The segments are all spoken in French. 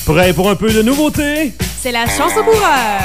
Prêt pour un peu de nouveauté? C'est la chance au coureur!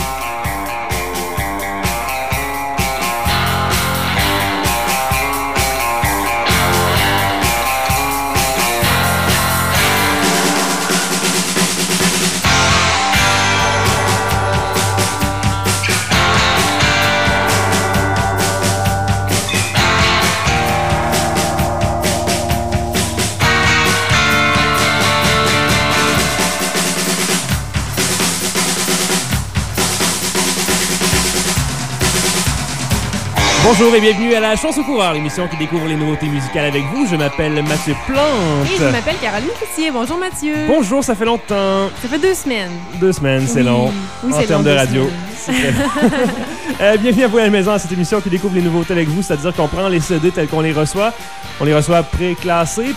Bonjour et bienvenue à la Chance au coureur, l'émission qui découvre les nouveautés musicales avec vous. Je m'appelle Mathieu Plante. Et je m'appelle Caroline Coutier. Bonjour Mathieu. Bonjour, ça fait longtemps. Ça fait 2 semaines. 2 semaines, c'est long. Oui, en c'est termes long, de 2 radio. Bienvenue à vous à la maison à cette émission qui découvre les nouveautés avec vous, c'est-à-dire qu'on prend les CD tels qu'on les reçoit. On les reçoit pré-classés,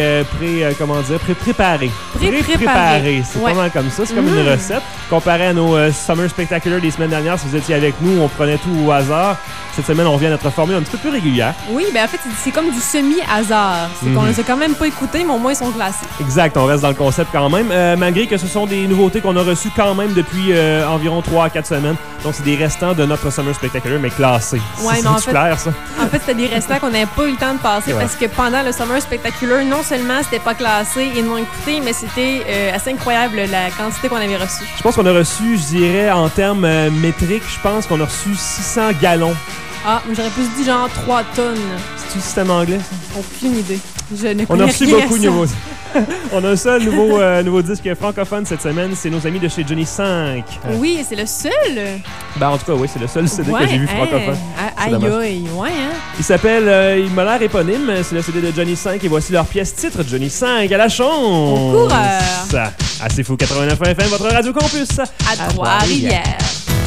préparés. Préparés. C'est pas mal comme ça. C'est comme une recette. Comparé à nos Summer Spectacular des semaines dernières, si vous étiez avec nous, on prenait tout au hasard. Cette semaine, on revient à notre formule un petit peu plus régulière. Oui, ben en fait, c'est comme du semi-hasard. C'est qu'on les a quand même pas écoutés, mais au moins ils sont classés. Exact, on reste dans le concept quand même. Malgré que ce sont des nouveautés qu'on a reçues quand même depuis environ 3 à 4 semaines. Donc, c'est des restants de notre Summer Spectacular, mais classés. Ouais, mais en fait, clair, ça? En fait, c'était des restants qu'on n'avait pas eu le temps de passer parce que pendant le Summer Spectacular, non seulement c'était pas classé et non écouté, mais c'était assez incroyable la quantité qu'on avait reçue. Je pense qu'on a reçu, je dirais, en termes métriques, je pense qu'on a reçu 600 gallons. Ah, j'aurais plus dit genre 3 tonnes. C'est-tu système anglais, ça? Aucune idée. Je ne On a connais reçu rien beaucoup à de ça. nouveaux. On a un seul nouveau disque francophone cette semaine. C'est nos amis de chez Johnny 5. Oui, c'est le seul. Ben, en tout cas, oui, c'est le seul CD que j'ai vu francophone. Aïe, aïe, ouais, hein? Il s'appelle, il m'a l'air éponyme, c'est le CD de Johnny 5 et voici leur pièce titre, Johnny 5 à la chance. Au coureur. Ah, c'est fou, 89 FM, votre radio campus. À Trois-Rivières.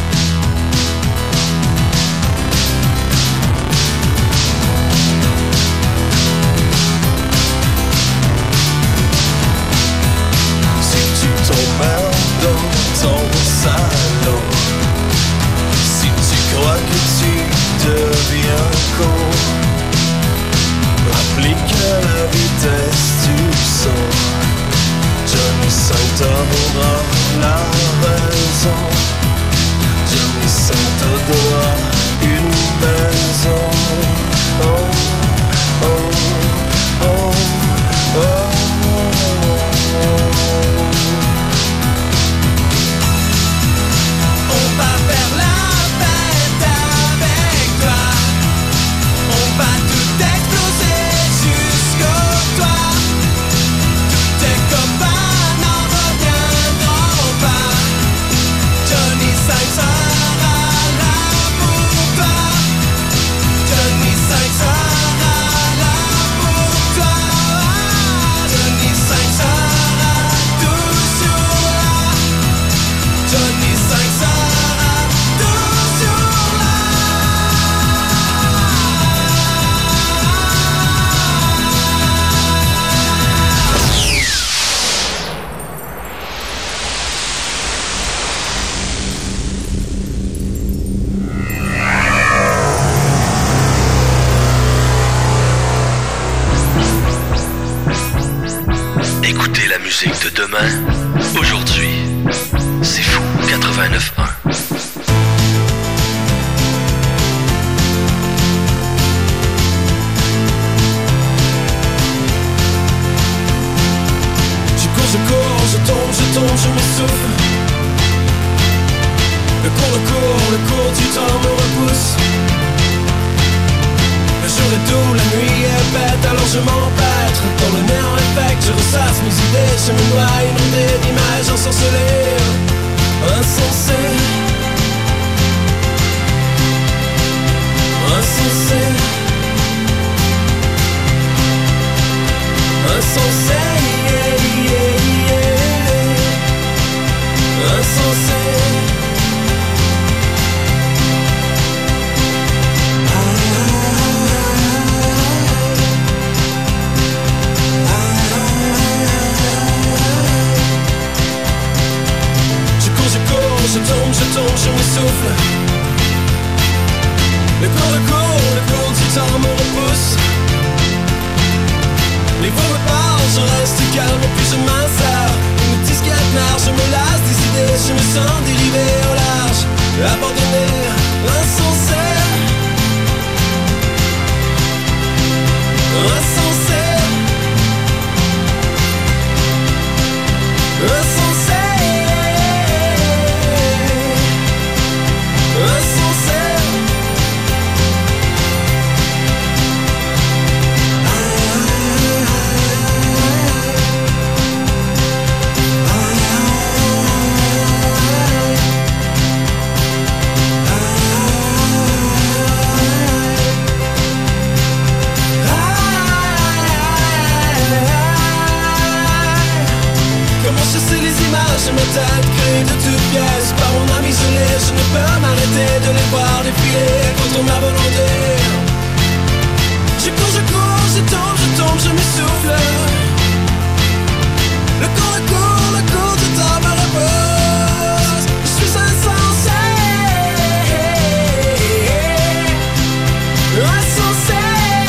Écoutez la musique de demain, aujourd'hui. C'est fou, 89.1. Je m'essouffle. Le cours du temps me repousse. Le jour est doux, la nuit est bête, alors je m'empêtre. Dans le néant infect, je ressasse mes idées. Je me noie inondé d'images ensorcelées, insensées. Insensées. Insensées, yeah, yeah, yeah. Insensées. Je m'essouffle. Le cours du temps me repousse. Les mots me parlent, je sang dérivé au large, abandonné, insensé. Insensé. Insensé. Insensé. Comment chasser les images de ma tête créées de toutes pièces par mon âme isolée, je ne peux m'arrêter de les voir défiler contre ma volonté. Je cours, je tombe, je m'essouffle. Le cours de temps me repose. Je suis insensé. Insensé.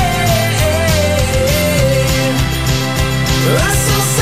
Insensé.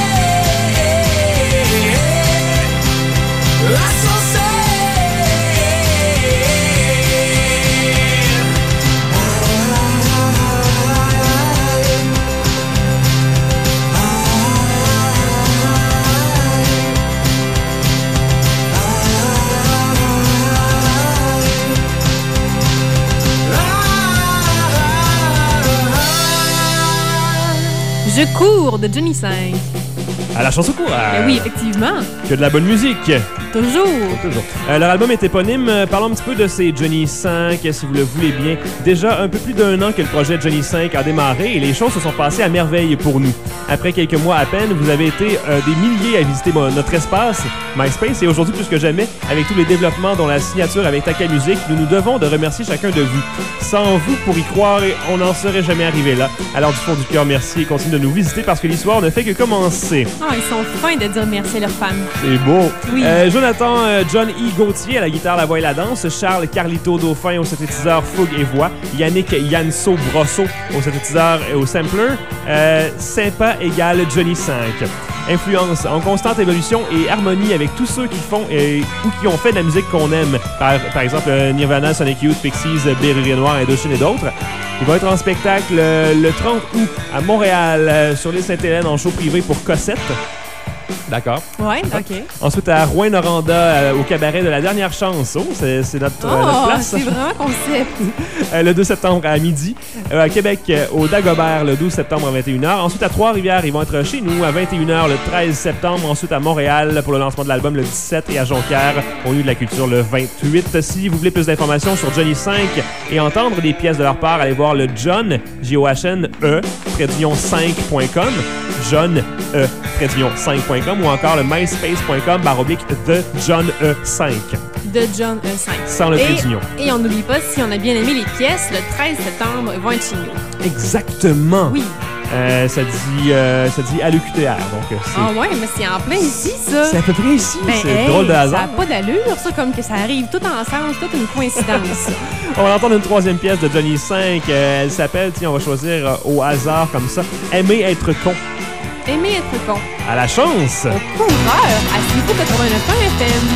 Je cours de Johnny 5. À la chanson courage. Oui, effectivement. Que de la bonne musique. Toujours. Toujours. Leur album est éponyme. Parlons un petit peu de ces Johnny 5, si vous le voulez bien. Déjà un peu plus d'un an que le projet Johnny 5 a démarré et les choses se sont passées à merveille pour nous. Après quelques mois à peine, vous avez été des milliers à visiter notre espace, MySpace, et aujourd'hui plus que jamais, avec tous les développements dont la signature avec Taka Music, nous nous devons de remercier chacun de vous. Sans vous, pour y croire, on n'en serait jamais arrivé là. Alors du fond du cœur, merci et continuez de nous visiter parce que l'histoire ne fait que commencer. Oh, ils sont fins de dire merci à leurs fans. C'est beau. Oui. Jonathan John E. Gauthier à la guitare, la voix et la danse. Charles Carlito Dauphin au synthétiseur, fougue et voix. Yannick Yanso Brosso au synthétiseur et au sampler. Sympa égale Johnny 5. Influence en constante évolution et harmonie avec tous ceux qui font ou qui ont fait de la musique qu'on aime. Par exemple, Nirvana, Sonic Youth, Pixies, Berry Noir, Indochine et d'autres. Il va être en spectacle le 30 août à Montréal sur l'île Sainte-Hélène en show privé pour Cossette. D'accord. Ouais, OK. Ensuite, à Rouyn-Noranda, au cabaret de la dernière chance. Oh, c'est notre place. C'est vraiment concept. Le 2 septembre à midi. À Québec, au Dagobert, le 12 septembre à 21h. Ensuite, à Trois-Rivières, ils vont être chez nous à 21h le 13 septembre. Ensuite, à Montréal pour le lancement de l'album le 17 et à Jonquière au Lieu de la Culture le 28. Si vous voulez plus d'informations sur Johnny 5 et entendre des pièces de leur part, allez voir le John, J-O-H-N-E, _5.com. John E, _5.com ou encore le myspace.com/TheJohnE5. De John E5. Sans le trait d'union. Et on n'oublie pas, si on a bien aimé les pièces, le 13 septembre, ils vont être chez nous. Exactement. Oui. Ça dit à l'UQTR. Donc, ah ouais, mais c'est en plein ici, ça. C'est à peu près ici. Ben, c'est drôle de hasard. Ça n'a pas d'allure, ça, comme que ça arrive tout ensemble. C'est toute une coïncidence. On va entendre une troisième pièce de Johnny 5. Elle s'appelle, tiens, on va choisir au hasard comme ça, Aimer être con. Aimer être con. À la chance. Au coureur, à Sivou 89 FM.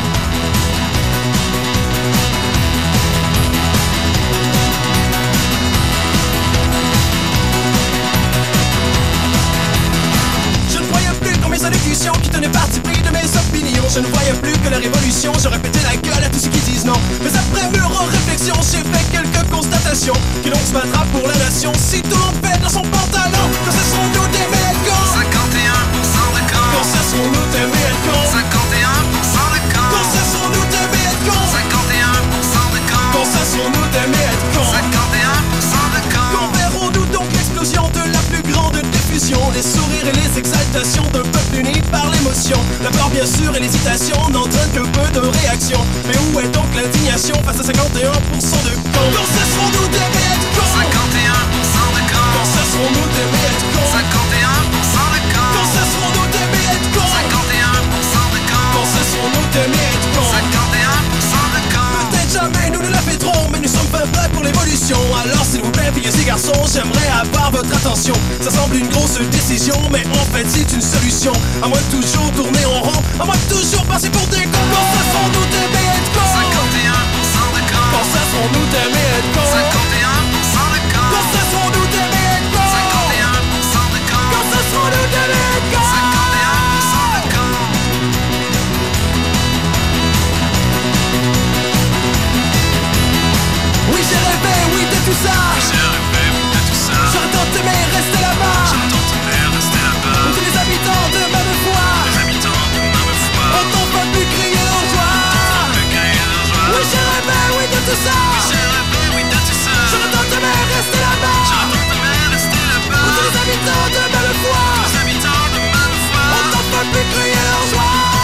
Qui tenait parti pris de mes opinions. Je ne voyais plus que la révolution. Je répétais la gueule à tous ceux qui disent non. Mais après mûre réflexion, j'ai fait quelques constatations qui donc se battra pour la nation. Si tout le monde fait dans son pantalon, quand cesserons-nous d'aimer être con? 51% de con. Quand cesserons-nous d'aimer être con? 51% de con. Quand cesserons-nous d'aimer être con? 51% de con. Quand cesserons-nous d'aimer être con? 51% de con. Quand verrons-nous donc l'explosion de la plus grande diffusion? Les sourires et les exaltations d'un peuple uni par l'émotion. La peur bien sûr et l'hésitation n'entraînent que peu de réactions. Mais où est donc l'indignation face à 51% de cons? Quand cesserons-nous d'aimer être cons? 51% de cons. Quand cesserons-nous d'aimer être cons? 51% de cons. Quand cesserons-nous d'aimer être cons? 51% de cons. Quand cesserons-nous d'aimer être cons? 51% de cons. Peut-être jamais nous ne la fêterons, mais nous sommes pas prêts pour l'évolution. Alors s'il vous plaît, filles et garçons, j'aimerais avoir votre attention. Ça semble une grosse décision, mais en fait c'est une solution. À moins de toujours tourner en rond, à moins de toujours passer pour des cons. Quand ça sera nous d'aimer être cons, 51% de cons. Quand ça sera nous d'aimer être cons, 51% de cons. Quand ça sera nous d'aimer être cons, 51% de cons. Quand ça sera nous d'aimer être cons, 51% de cons. Oui j'ai rêvé, oui de tout ça. J'aurais tant aimé rester là-bas. Où tous les habitants de Mamefoy entendent pas plus crier leur joie. Oui j'ai rêvé, oui de tout ça. J'aurais tant aimé rester là-bas. Où tous les habitants de Mamefoy entendent pas plus crier leur joie.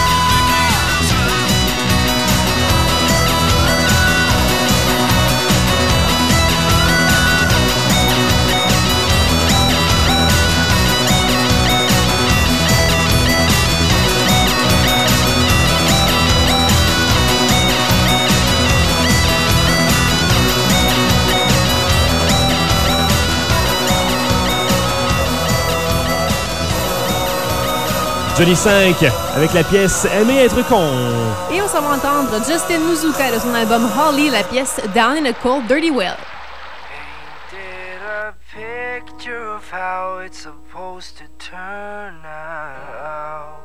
Johnny 5 avec la pièce Aimer être con. Et on s'en va entendre Justin Muzuka de son album Holly, la pièce Down in a Cold Dirty Well. Painted a picture of how it's supposed to turn out.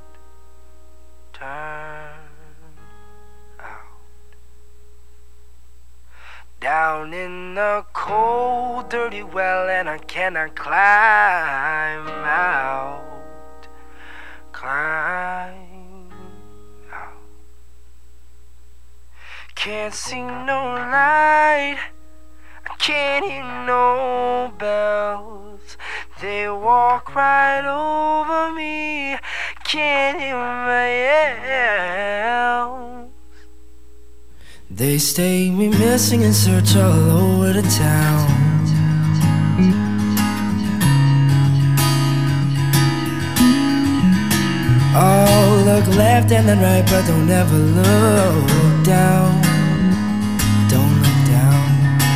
Down in the cold dirty well, and I cannot climb out. Can't see no light, I can't hear no bells. They walk right over me, can't hear my yells. They stay me missing and search all over the town. Oh, look left and then right, but don't ever look down. Don't look down.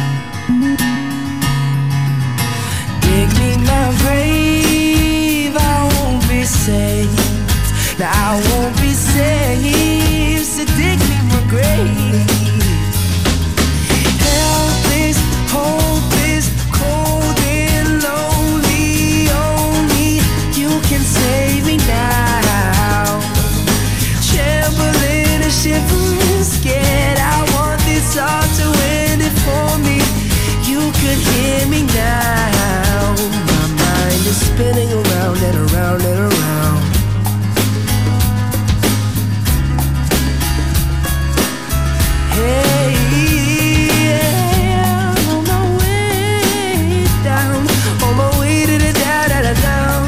Dig me my grave, I won't be saved. No, I won't be saved, so dig me my grave. Helpless, hopeless, cold and lonely. Only you can save me now. Trembling and shivering, scared. I want this all to end it for me. You could hear me now. My mind is spinning around and around and around. Hey, yeah, on my way down, on my way to the down.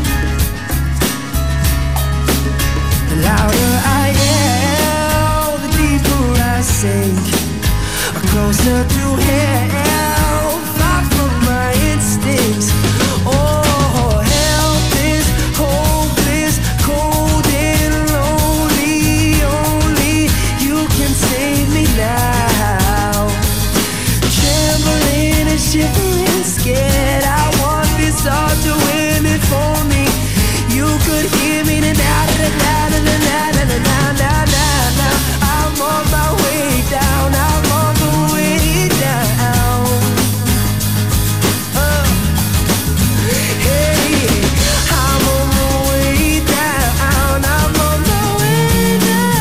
The louder I yell, the deeper I sink, closer to hell, far from my instincts. Oh, helpless, hopeless, cold and lonely. Only you can save me now. Trembling and shivering, scared. I want this all to win it for me. You could hear me now. I'm on my way down. I'm on the way down. Hey, I'm on the way down. I'm on the way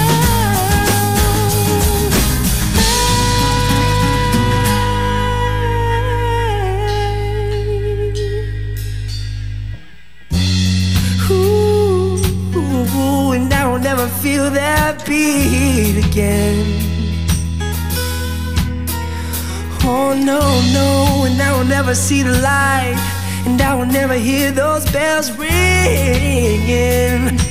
down. Ooh, and I will never feel that beat again. Oh no, no, and I will never see the light, and I will never hear those bells ringing.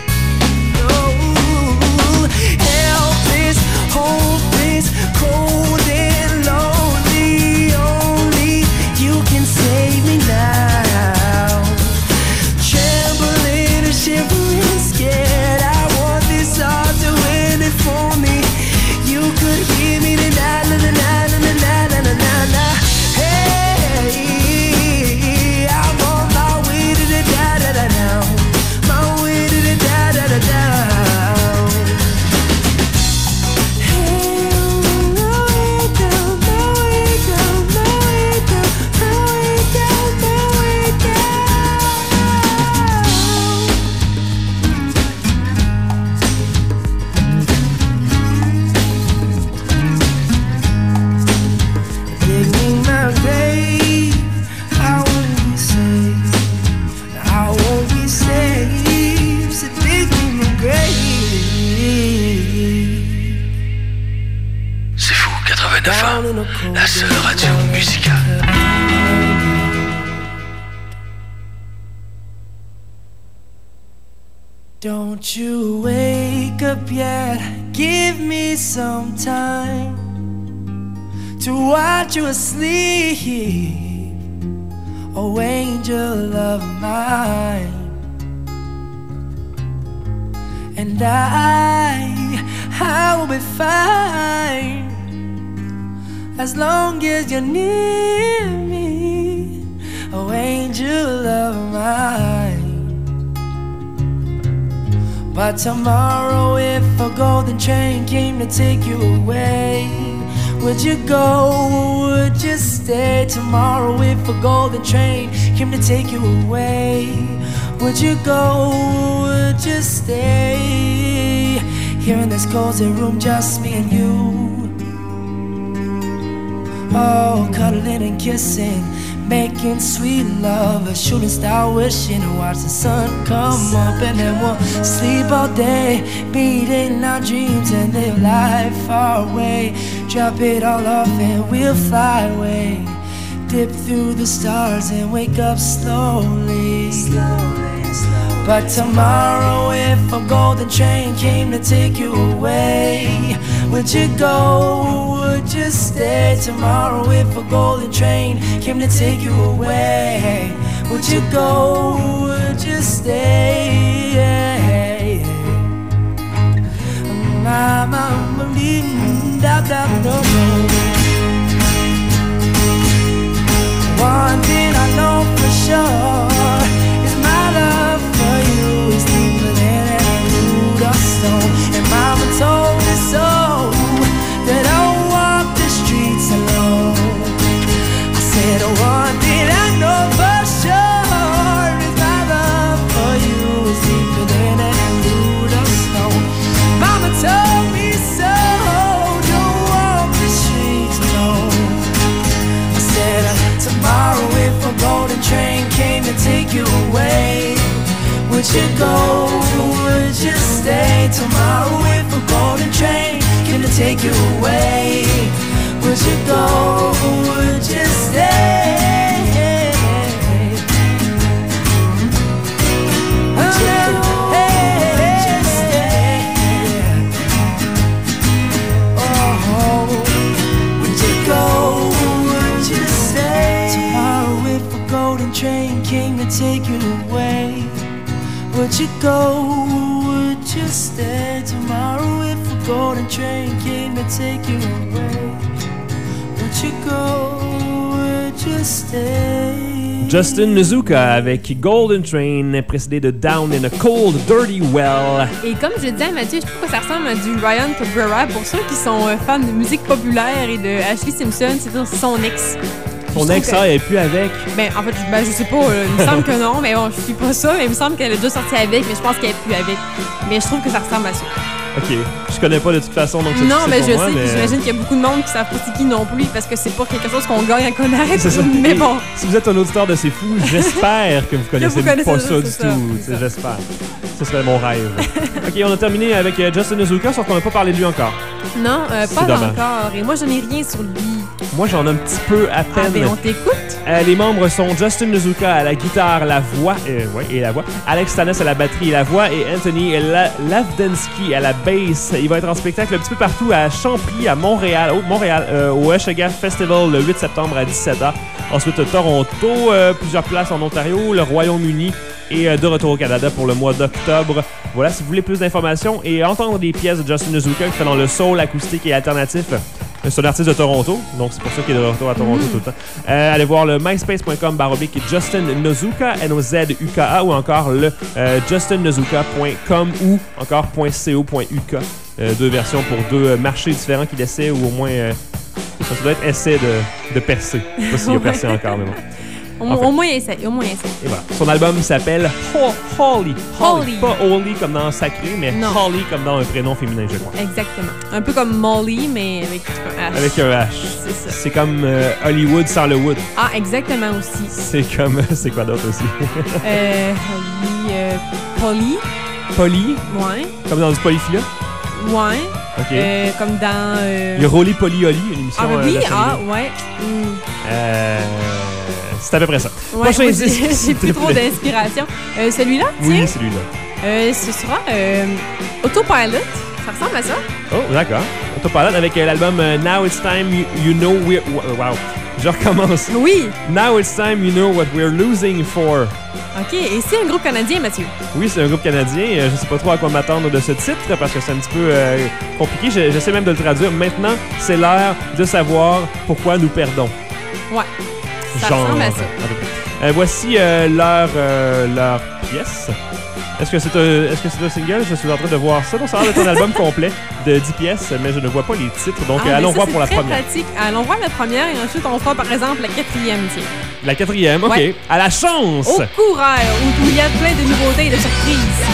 No, helpless, hopeless, cold and lonely. Only you can save me now. Trembling and shivering, scared. I want this all to win it for me. You could hear me tonight, na na na na na na na na. Hey. Don't you wake up yet, give me some time to watch you asleep, oh angel of mine. And I will be fine as long as you're near me, oh angel of mine. But tomorrow if a golden train came to take you away, would you go, would you stay? Tomorrow if a golden train came to take you away, would you go, would you stay? Here in this cozy room, just me and you. Oh, cuddling and kissing, making sweet love, a shooting star wishing to watch the sun come up. And then we'll sleep all day, beating our dreams and live life far away. Drop it all off and we'll fly away, dip through the stars and wake up slowly. But tomorrow if a golden train came to take you away, would you go, would you stay? Tomorrow if a golden train came to take you away, would you go, would you stay? One thing I know for sure is my love for you is deeper than any root or stone. And mama told me so, that I'll walk the streets alone. I said one thing I know for sure is my love for you is deeper than any root or stone. Mama told me so, don't walk the streets alone. I said tomorrow if a golden train came to take you away, would you go, would you stay? Tomorrow if a golden train came to take you away, would you go, would you stay? Would you go, would you stay? Oh, would you go, would you stay? Tomorrow if a golden train came to take you away, would you go, would you stay? Tomorrow if a golden train came to take you away, would you go, would you stay? Justin Nozuka avec Golden Train, précédé de Down in a Cold, Dirty Well. Et comme je disais à Mathieu, je trouve que ça ressemble à du Ryan Cabrera. Pour ceux qui sont fans de musique populaire et de Ashley Simpson, c'est son ex. Son ex, ça, elle est plus avec. Ben, en fait, je sais pas, il me semble que non, mais bon, je suis pas ça, mais il me semble qu'elle a déjà sorti avec, mais je pense qu'elle est plus avec. Mais je trouve que ça ressemble à ça. Ok, je connais pas de toute façon, donc ça non, mais pour je moi, sais, mais... j'imagine qu'il y a beaucoup de monde qui savent pas c'est qui non plus, parce que c'est pas quelque chose qu'on gagne à connaître. C'est ça. Mais bon. Si vous êtes un auditeur de C'est Fou, j'espère que vous connaissez pas ça du tout. J'espère. Ce serait mon rêve. Ok, on a terminé avec Justin Nozuka, sauf qu'on n'a pas parlé de lui encore. Non, pas dommage. encore. Et moi, j'en ai rien sur lui. Moi, j'en ai un petit peu à peine. Ah, ben, on t'écoute. Les membres sont Justin Nozuka à la guitare, la voix, et la voix, Alex Tanis à la batterie et la voix, et Anthony Lavdensky à la bass. Il va être en spectacle un petit peu partout à Champry, à Montréal, au Eshegas Festival le 8 septembre à 17h. Ensuite, Toronto, plusieurs places en Ontario, le Royaume-Uni et de retour au Canada pour le mois d'octobre. Voilà, si vous voulez plus d'informations et entendre des pièces de Justin Nozuka qui fait dans le soul acoustique et alternatif. C'est un artiste de Toronto, donc c'est pour ça qu'il est de retour à Toronto tout le temps. Allez voir le myspace.com/Justin Nozuka, Nozuka, ou encore le justinnozuka.com ou encore .co.uk. Deux versions pour deux marchés différents qu'il essaie, ou au moins ça doit être essai de percer. Je sais pas s'il a percé encore, mais bon. Au moins, il essaie. Et voilà. Son album s'appelle Holly. Pas Holy comme dans sacré, mais non. Holly comme dans un prénom féminin, je crois. Exactement. Un peu comme Molly, mais avec un H. Avec un H. C'est ça. C'est comme Hollywood sans le wood. Ah, exactement aussi. C'est comme... c'est quoi d'autre aussi? Polly. Polly? Ouais. Comme dans du polyphila? Ouais. OK. Comme dans... Il y a Rolly Polly Holly, une émission... Ah oui, ouais. C'est à peu près ça. Ouais, Prochain disque. J'ai plus trop d'inspiration. Celui-là, tiens? Oui, celui-là. Ce sera Autopilot. Ça ressemble à ça. Oh, d'accord. Autopilot avec l'album Now It's Time You Know We're... Wow. Je recommence. Oui. Now It's Time You Know What We're Losing For. OK. Et c'est un groupe canadien, Mathieu? Oui, c'est un groupe canadien. Je sais pas trop à quoi m'attendre de ce titre parce que c'est un petit peu compliqué. J'essaie même de le traduire. Maintenant, c'est l'heure de savoir pourquoi nous perdons. Ouais. Ça ressemble à ça. Voici leur pièce. Est-ce que c'est un single? Je suis en train de voir ça. Donc, ça a l'air d'être un album complet de 10 pièces, mais je ne vois pas les titres. Donc, allons voir pour la première. Pratique. Allons voir la première et ensuite, on fera par exemple la quatrième. Tiens. La quatrième, OK. Ouais. À la chance! Au coureur, où il y a plein de nouveautés et de surprises.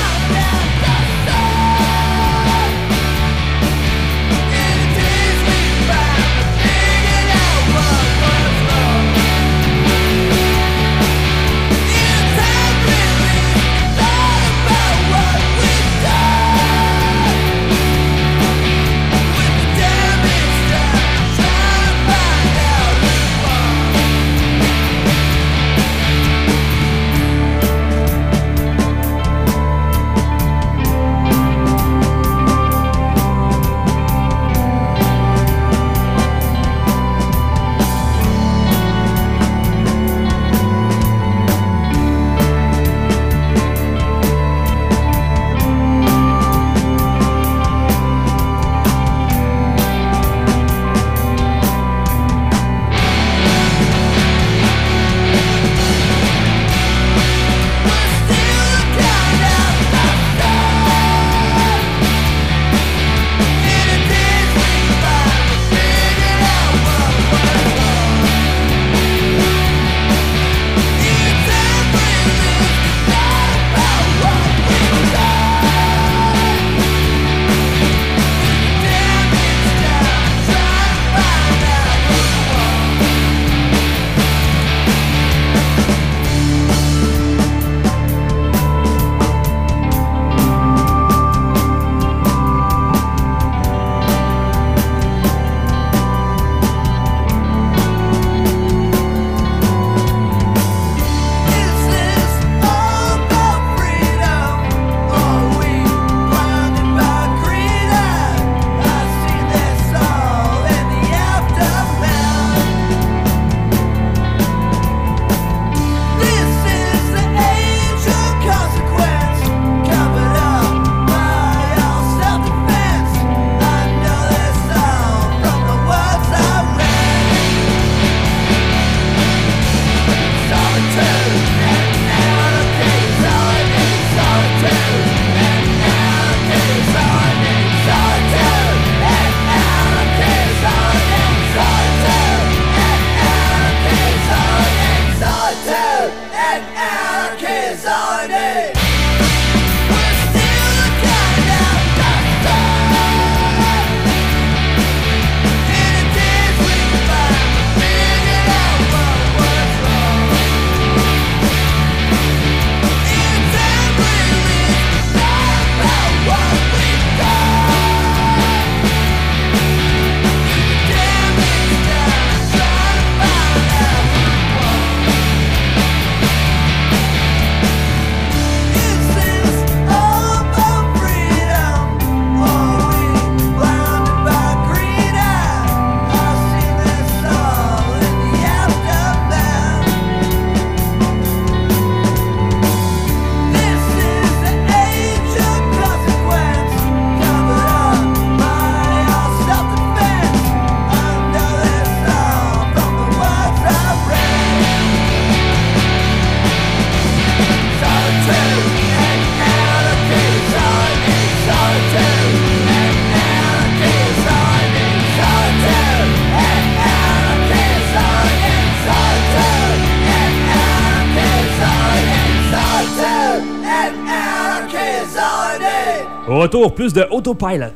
Au retour, plus de Autopilot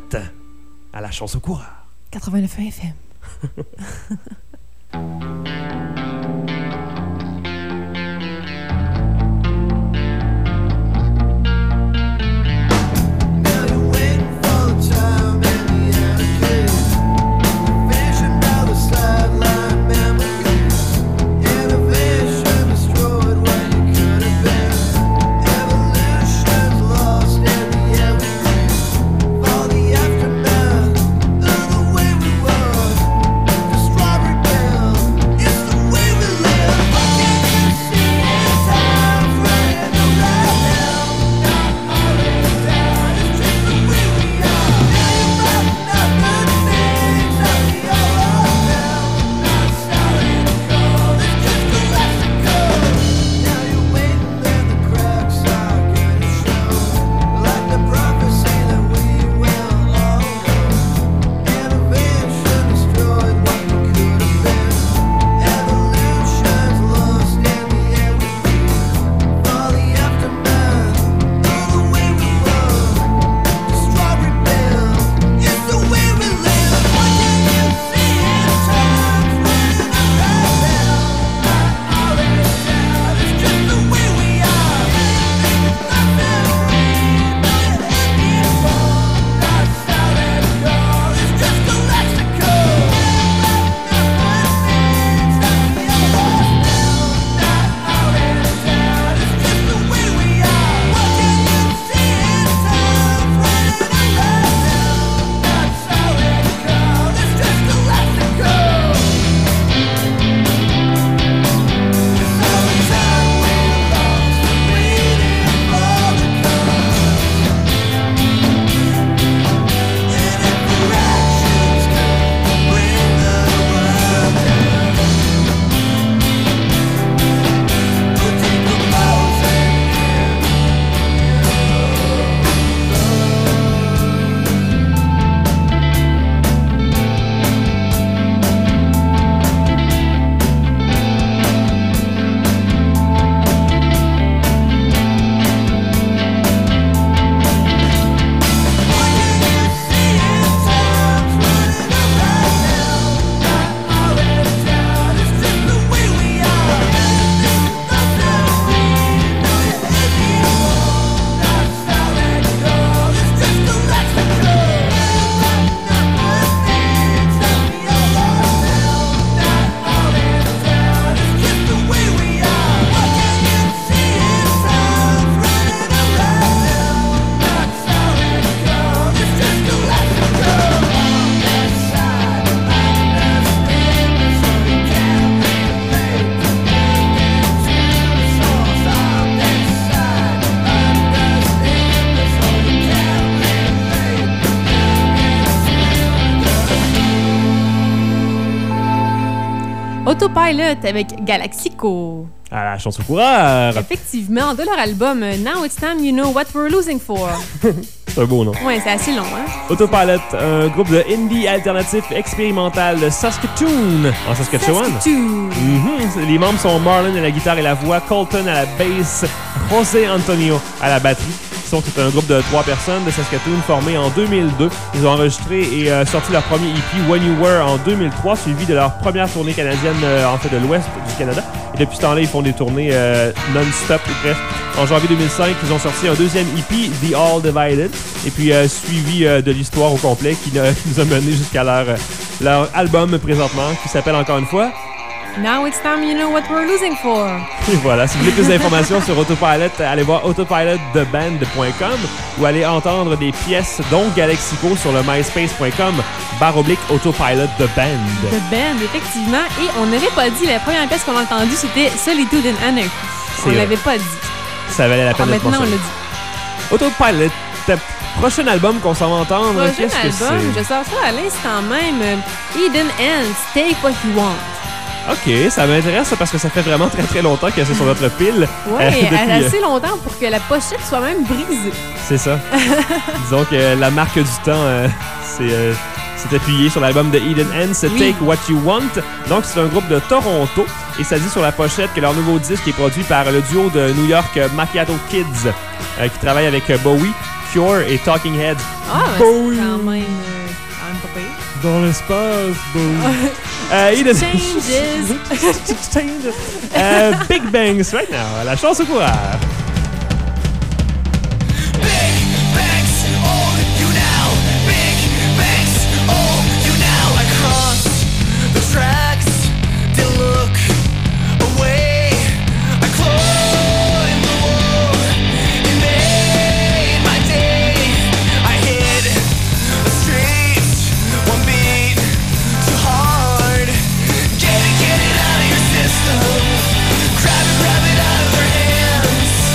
à la chance au coureur. 89 FM. Lost Autopilot avec Galaxico. À la chance au coureur. Effectivement, de leur album Now It's Time You Know What We're Losing For. C'est un beau nom. Ouais, c'est assez long, hein? Autopilot, un groupe de indie alternatif expérimental de Saskatoon, en Saskatchewan. Saskatoon. Les membres sont Marlon à la guitare et la voix, Colton à la basse, José Antonio à la batterie. C'est un groupe de 3 personnes de Saskatoon formé en 2002. Ils ont enregistré et sorti leur premier EP When You Were en 2003, suivi de leur première tournée canadienne en fait de l'ouest du Canada. Et depuis ce temps-là, ils font des tournées non-stop ou presque. En janvier 2005, ils ont sorti un deuxième EP, The All Divided, et puis suivi de l'histoire au complet qui nous a mené jusqu'à leur album présentement, qui s'appelle encore une fois Now It's Time You Know What We're Losing For. Et voilà, si vous voulez plus d'informations sur Autopilot, allez voir autopilottheband.com ou allez entendre des pièces dont Galaxico sur le myspace.com/Autopilot The Band. The Band, effectivement. Et on n'avait pas dit, la première pièce qu'on a entendue, c'était Solitude and Anarchy. On l'avait pas dit. Ça valait la peine d'être maintenant, on mentionné. l'a dit. Autopilot, prochain album qu'on s'en va entendre, Prochain qu'est-ce que album, c'est? je sors ça à l'instant même. Eden Ants, Take What You Want. OK, ça m'intéresse parce que ça fait vraiment très très longtemps que c'est sur notre pile. Oui, depuis, assez longtemps pour que la pochette soit même brisée. C'est ça. Disons que la marque du temps s'est appuyée sur l'album de Eden Ants, Take What You Want. Donc, c'est un groupe de Toronto et ça dit sur la pochette que leur nouveau disque est produit par le duo de New York Macchiato Kids qui travaille avec Bowie, Cure et Talking Heads. Ah, mais Bowie. c'est quand même pas pire. Dans l'espace, Bowie. Eden Changes. Big Bangs right now. La chance au coureur. Grab it out of their hands.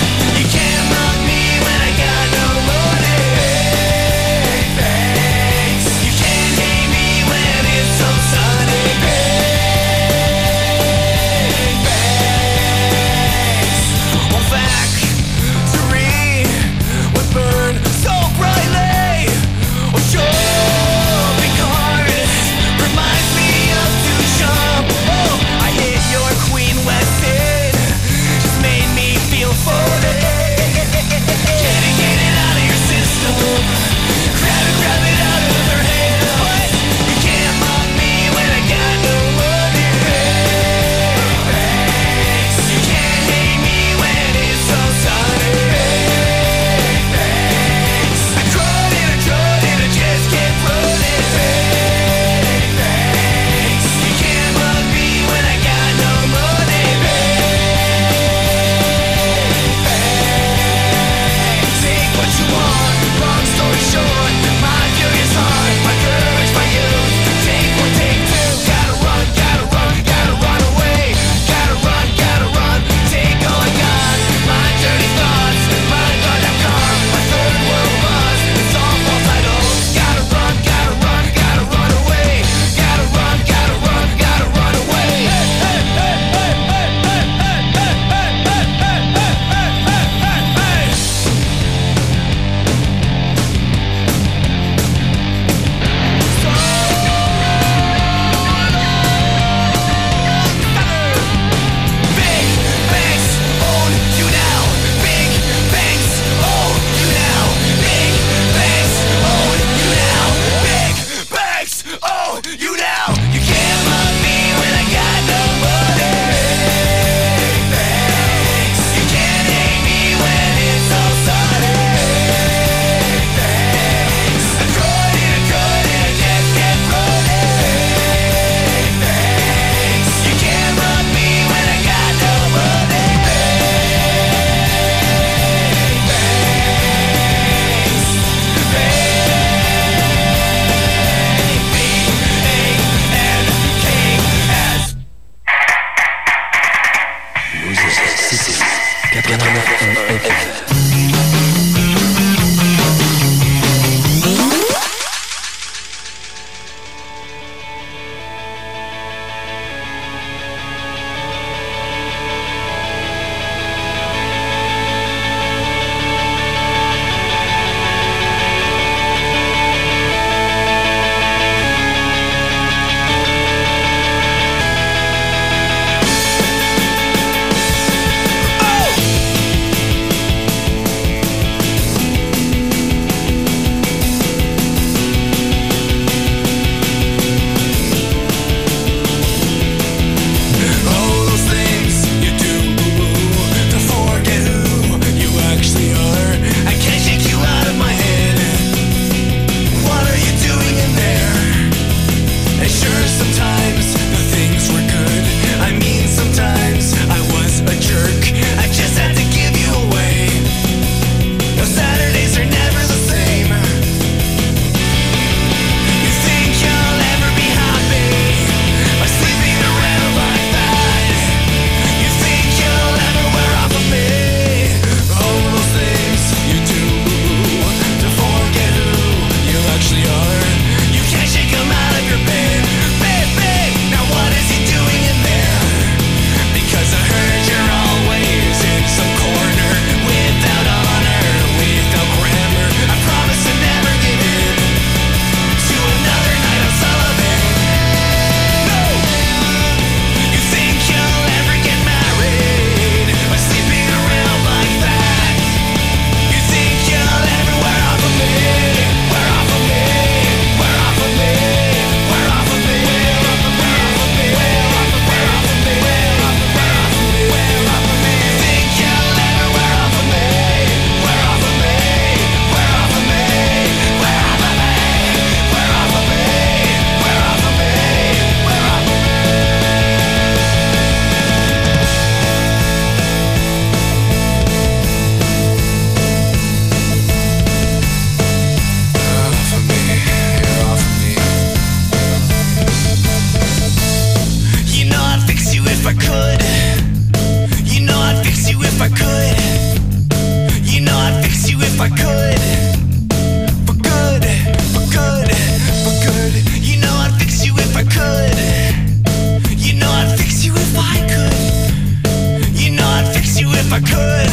if I could. For good, for good, for good. You know I'd fix you if I could. You know I'd fix you if I could. You know I'd fix you if I could.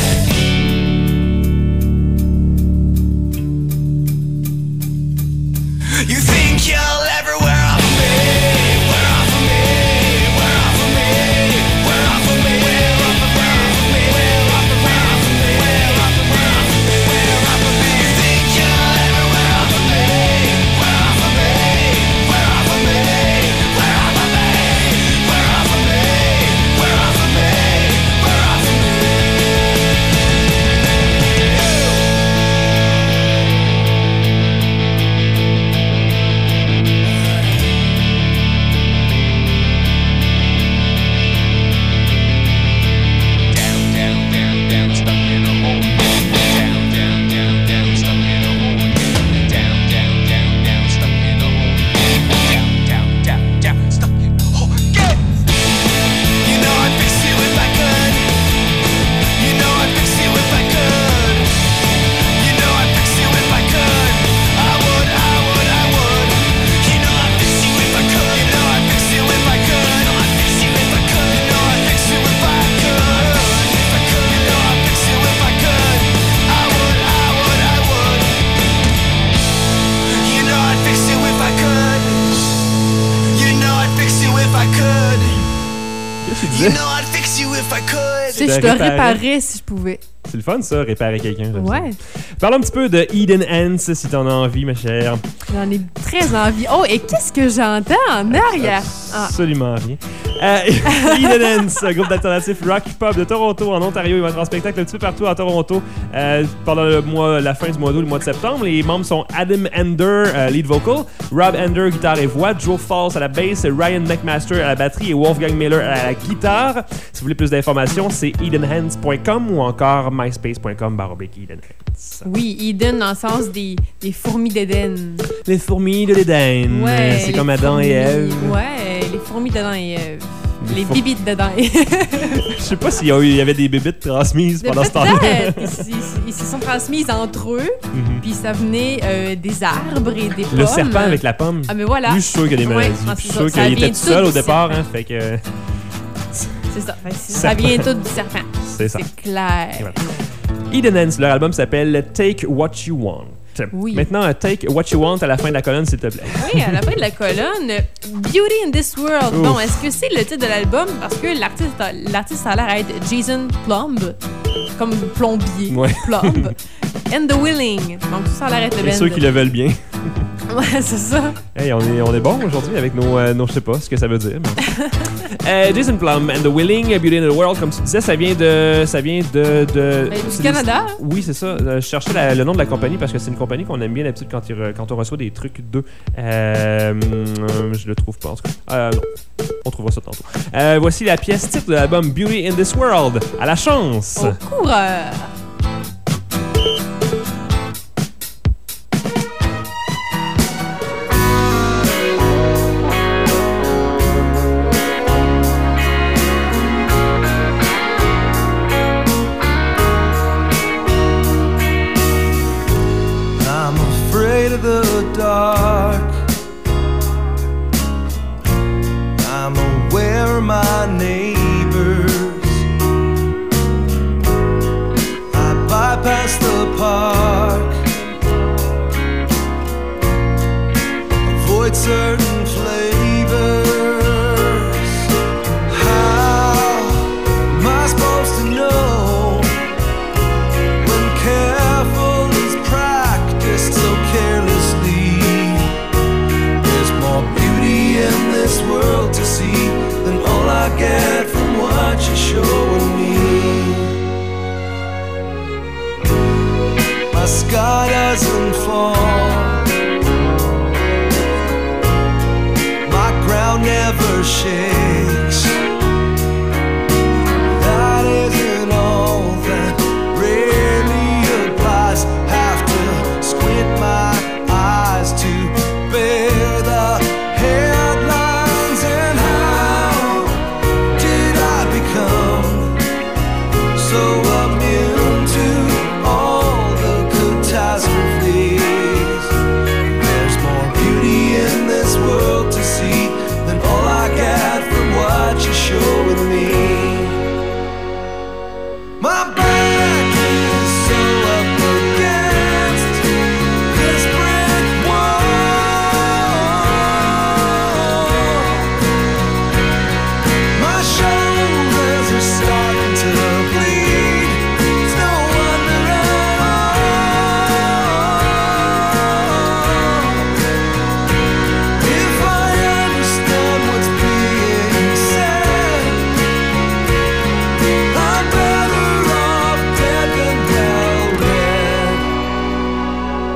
You think you'll ever wear off of me? Wear off of me? Wear off of me? Wear off of me? Wear off of me? Wear off of me? Wear off of me? Wear off of me? Wear off of me? You think you'll ever wear off of me? Wear off of me? Wear off of me? Wear off of me? Wear off of me? Wear off of me? Wear off of me? Je te réparerais si je pouvais. C'est le fun, ça, réparer quelqu'un. Ouais. Parlons un petit peu de Eden Ants, si t'en as envie, ma chère. J'en ai très envie. Oh, et qu'est-ce que j'entends en arrière? Absolument rien. Eden Ants, groupe d'alternatif rock pop de Toronto, en Ontario. Ils vont être en spectacle un petit peu partout à Toronto pendant la fin du mois d'août, le mois de septembre. Les membres sont Adam Ender, lead vocal, Rob Ender, guitare et voix, Joe Falls à la bass, Ryan McMaster à la batterie et Wolfgang Miller à la guitare. Si vous voulez plus d'informations, c'est edenhands.com ou encore myspace.com/edenhands. Oui, Eden dans le sens des fourmis d'Éden. Les fourmis de l'Éden. Ouais, c'est comme Adam et Ève. Ouais, les fourmis d'Adam et Ève. Les bibites d'Adam et Je sais pas s'il y avait des bibites transmises pendant ce temps-là. Ils se sont transmises entre eux, puis ça venait des arbres et des pommes. Le serpent avec la pomme. Ah, mais voilà. Lui, je suis sûr qu'il y a des maladies. Je suis sûr qu'il était tout seul au départ, hein, fait que... C'est ça. Ça vient tout du serpent. C'est ça. C'est clair. Voilà. Eden Ants, leur album s'appelle Take What You Want. Oui. Maintenant, Take What You Want à la fin de la colonne, s'il te plaît. Oui, à la fin de la colonne, Beauty in This World. Ouf. Bon, est-ce que c'est le titre de l'album? Parce que l'artiste a l'air à être Jason Plumb, comme plombier. Ouais. Plumb. And the Willing. Donc, ça a l'air d'être le C'est ceux qui le veulent bien. Ouais, c'est ça. Hey, on est bon aujourd'hui avec nos je sais pas ce que ça veut dire. Mais... Jason Plumb and the Willing, Beauty in the World, comme tu disais, ça vient de Du Canada. Oui, c'est ça. Je cherchais le nom de la compagnie parce que c'est une compagnie qu'on aime bien d'habitude quand on reçoit des trucs d'eux. Je le trouve pas en tout cas. Non, on trouvera ça tantôt. Voici la pièce titre de l'album Beauty in This World. À la chance. Au coureur. The dark, I'm aware of my neighbors. I bypass the park, avoid certain flavors. How am I supposed to know when careful is practiced so carelessly? In this world to see than all I get from what you're showing me. My sky doesn't fall, my ground never shakes. That isn't all that really applies. Have to squint my eyes to bear the headlines. And how did I become so immune to all the good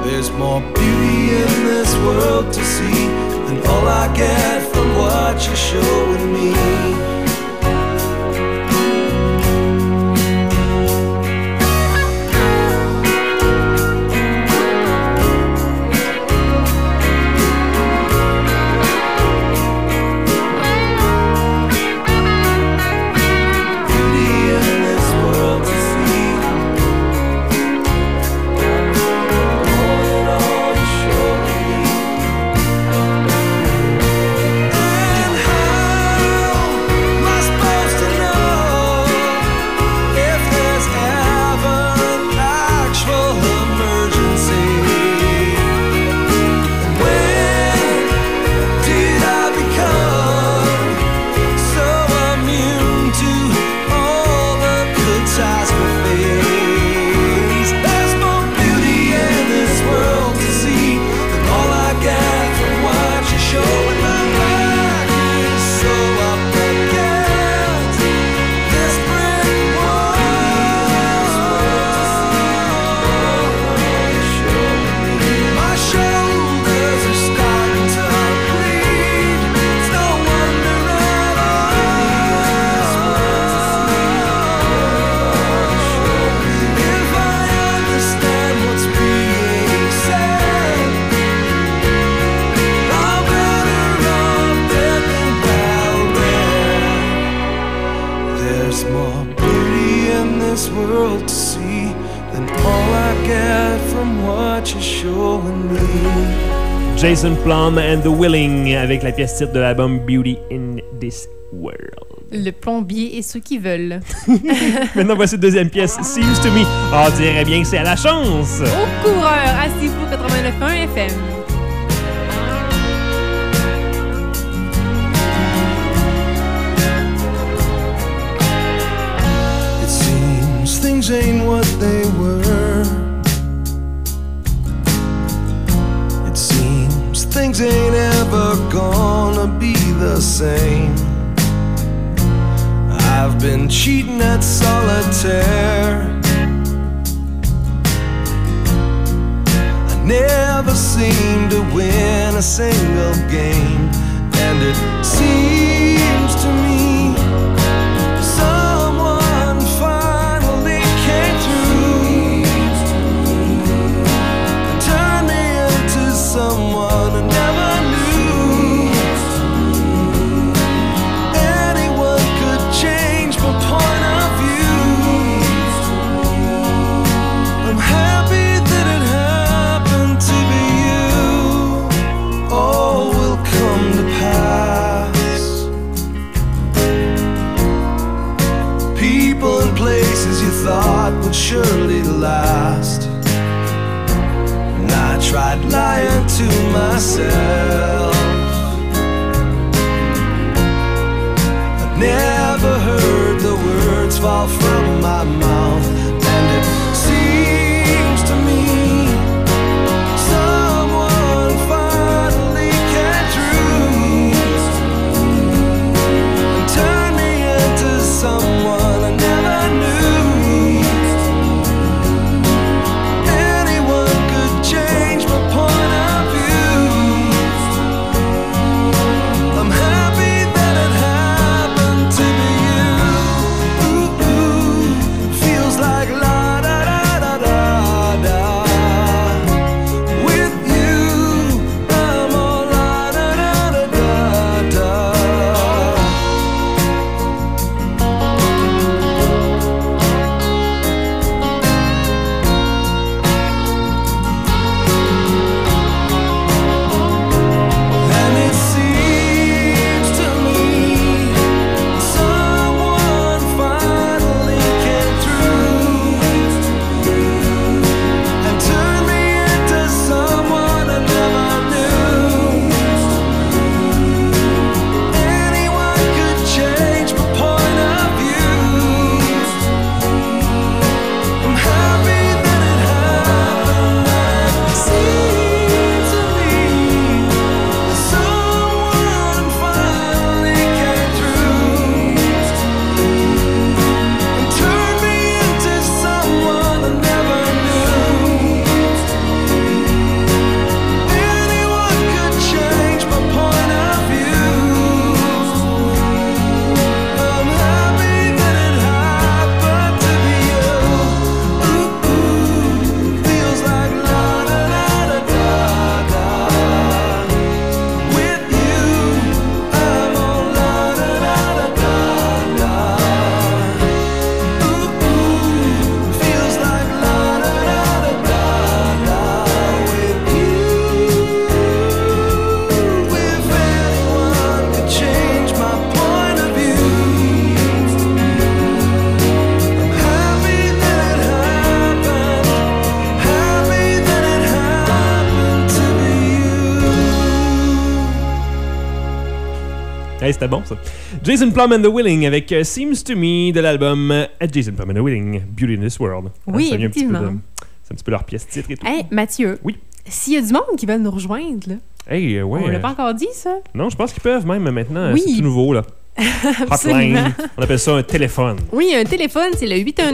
There's more beauty in this world to see than all I get from what you're showing me. Jason Plum and the Willing avec la pièce titre de l'album Beauty in This World. Le plombier et ceux qui veulent. Maintenant, voici la deuxième pièce, Seems to Me. On dirait bien que c'est à la chance. Au coureur, à Sifu 89.1 FM. It seems things ain't what they were. Things ain't ever gonna be the same. I've been cheating at solitaire. I never seem to win a single game. And it seems to me someone finally came through and turned me into someone I never knew. Anyone could change my point of view. I'm happy that it happened to be you. All will come to pass. People and places you thought would surely last. I tried lying to myself. I never heard the words fall from my mouth. And it seems to me someone finally came through and turned me into someone I never knew. Anyone could change my point of view. Hey, c'était bon, ça. Jason Plum and the Willing avec Seems to Me de l'album Jason Plum and the Willing, Beauty in This World. Oui, ça vient effectivement. C'est un petit peu leur pièce titre et tout. Hey, Mathieu. Oui. S'il y a du monde qui veulent nous rejoindre, là, Hey, ouais. on l'a pas encore dit, ça? Non, je pense qu'ils peuvent même maintenant. Oui. C'est tout nouveau, là. Absolument. Hotline. On appelle ça un téléphone. Oui, un téléphone, c'est le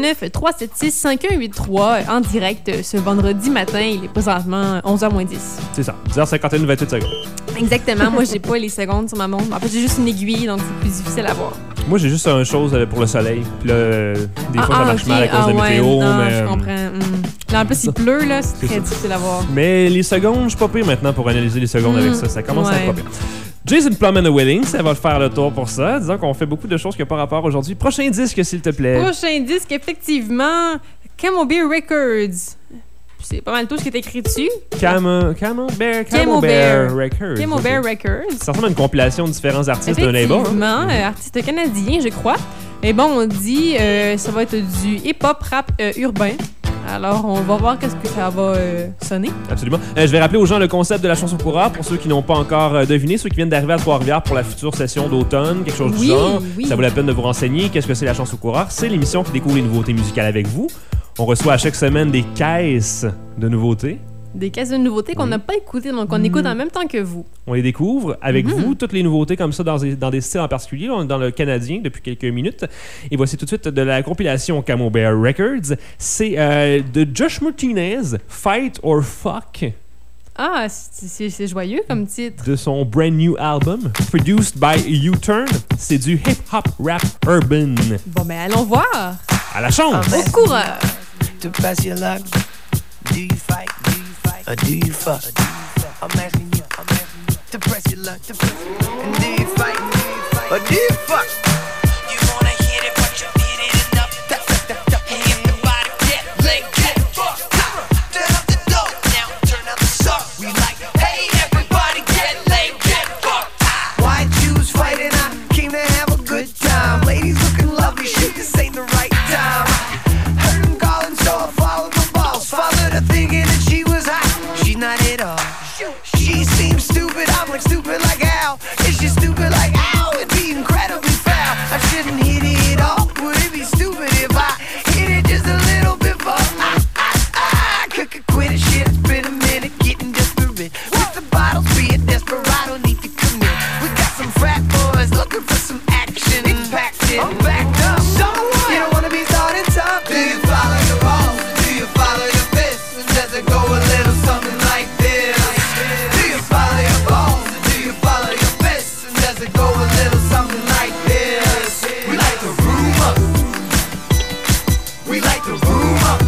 819-376-5183 en direct ce vendredi matin. Il est présentement 11h moins 10. C'est ça. 10h51, 28 secondes. Exactement. Moi, j'ai pas les secondes sur ma montre. En fait, j'ai juste une aiguille, donc c'est plus difficile à voir. Moi, j'ai juste une chose pour le soleil. Puis là, des fois, ça marche ok. mal à cause de la ouais, météo. non, mais, je comprends. Là, en plus, il pleut, là. C'est C'est très ça. difficile à voir. Mais les secondes, je suis pas pire maintenant pour analyser les secondes avec ça. Ça commence à être ouais. pas pire. Jason Plum and the Willing, ça va faire le tour pour ça. Disons qu'on fait beaucoup de choses qui n'ont pas rapport aujourd'hui. Prochain disque, s'il te plaît. Prochain disque, effectivement, Camel Bear Records. C'est pas mal tout ce qui est écrit dessus. Camel Bear Records. Camel Ok. Bear Records. Ça ressemble à une compilation de différents artistes d'un label. Effectivement, artiste canadien, je crois. Et bon, on dit ça va être du hip-hop rap urbain. Alors, on va voir qu'est-ce que ça va sonner. Absolument. Je vais rappeler aux gens le concept de la chanson pour rap pour ceux qui n'ont pas encore deviné, ceux qui viennent d'arriver à Trois-Rivières pour la future session d'automne, quelque chose du genre. Oui. Ça vaut la peine de vous renseigner. Qu'est-ce que c'est la chanson pour rap? C'est l'émission qui découvre les nouveautés musicales avec vous. On reçoit à chaque semaine des caisses de nouveautés. Des caisses de nouveautés qu'on n'a pas écoutées, donc on écoute en même temps que vous. On les découvre avec vous, toutes les nouveautés comme ça dans des styles en particulier. On est dans le canadien depuis quelques minutes. Et voici tout de suite de la compilation Camel Bear Records. C'est de Josh Martinez, Fight or Fuck. Ah, c'est joyeux comme titre. De son brand new album, produced by U-Turn. C'est du hip-hop rap urban. Bon, ben allons voir. À la chance! Au coureur. To pass your luck, do you fight? Or do you fuck? I'm asking you, to press your luck, and do you fight? Or do you fuck? You wanna hit it, but you hit it enough. Hit the body, get leg, get fucked. Turn up the dope, now turn up the suck. We like, hey, everybody get leg, get fucked. Why choose fighting? I came to have a good time. Ladies looking lovely, shit, this ain't the right time. Heard them calling, so I followed the balls. Followed her thinking that she was hot. She's not at all. She seems stupid, I'm like stupid like Al. Is she stupid like Al? It'd be incredibly foul. I shouldn't hit it all. Would it be stupid if I hit it just a little bit more? I could quit it, shit. It's been a minute, getting desperate. With the bottles, be a desperado, need to commit. We got some frat boys looking for some action. It's packed in, I'm backed up. So what? You don't wanna be starting something. Do you follow your balls? Do you follow your fists? And does it go a little something like this? Do you follow your balls? Or do you follow your fists? And does it go a little something like this? We like to room up. We like to room up.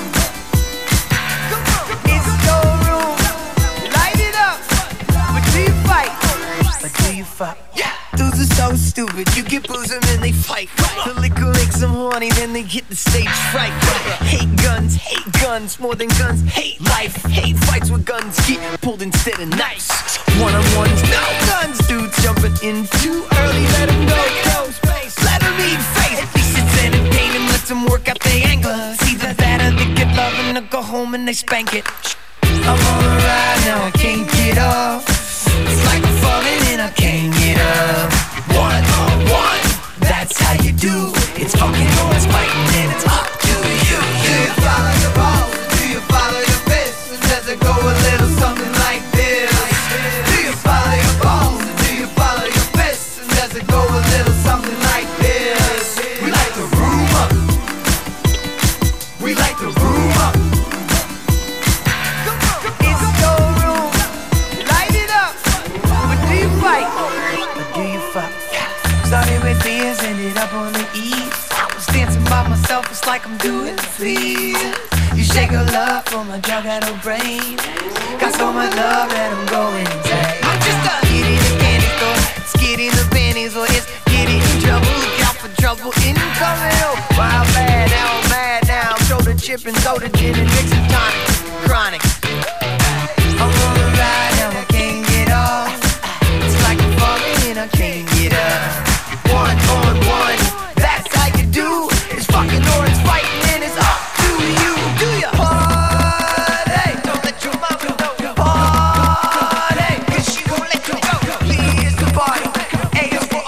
It's your room. Light it up. But do you fight? Or do you fuck? Yeah. Dudes are so stupid. You get booze them and they fight. The liquor makes them horny, then they get the stage fright. Hate guns more than guns. Hate life, hate fights with guns. Get pulled instead of knives. One-on-ones, no guns. Dudes jumping in too early. Let them go, space. Let them eat face. At least it's entertaining. Let them work out their anger. See the that or they get love and they go home and they spank it. I'm on a ride now, I can't get off. It's like I'm falling and I can't get up. One on one, that's how you do. It's fucking on, it's fighting and it's up to you. Do you follow your balls? Do you follow your fists? And does it go a little something like this? Do you follow your balls? Do you follow your fists? And does it go a little something like this? We like to room up. We like to room up. It's your room. Light it up. But do you fight? Or do you fuck? Started with beers, ended up on the east. I was dancing by myself, it's like I'm doing things. You shake a love for my drug addict brain. Got so much love that I'm going insane. I'm just a hit in the candy store. It's getting the panties, or it's getting in trouble. Look out for trouble incoming. Oh, wild bad, now I'm mad now. Shoulder chip and soda, gin and mixing tonic. Chronic. I'm on a ride now, I can't get off. It's like I'm falling and I can't get up. One on one, that's how you do. It's fucking or it's fighting and it's up to you. Do ya party? Don't let your mama know. Party, 'cause she won't let you go. Here's the party. A is for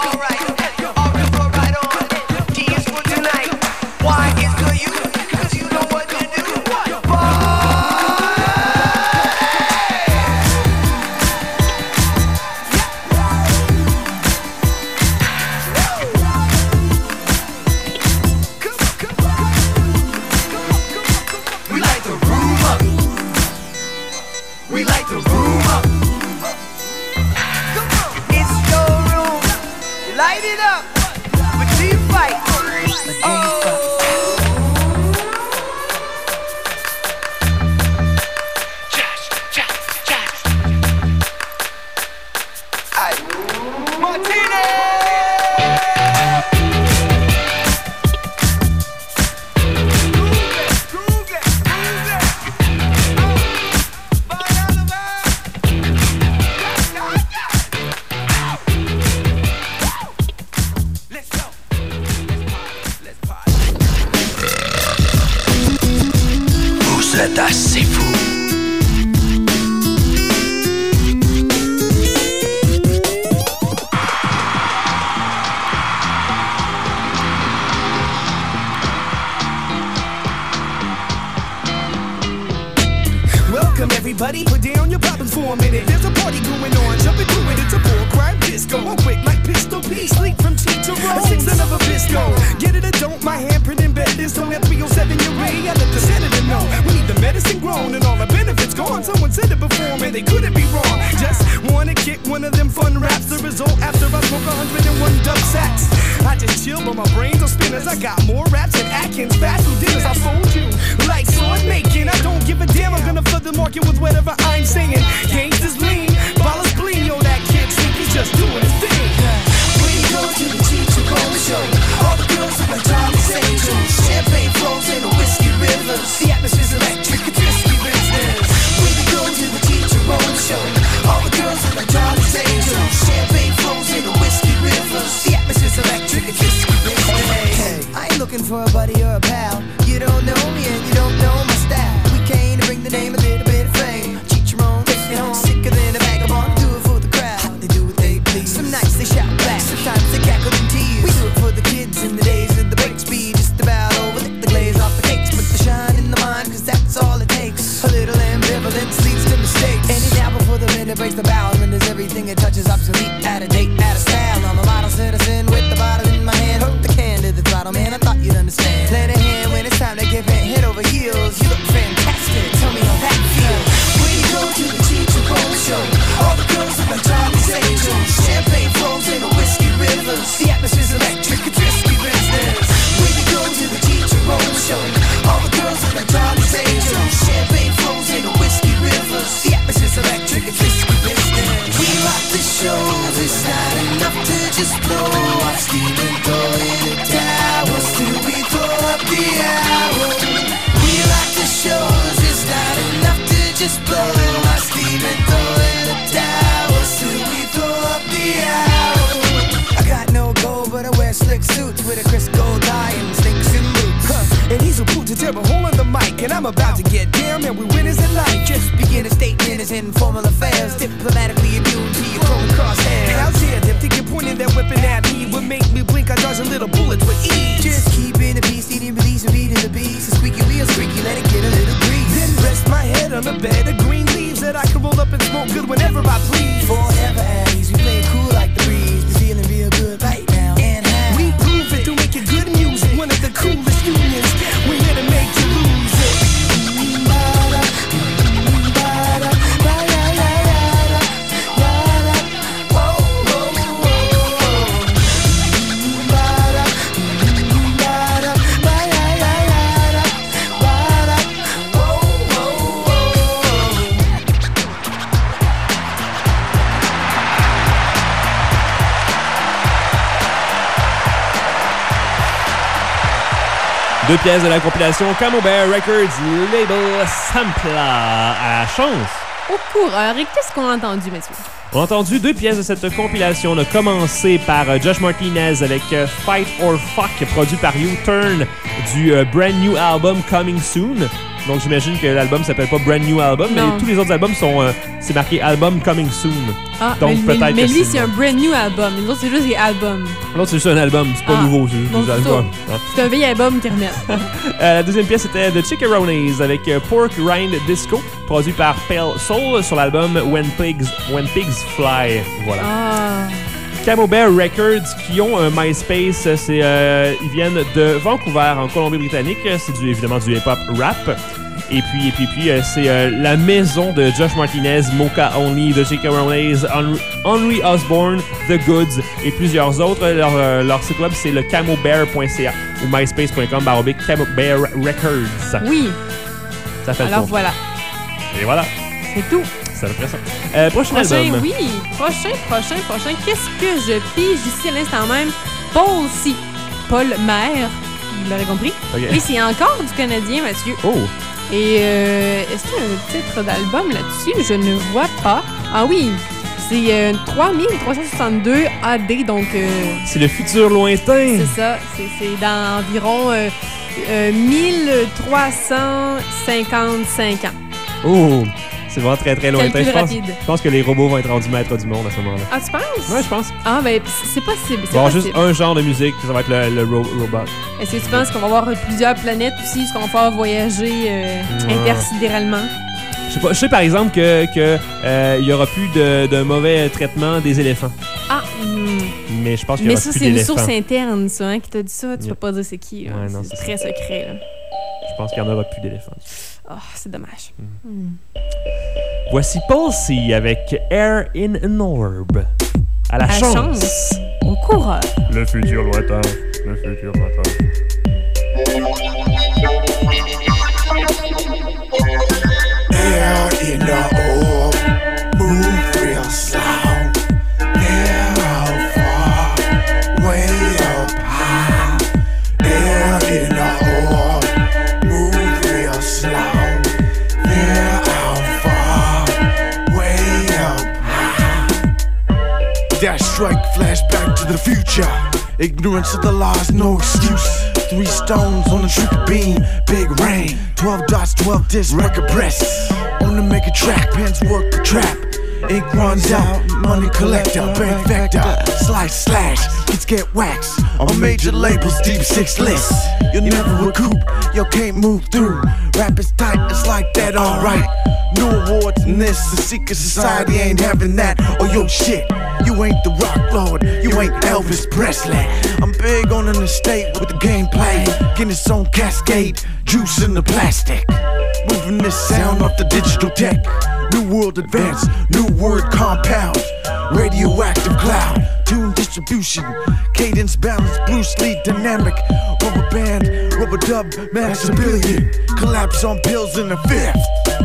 welcome everybody. Put down your problems for a minute. There's a party going on, jump into it. It's a full crime disco. I'm quick like Pistol P, sleep from cheek to roll. A sixth of a Bisco. Get it or don't, my handprint embedded in stone at 307 your way. I let the senator know we need the medicine grown and all the benefits gone. Someone said it before, man, they couldn't be wrong. Just wanna kick one of them fun raps. The result after I smoke 101 dub sacks. I just chill, but my brains are spinners. I got more raps than Atkins, fast food dinners. I phoned you like sword making. I don't give a damn. I'm gonna flood the market with whatever I'm singing. Gangsters lean, ballers bleed. Yo, that kid think he's just doing his thing. When you go to the Teacher Roll show, all the girls look like Charlie's Angels. Champagne flows in the whiskey rivers. The atmosphere's electric, it's risky business. When you go to the Teacher Roll show, all the girls look like Charlie's Angels. Champagne flows in the whiskey rivers. The atmosphere's electric, it's risky business. Hey, I ain't looking for a buddy or a pal. You don't know me and you don't know my style. We came to bring the name a little bit of fame. Cheat your own, take it home. Sicker than a vagabond, do it for the crowd. They do what they please. Some nights they shout back, sometimes they cackle in tears. We do it for the kids in the days of the break speed. Just about over, lick the glaze off the cakes. Put the shine in the mind, cause that's all it takes. A little ambivalence leads to mistakes. Any now before the minute breaks the bounds. When there's everything it touches obsolete, out of date, out of style. I'm a model citizen with the bottle in my hand. Hook the can to the throttle, man, I thought you'd understand. Lend a hand when it's time to get bent head over heels. You look fantastic, tell me how that feels. When you go to the Teacher Roll show, all the girls look like Charlie's Angels. Champagne flows in the whiskey rivers. The atmosphere's electric, it's risky business. When you go to the Teacher Roll show, all the girls look like Charlie's Angels. Champagne flows in the whiskey rivers. The atmosphere's electric, it's risky business. We rock the shows, it's not enough to just blow off steam and throw in the towel. Still we throw up the hour. We rock the shows, it's not enough to just blow off steam and throw in the towel. Still we throw up the hour. I got no gold, but I wear slick suits with a crisp gold tie and sticks and boots. And he's a boot to tear a hole in the mic, and I'm about to get down, and we winners in life. Just begin a statement as informal affairs, diplomatically immune to your chrome crosshairs. How dare them think you're pointing that weapon at me would make me blink? I dodge a little bullets with ease. Just keeping the peace, eating, releasing, beating the beast. A squeaky wheel, squeaky, let it get a little grease. Then rest my head on a bed of green leaves that I can roll up and smoke good whenever I please. Forever at ease, we play it cool like the breeze. Be feeling real good right now and how we prove it through making good music. One of the coolest unions. We're here to make you lose it. Deux pièces de la compilation Camo Bear Records, label Sampla à la chance. Au coureur, et qu'est-ce qu'on a entendu, Mathieu? On a entendu deux pièces de cette compilation. On a commencé par Josh Martinez avec Fight or Fuck, produit par U-Turn du brand new album Coming Soon. Donc j'imagine que l'album s'appelle pas Brand New Album, non. Mais tous les autres albums sont c'est marqué Album Coming Soon. Ah, donc peut-être mais que lui c'est un Brand New Album, les autres c'est juste des albums. L'autre c'est juste un album, c'est pas nouveau, c'est juste des albums. C'est un vieil album qui remet. La deuxième pièce était The Chickaroonies avec Pork Rind Disco, produit par Pale Soul sur l'album When Pigs Fly. Voilà. Ah. Camo Bear Records qui ont un MySpace, ils viennent de Vancouver en Colombie-Britannique, c'est évidemment du hip-hop rap. Et puis c'est la maison de Josh Martinez, Mocha Only, The Chickaroonies, Henry Osborne, The Goods et plusieurs autres. Leur site web c'est le camobear.ca ou myspace.com/Camo Bear Records. Oui. Ça fait alors le tour. Voilà. Et voilà. C'est tout. Ça fait ça. Prochain album. Oui. Prochain. Qu'est-ce que je pige ici à l'instant même? Paul C. Paul Maher. Vous l'aurez compris. Okay. Et c'est encore du Canadien, Mathieu. Oh. Et est-ce qu'il y a un titre d'album là-dessus? Je ne vois pas. Ah oui. C'est 3362 AD, donc... c'est le futur lointain. C'est ça. C'est dans environ 1355 ans. Oh! C'est vraiment très très lointain. Je pense que les robots vont être rendus maîtres du monde à ce moment-là. Ah, tu penses? Ouais, je pense. Ah, ben, c'est possible. Il va y avoir juste un genre de musique, ça va être le robot. Est-ce que tu penses qu'on va avoir plusieurs planètes aussi, est-ce qu'on va pouvoir voyager intersidéralement? Je sais par exemple que y aura plus de mauvais traitement des éléphants. Ah, mais je pense qu'il y aura mais ça, plus c'est une d'éléphants. source interne, ça, hein, qui t'a dit ça. Tu Yeah. peux pas dire c'est qui. Là. Ouais, non, c'est c'est très secret. Là. Je pense qu'il y en aura plus d'éléphants. Oh, c'est dommage. Voici Paul C avec Air in an Orb. À la chance. Au coureur. Le futur lointain. Le futur lointain. Air in the orb, move real slow. Air far, way up high. Air in the orb, move real slow. Air far, way up high. That strike flashback to the future. Ignorance of the laws, no excuse. 3 stones on a triple beam, big rain. 12 dots, 12 discs, record press. On to make a track, pens work the trap. Ink runs out, money collector, bank factor. Slice, slash, kids get waxed. On major labels, deep 6 lists. You'll never recoup, yo can't move through. Rap is tight, it's like that, alright. No awards in this, the secret society ain't having that. Oh yo shit, you ain't the rock lord, you ain't Elvis Presley. I'm big on an estate with the gameplay, getting its own cascade, juice in the plastic. Moving this sound off the digital tech. New world advance, new word compound. Radioactive cloud, tune distribution, cadence balance, Bruce Lee dynamic. Rubber band, rubber dub, max a billion. Collapse on pills in the 5th.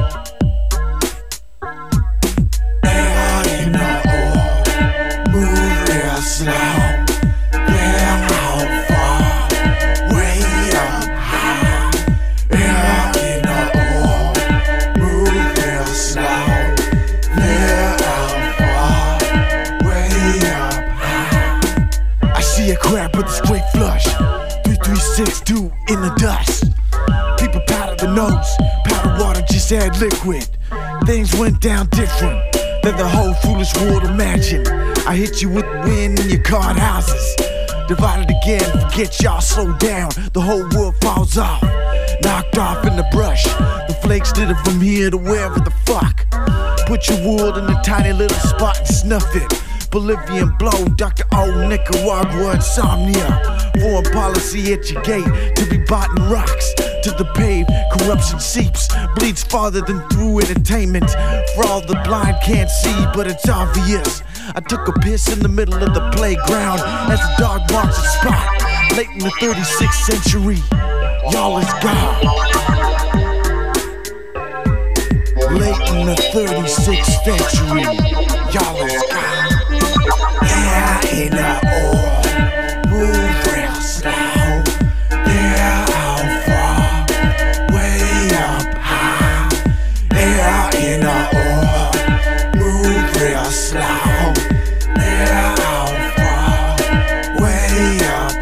Air in the orb, move real slow. Air out far, way up high. Air in the orb, move real slow. Air out far, way up high. I see a crab with a straight flush. 3362 in the dust. People powder the nose, powder water just add liquid. Things went down different than the whole foolish world imagined. I hit you with wind in your card houses. Divided again, forget y'all, slow down. The whole world falls off, knocked off in the brush. The flakes did it from here to wherever the fuck. Put your world in a tiny little spot and snuff it. Bolivian blow, Dr. O, Nicaragua insomnia. Foreign policy at your gate, to be bought in rocks. To the pave, corruption seeps, bleeds farther than through entertainment. For all the blind can't see, but it's obvious. I took a piss in the middle of the playground as the dog marks a spot. Late in the 36th century, y'all is gone. Late in the 36th century, y'all is gone. Yeah, in the orb, move real slow. Yeah, out far, way up high. Yeah, in the orb, move real slow. Yeah, out far, way up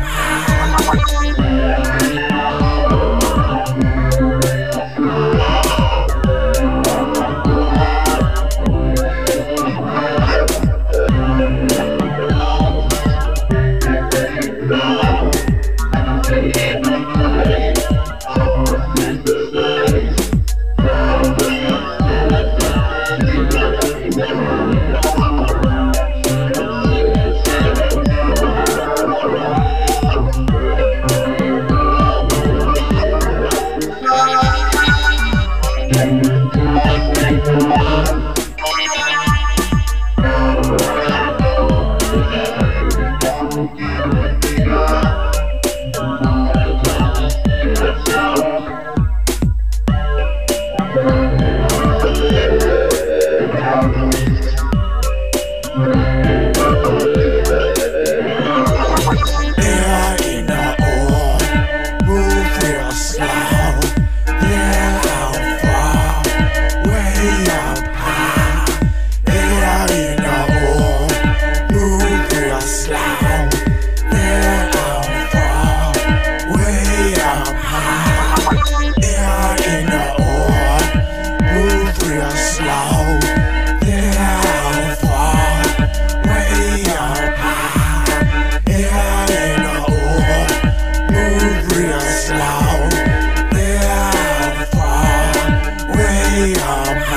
way up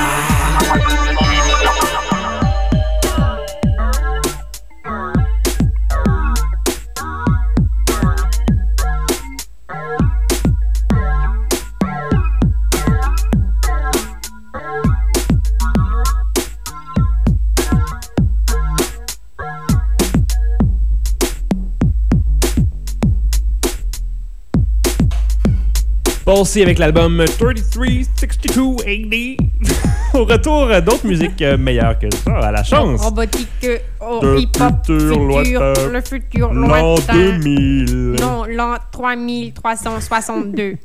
Passé avec l'album 3362 AD. Au retour, d'autres musiques meilleures que ça, à la chance. Robotique, De hip-hop, futur lointain. le futur L'an lointain. 2000. Non, l'an 3362.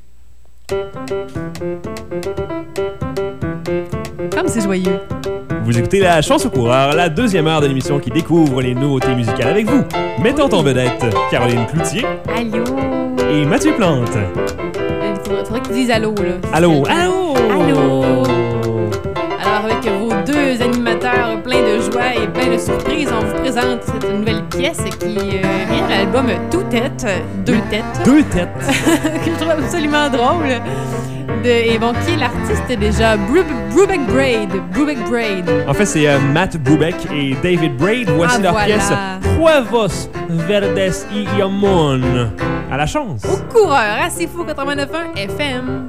Comme c'est joyeux. Vous écoutez La Chance au coureur, la deuxième heure de l'émission qui découvre les nouveautés musicales avec vous. Mettons en vedette Caroline Cloutier Allô? et Mathieu Plante. Faudrait que tu dises allô, là. Allô, allô! Allô! Alors, avec vos deux animateurs pleins de joie et pleins de surprises, on vous présente cette nouvelle pièce qui vient de l'album Two Têtes, Deux Têtes, Deux têtes. que je trouve absolument drôle. Et bon, qui est l'artiste déjà? Brubeck Braid. En fait, c'est Matt Brubeck et David Braid. Voici leur voilà. pièce Huevos Verdes y Amon. À la chance! Au coureur, à C'est Fou 89.1 FM.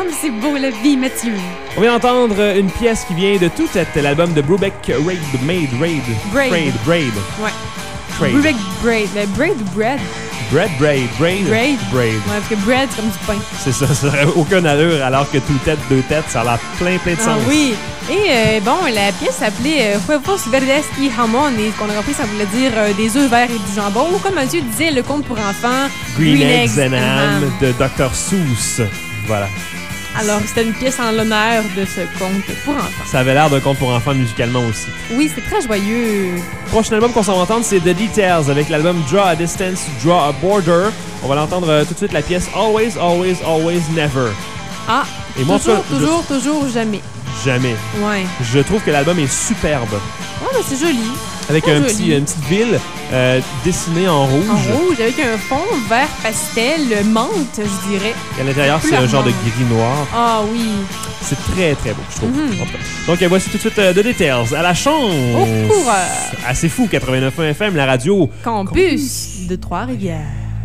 Comme c'est beau la vie, Mathieu. On vient d'entendre une pièce qui vient de Tout Tête, l'album de Brubeck Raid. Braid. Ouais. Trade. Brubeck Braid. Mais Braid ou Bread? Braid. Braid. Braid. Ouais, parce que bread, c'est comme du pain. C'est ça, ça n'aurait aucune allure, alors que Tout Tête, Deux Têtes, ça a l'air plein de sens. Ah oui. Et bon, la pièce s'appelait Huevos Verdes y Jamón, et ce qu'on a compris, ça voulait dire des œufs verts et du jambon. Ou comme Mathieu disait, le conte pour enfants, Green Eggs and Ham de Dr. Seuss. Voilà. Alors, c'était une pièce en l'honneur de ce conte pour enfants. Ça avait l'air d'un conte pour enfants musicalement aussi. Oui, c'est très joyeux. Prochain album qu'on s'en va entendre, c'est The Details avec l'album Draw a Distance, Draw a Border. On va l'entendre tout de suite, la pièce Always, Always, Always, Never. Ah, Et moi, toujours, jamais. Jamais. Ouais. Je trouve que l'album est superbe. Ouais, mais c'est joli. Avec une petite ville dessinée en rouge. En rouge, avec un fond vert pastel, menthe, je dirais. Et à l'intérieur, c'est un genre de gris-noir. Ah oui. C'est très, très beau, je trouve. En tout cas. Donc, voici tout de suite The Details à la chance. Au coureur. Assez fou, 89.1 FM, la radio. Campus de Trois-Rivières.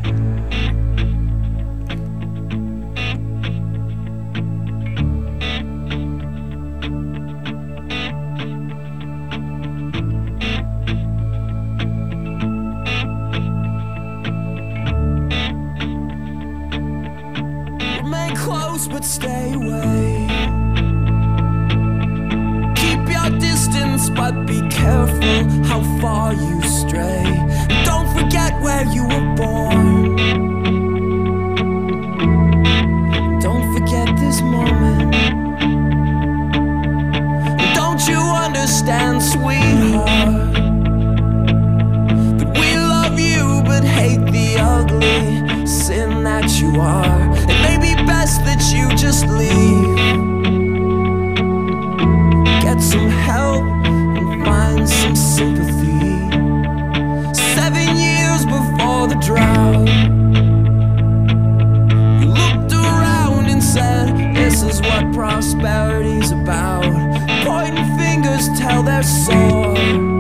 But stay away. Keep your distance, but be careful how far you stray. Don't forget where you were born. Don't forget this moment. Don't you understand, sweetheart, that we love you but hate the ugly sin that you are. It may be best that you just leave, get some help and find some sympathy. 7 years before the drought, you looked around and said, this is what prosperity's about. Pointing fingers till they're sore,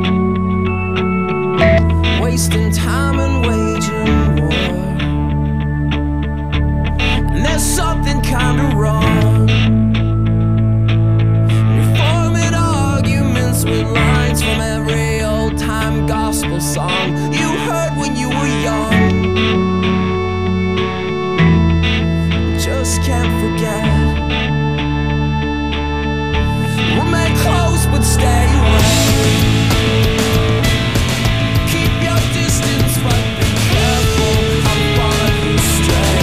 wasting time and waging war. There's something kinda wrong. You're forming arguments with lines from every old-time gospel song you heard when you were young. Just can't forget. Remain close but stay away. Keep your distance but be careful how far you stray.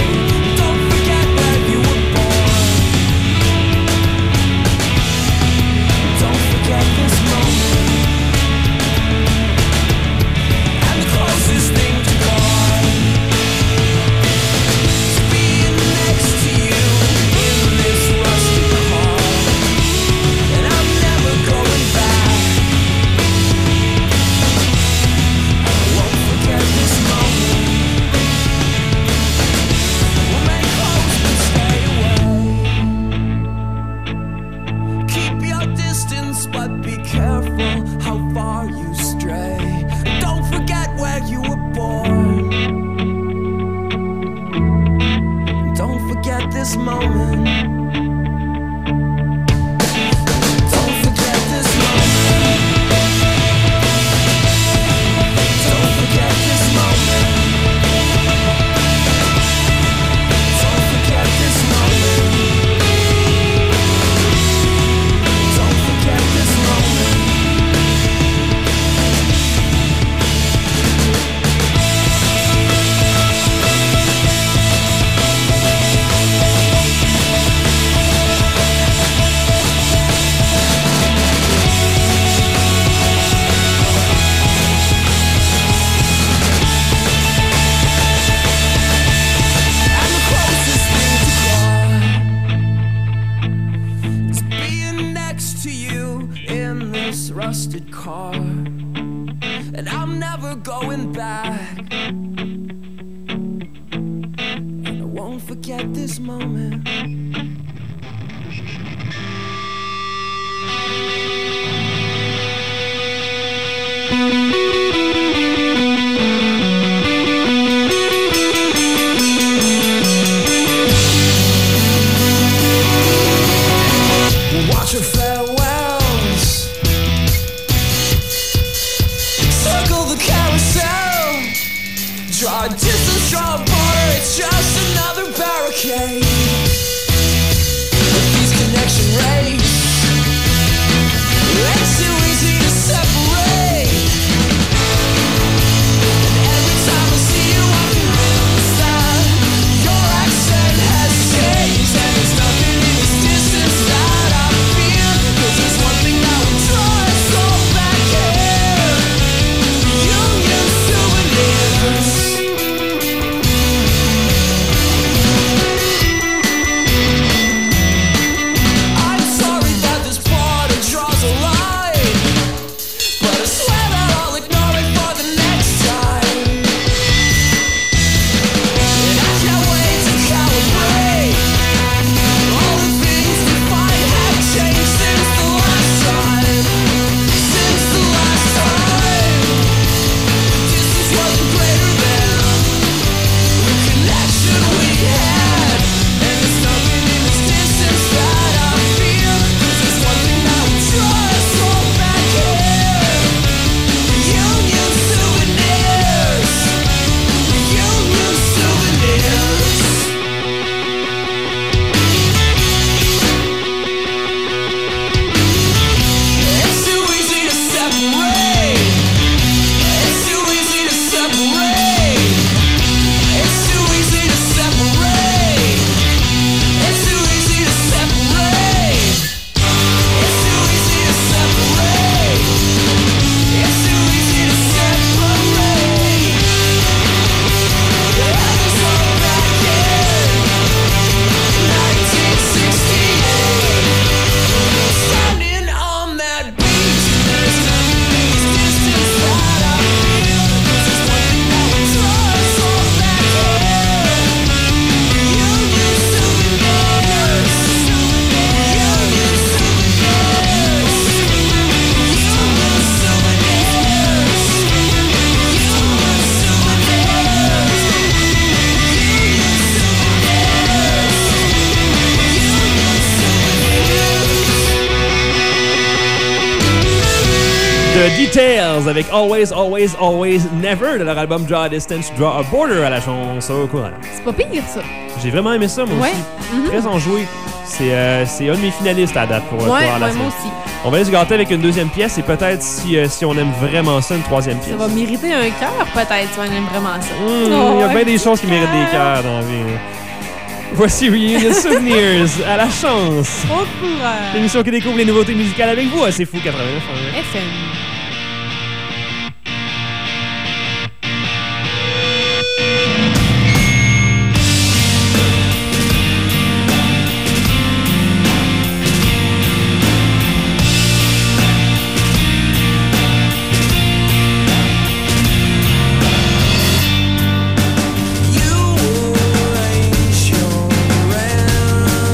Details avec Always, Always, Always, Never de leur album Draw a Distance, Draw a Border à la chanson au courant. C'est pas pire, ça. J'ai vraiment aimé ça, moi Ouais. aussi. Très enjoué. C'est un de mes finalistes à date pour Ouais, la moi semaine. aussi. On va aller se gâter avec une deuxième pièce et peut-être si on aime vraiment ça, une troisième pièce. Ça va mériter un cœur, peut-être, si on aime vraiment ça. Il y a bien des choses qui méritent des cœurs dans la vie. Voici Reunion Souvenirs à la chance. Au courage. L'émission qui découvre les nouveautés musicales avec vous, C'est Fou 89. FM.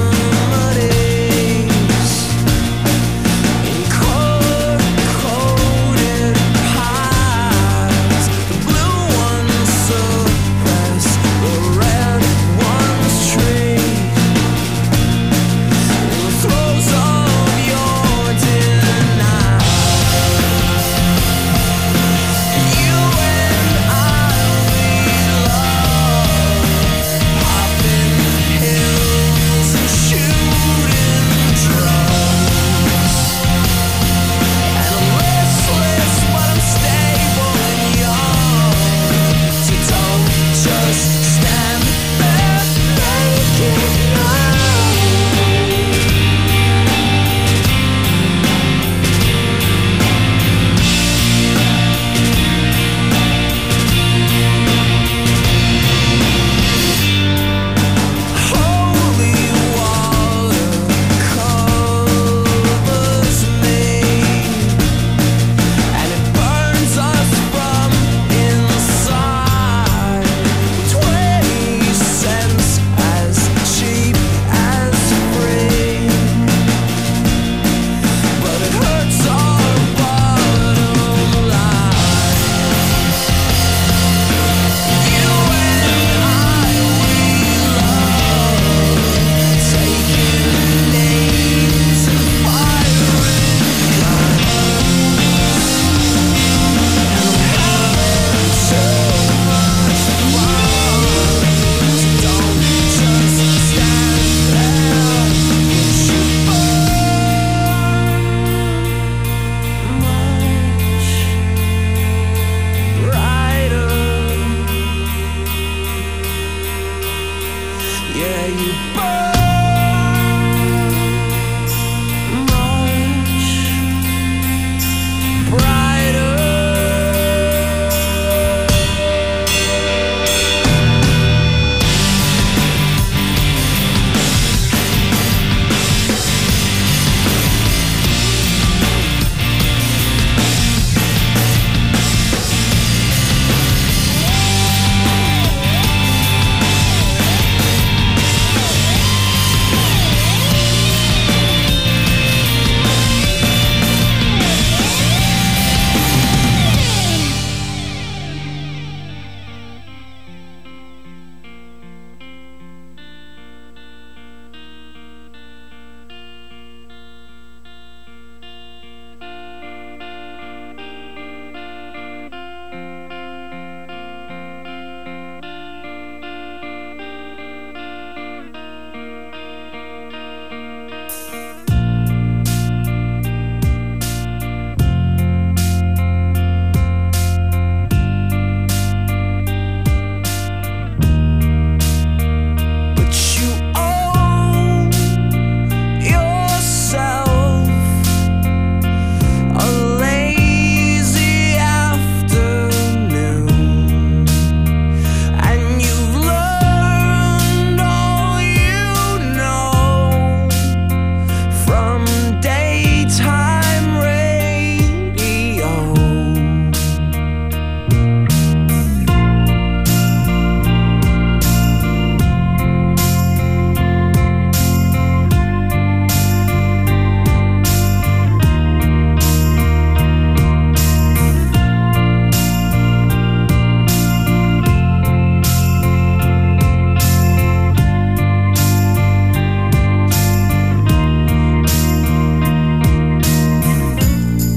Cold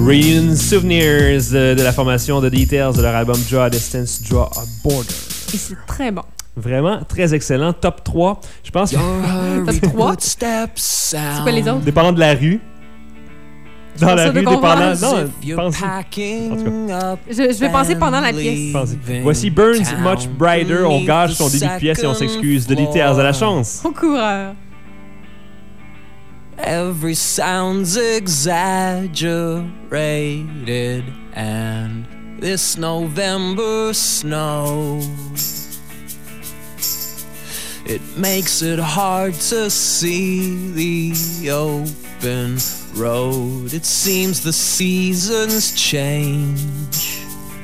Reunion Souvenirs de la formation The Details de leur album Draw a Distance, Draw a Border. Et c'est très bon. Vraiment très excellent. Top 3. Je pense que... Top 3. C'est quoi les autres? Dépendant de la rue. Dans la rue, dépendant... Non, pense... Je vais penser pendant la pièce. Pensez. Voici Burns Much Brighter. On gâche son début de pièce et on s'excuse. The Details, à la chance. Au coureur. Every sound's exaggerated, and this November snow, it makes it hard to see the open road. It seems the seasons change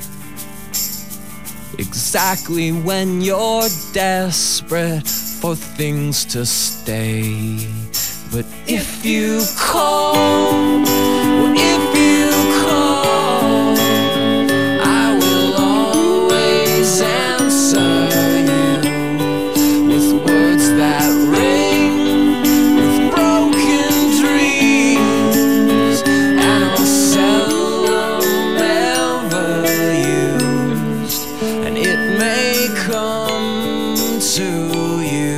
exactly when you're desperate for things to stay. But if you call, well, if you call, I will always answer you with words that ring, with broken dreams, and are seldom ever used, and it may come to you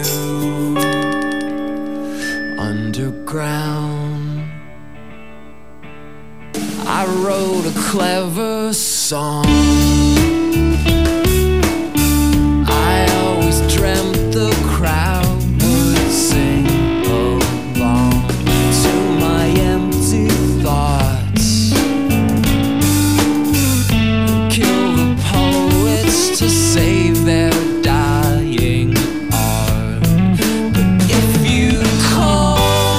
underground. I wrote a clever song. I always dreamt the crowd would sing along to my empty thoughts, kill the poets to save their dying art. But if you call,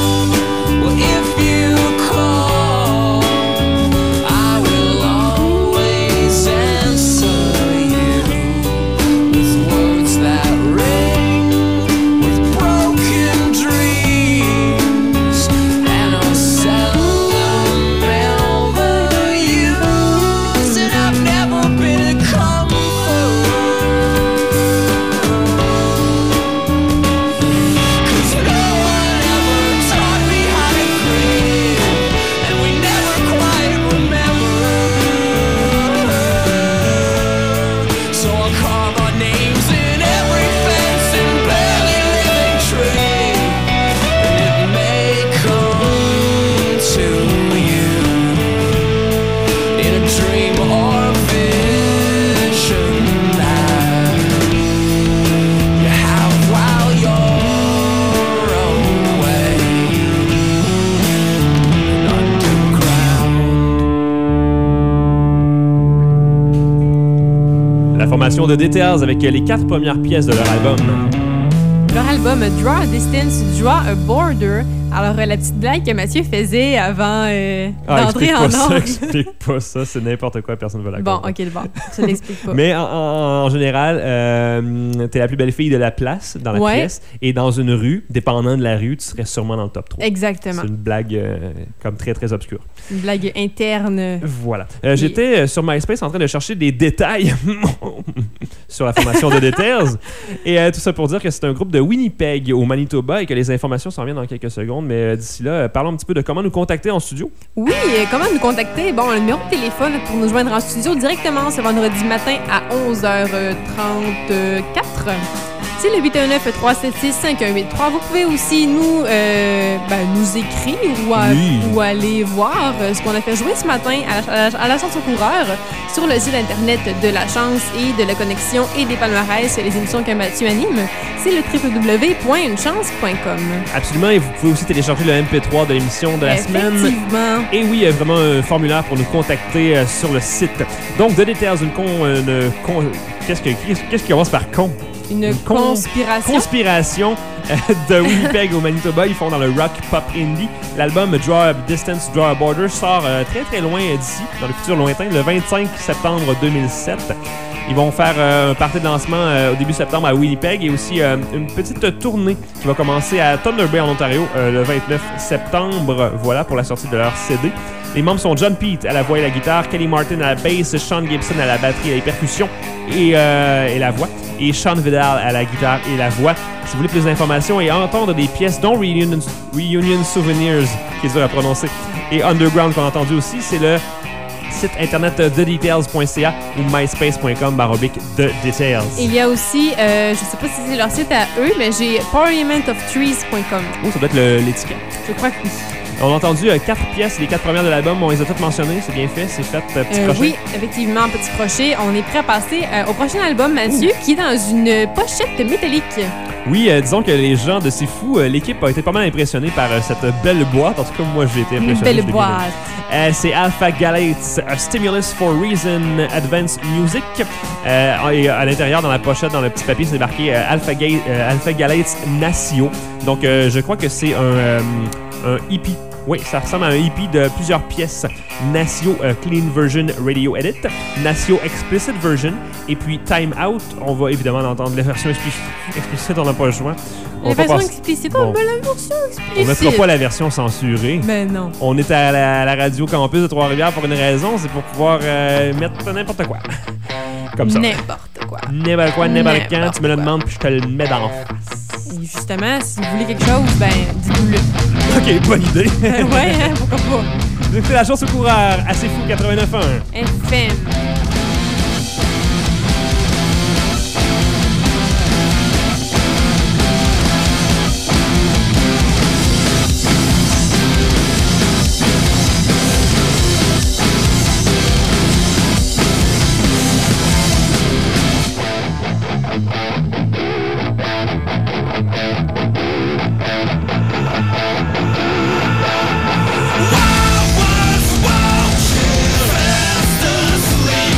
De Details avec les 4 premières pièces de leur album. Leur album Draw a Distance, Draw a Border. Alors, la petite blague que Mathieu faisait avant d'entrer en ondes. Explique pas ça, c'est n'importe quoi, personne ne va la comprendre. Bon, ok, bon, je l'explique pas. Mais en général, t'es la plus belle fille de la place dans la pièce, et dans une rue, dépendant de la rue, tu serais sûrement dans le top 3. Exactement. C'est une blague comme très, très obscure. Une blague interne. Voilà. J'étais sur MySpace en train de chercher des détails sur la formation de Details, et tout ça pour dire que c'est un groupe de Winnipeg au Manitoba et que les informations s'en viennent dans quelques secondes. Mais d'ici là, parlons un petit peu de comment nous contacter en studio. Oui, comment nous contacter? Bon, le numéro de téléphone pour nous joindre en studio directement ce vendredi matin à 11h34. C'est le 819-376-5183. Vous pouvez aussi nous écrire ou aller voir ce qu'on a fait jouer ce matin à la chanson coureur sur le site internet de La Chance et de La Connexion et des palmarès, les émissions que Mathieu anime. C'est le www.unechance.com. Absolument, et vous pouvez aussi télécharger le MP3 de l'émission de la semaine. Effectivement. Et oui, il y a vraiment un formulaire pour nous contacter sur le site. Donc, The Details, qu'est-ce qui commence par con? Une conspiration de Winnipeg au Manitoba. Ils font dans le rock pop indie. L'album Draw a Distance, Draw a Border sort très très loin d'ici, dans le futur lointain, le 25 septembre 2007. Ils vont faire un party de lancement au début septembre à Winnipeg et aussi une petite tournée qui va commencer à Thunder Bay en Ontario le 29 septembre. Voilà pour la sortie de leur CD. Les membres sont John Pete à la voix et la guitare, Kelly Martin à la bass, Sean Gibson à la batterie et les percussions et la voix, et Sean Vidal à la guitare et la voix. Si vous voulez plus d'informations et entendre des pièces dont Reunion Souvenirs, qui est dur à prononcer, et Underground qu'on a entendu aussi, c'est le site internet thedetails.ca ou myspace.com/thedetails. Et il y a aussi, je sais pas si c'est leur site à eux, mais j'ai parliamentoftrees.com. Oh, ça doit être l'étiquette. Je crois que oui. On a entendu 4 pièces, les 4 premières de l'album, on les a toutes mentionnées, c'est bien fait, c'est fait, petit crochet. Oui, effectivement, petit crochet. On est prêt à passer au prochain album, Mathieu, qui est dans une pochette métallique. Oui, disons que les gens de C'est Fou, l'équipe a été pas mal impressionnée par cette belle boîte. En tout cas, moi, j'ai été impressionné. Une belle boîte. C'est Alpha Galates, A Stimulus for Reason Advanced Music. Et à l'intérieur, dans la pochette, dans le petit papier, c'est marqué Alpha Galates Natio. Donc, je crois que c'est un EP. Oui, ça ressemble à un EP de plusieurs pièces. Natio Clean Version Radio Edit, Natio Explicit Version, et puis Time Out. On va évidemment entendre la version explicite, on n'a pas le choix. La version explicite, on veut la version explicite. On ne mettra pas la version censurée. Mais non. On est à la radio campus de Trois-Rivières pour une raison, c'est pour pouvoir mettre n'importe quoi. Comme ça. N'importe quoi. N'importe quoi, n'importe quand. Tu me le demandes, puis je te le mets d'en face. Et justement, si vous voulez quelque chose, ben, dites-nous-le. Ok, bonne idée. Ouais, hein, pourquoi pas. Vous écoutez la chance au coureur, assez fou 89.1. FM. Sleep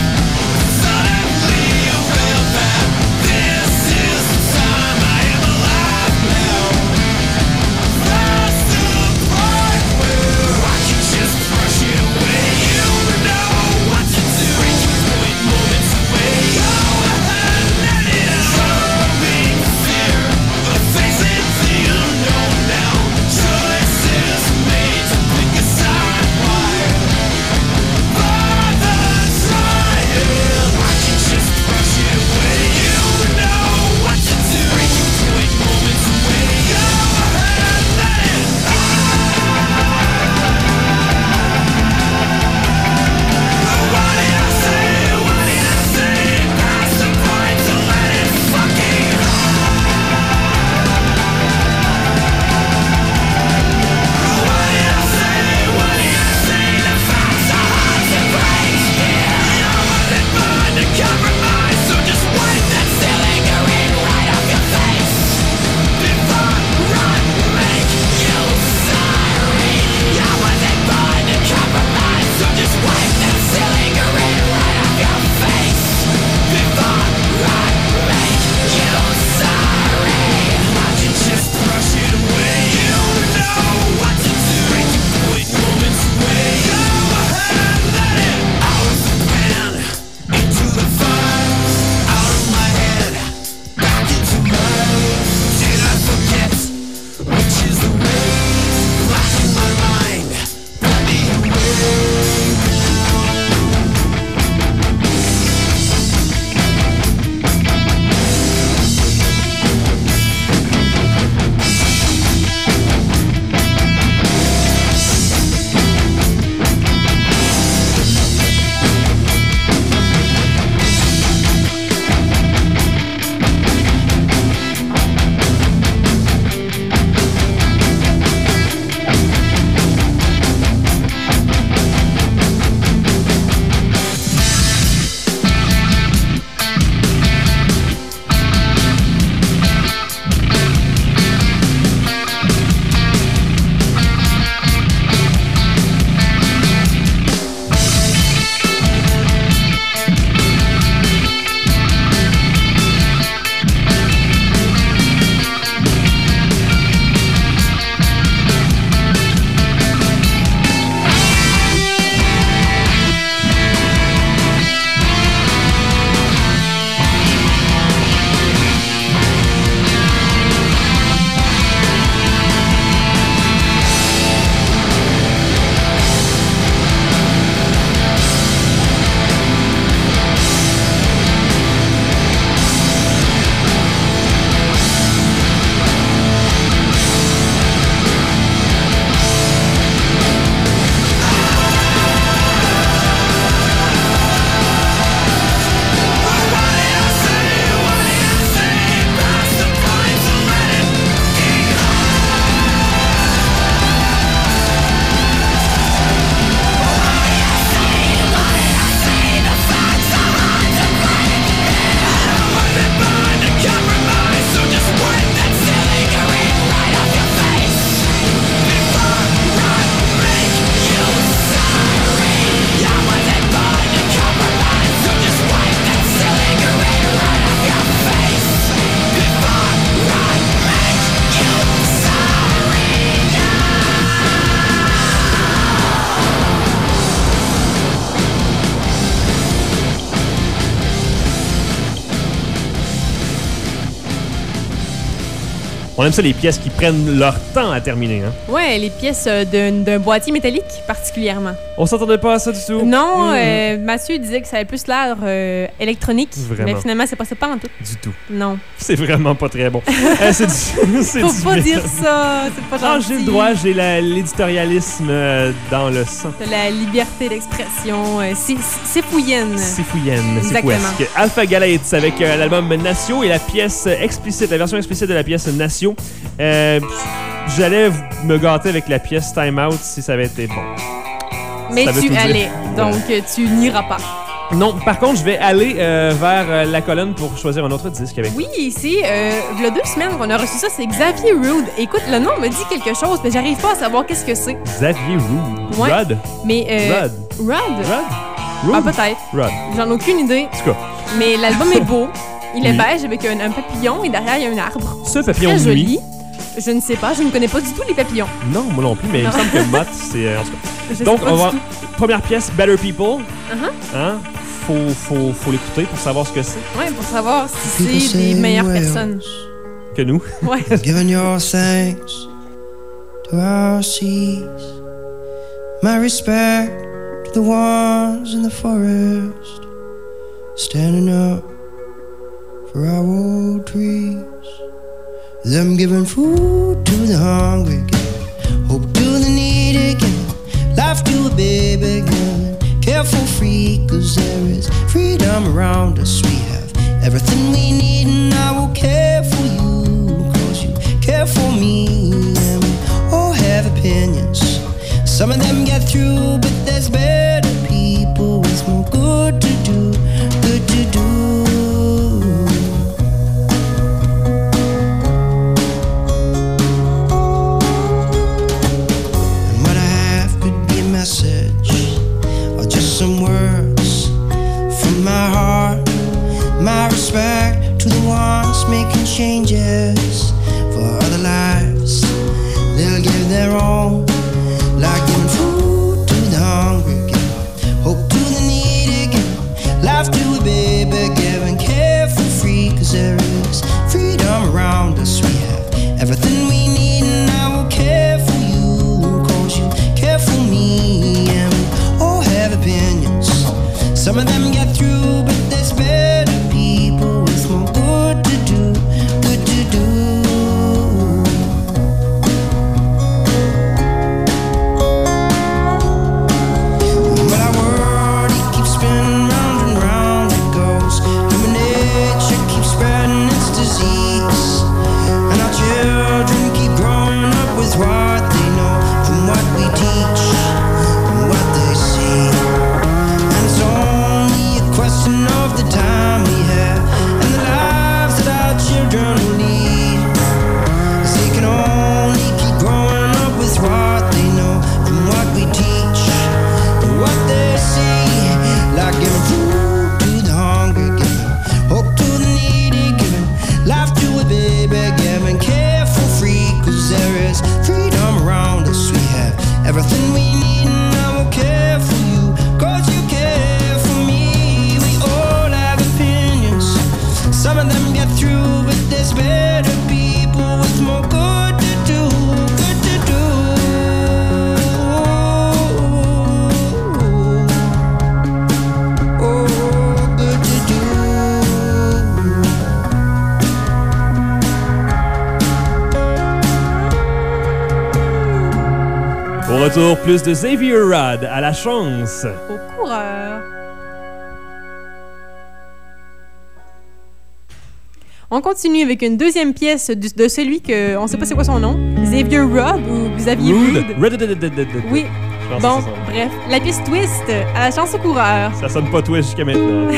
On aime ça, les pièces qui prennent leur temps à terminer. Hein? Ouais, les pièces d'un boîtier métallique, particulièrement. On s'attendait pas à ça du tout. Non, Mathieu disait que ça avait plus l'air électronique. Vraiment. Mais finalement, c'est pas ça, pas en tout. Du tout. Non. C'est vraiment pas très bon. Faut pas dire ça, c'est pas gentil. J'ai le droit, j'ai l'éditorialisme dans le sang. De la liberté d'expression. C'est fouillenne. C'est fouillenne, c'est Exactement. fouesque. Alpha Galates avec l'album Natio et la pièce explicite, la version explicite de la pièce Natio. J'allais me gâter avec la pièce Time Out si ça avait été bon. Mais Ça veut tu tout dire. allais, donc tu n'iras pas. Non, par contre, je vais aller vers la colonne pour choisir un autre disque avec. Oui, ici, il y a 2 semaines qu'on a reçu ça, c'est Xavier Rude. Écoute, le nom me dit quelque chose, mais j'arrive pas à savoir qu'est-ce que c'est. Xavier Rude. Ouais. Rod. Mais Rod. Rod? Rod. Ah, Rude. peut-être. Rod. J'en ai aucune idée. En tout cas, Mais l'album est beau. Il est Oui. beige avec un papillon et derrière, il y a un arbre. ce papillon Très de joli. nuit. Je ne sais pas, je ne connais pas du tout les papillons. Non, moi non plus, mais il me Non. semble que Mott, c'est. En tout cas. Je sais Donc, pas on du va. tout. Première pièce, Better People. Uh-huh. Hein? Faut l'écouter pour savoir ce que c'est Ouais, pour savoir si People c'est des say meilleures well. personnes. que nous. Ouais. Giving your thanks to our seas. My respect to the ones in the forest, standing up for our old trees. Them giving food to the hungry, giving hope to the needy, giving life to a baby, giving care for free, 'cause there is freedom around us. We have everything we need, and I will care for you, 'cause you care for me. And we all have opinions, some of them get through, but there's better people with more good to do, good to do. And what I have could be a message, or just some words from my heart. My respect to the ones making changes for other lives. They'll give their own, like giving food to the hungry, giving hope to the needy, giving life to a baby, giving care for free, 'cause there is freedom around us. We have everything we need, and I will care for you, 'cause you care for me. And we all have opinions, some of them get through, but there's better people with more good to do, good to do. But our world, it keeps spinning round and round it goes. Human nature keeps spreading its disease, and our children keep growing up with what they know and what we teach and what they see. And it's only a question of the time we have and the lives that our children will lead. 'Cause they can only keep growing up with what they know and what we teach and what they see. Like giving food to the hungry, giving hope to the needy, giving life to a baby, giving care for free, 'cause there is freedom around us. We have everything we need, and I will care for you, 'cause you care for me. We all have opinions, some of them get through, but there's better people with more good to do, good to do. Oh, good to do. Au retour, plus de Xavier Rudd à la chance. Au coureur. On continue avec une deuxième pièce de celui que on sait pas c'est quoi son nom, Xavier Rudd ou Xavier Rude. Oui. Je pense Bon, que c'est ça. bref, la pièce Twist à la chance au coureur. Ça sonne pas twist jusqu'à maintenant.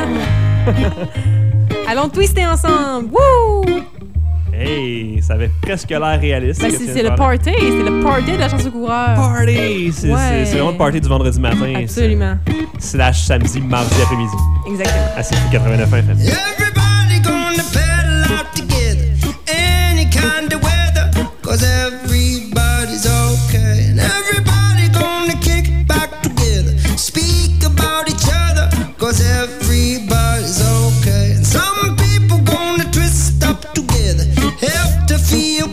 Allons twister ensemble. Wouh! Hey, ça avait presque l'air réaliste. Ben, ce que tu c'est viens de le faire. party, c'est le party de la chance au coureur. Party! C'est Ouais. c'est vraiment le party du vendredi matin. Absolument. Slash samedi, mardi après-midi. Exactement. À CFU 89 FM. Everybody gonna pedal out together, any kind of weather, 'cause everybody's okay. And everybody gonna kick back together, speak about each other, 'cause everybody's okay. And some people gonna twist up together, help to feel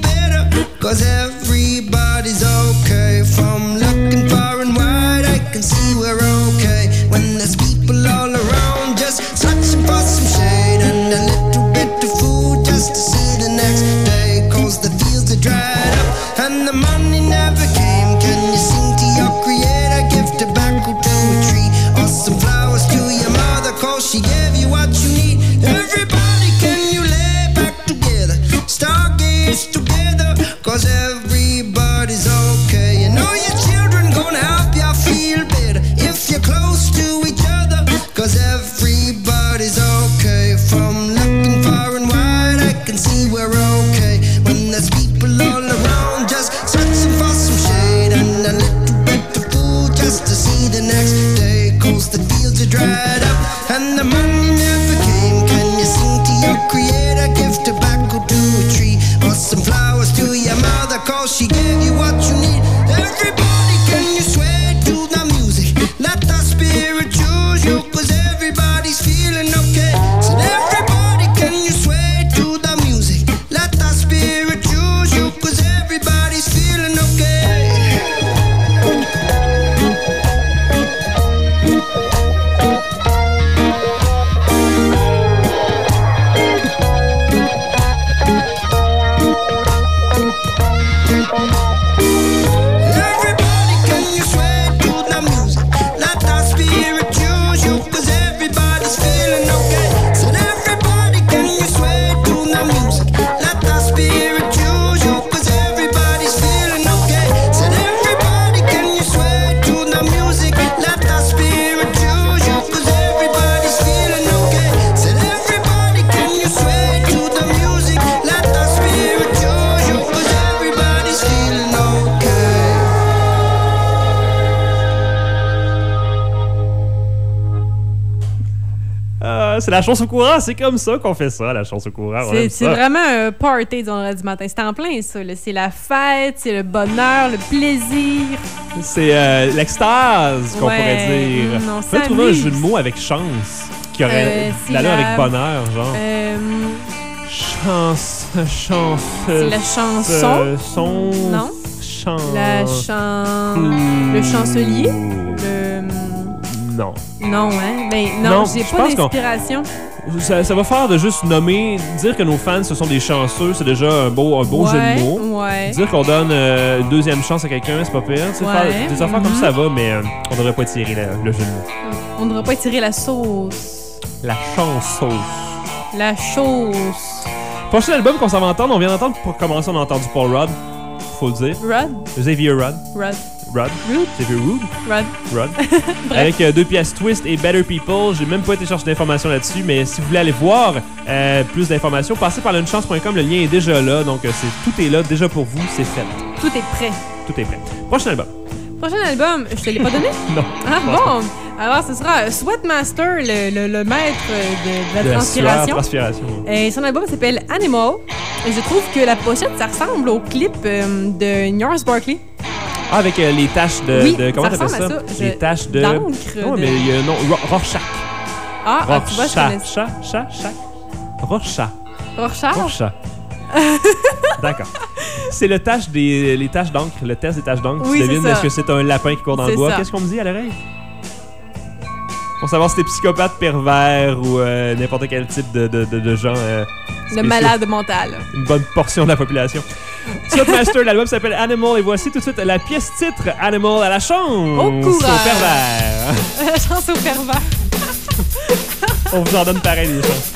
C'est la chance au courant. C'est comme ça qu'on fait ça, la chance au courant. C'est vraiment un party du matin. C'est en plein, ça. Là. C'est la fête, c'est le bonheur, le plaisir. C'est l'extase, qu'on pourrait dire. On On peut trouver un jeu de mots avec chance, qui aurait l'allure avec bonheur, genre. Chance. C'est la chanson. Non. La le chancelier. Non. Non, hein? Ben, non, j'ai pas d'inspiration. Ça va faire de juste nommer, dire que nos fans, ce sont des chanceux, c'est déjà un beau jeu de mots. Ouais. Dire qu'on donne une deuxième chance à quelqu'un, c'est pas pire. Faire des affaires comme ça va, mais on devrait pas tirer le jeu de mots. On devrait pas tirer la sauce. La chanceuse. La chose. Prochain album qu'on s'en va entendre, on vient d'entendre pour commencer, on a entendu Paul Rudd, faut le dire. Xavier Rudd. Xavier Rudd. Avec 2 pièces Twist et Better People. J'ai même pas été chercher d'informations là-dessus, mais si vous voulez aller voir plus d'informations, passez par lunechance.com, le lien est déjà là, donc tout est là déjà pour vous, c'est fait. Tout est prêt. Tout est prêt. Prochain album, je te l'ai pas donné? Non. Ah bon? Alors, ce sera Sweatmaster, le maître de la transpiration. Et son album s'appelle Animal. Et je trouve que la pochette, ça ressemble au clip de Gnarls Barkley. Ah, avec les taches de comment t'appelles ça? Les taches de... d'encre. Non, mais il y a un nom. Rorschach. Tu vois, je connais. Rorschach. D'accord. C'est les taches d'encre, le test des taches d'encre. Oui, tu devines, c'est ça. est-ce que c'est un lapin qui court dans le bois? Ça. Qu'est-ce qu'on me dit à l'oreille? Pour savoir si t'es psychopathe, pervers ou n'importe quel type de gens. Le malade mental. Une bonne portion de la population. Sweatmaster, l'album s'appelle Animal et voici tout de suite la pièce titre Animal à la chance au pervers. La chance au pervers. On vous en donne pareil des chances.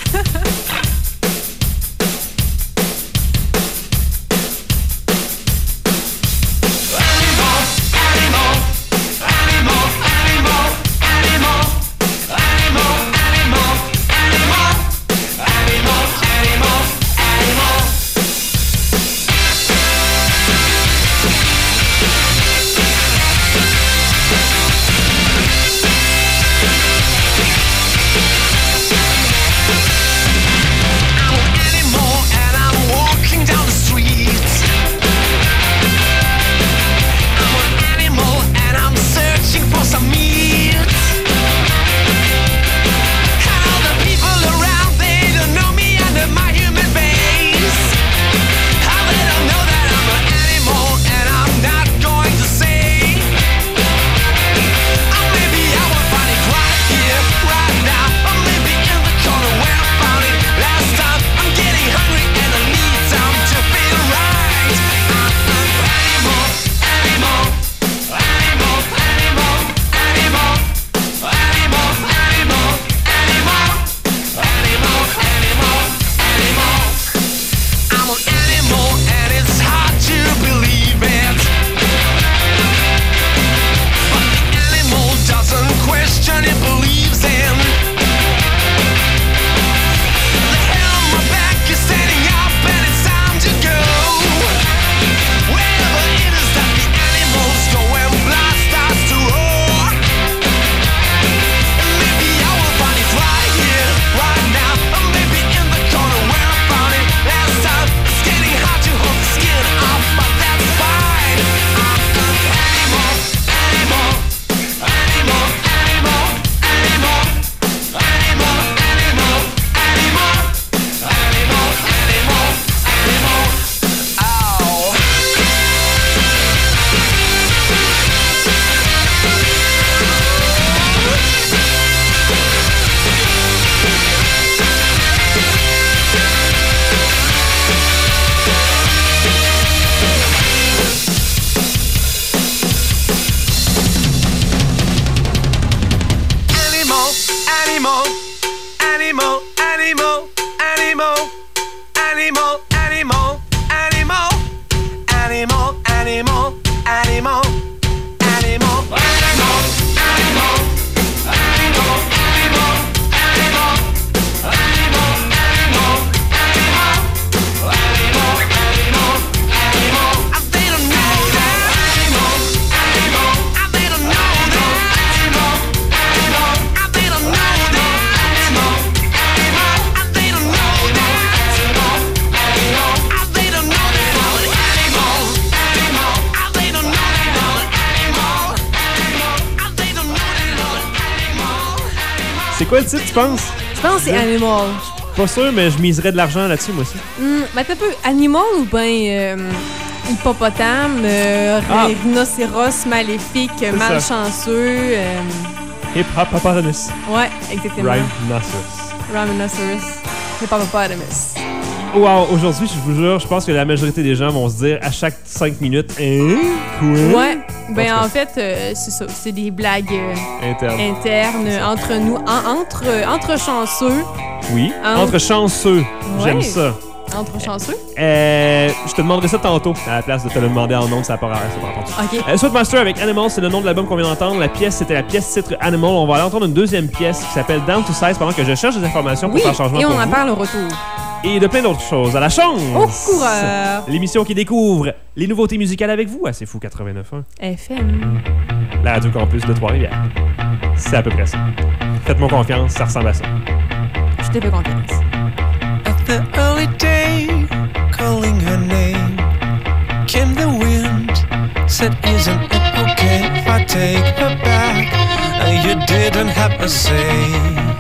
C'est quoi le titre, tu penses? Je pense que c'est Animal. Pas sûr, mais je miserais de l'argent là-dessus, moi aussi. Ben, t'as peu Animal ou bien hippopotame, rhinocéros maléfique, malchanceux. Hippopotamus. Ouais, exactement. Rhinoceros. Hippopotamus. Wow, aujourd'hui, je vous jure, je pense que la majorité des gens vont se dire à chaque 5 minutes « Hein? Quoi? » Ouais, ben en fait, c'est ça. C'est des blagues internes entre nous, entre chanceux. Oui, entre chanceux. Ouais. J'aime ça. Entre chanceux? Je te demanderai ça tantôt, à la place de te le demander en nom, ça n'a pas l'air, ça va entendre. OK. Sweatmaster avec Animal, c'est le nom de l'album qu'on vient d'entendre. La pièce, c'était la pièce titre Animal. On va aller entendre une deuxième pièce qui s'appelle Down to Size pendant que je cherche des informations pour faire changement et pour on en vous. parle au retour. Et de plein d'autres choses. À la chance! Au coureur! L'émission qui découvre les nouveautés musicales avec vous à C'est Fou 89.1. FM. La Radio Campus de Trois-Rivières. C'est à peu près ça. Faites-moi confiance, ça ressemble à ça. Je t'ai fait confiance. At the early day, calling her name, came the wind, said, isn't it okay if I take her back? You didn't have a say.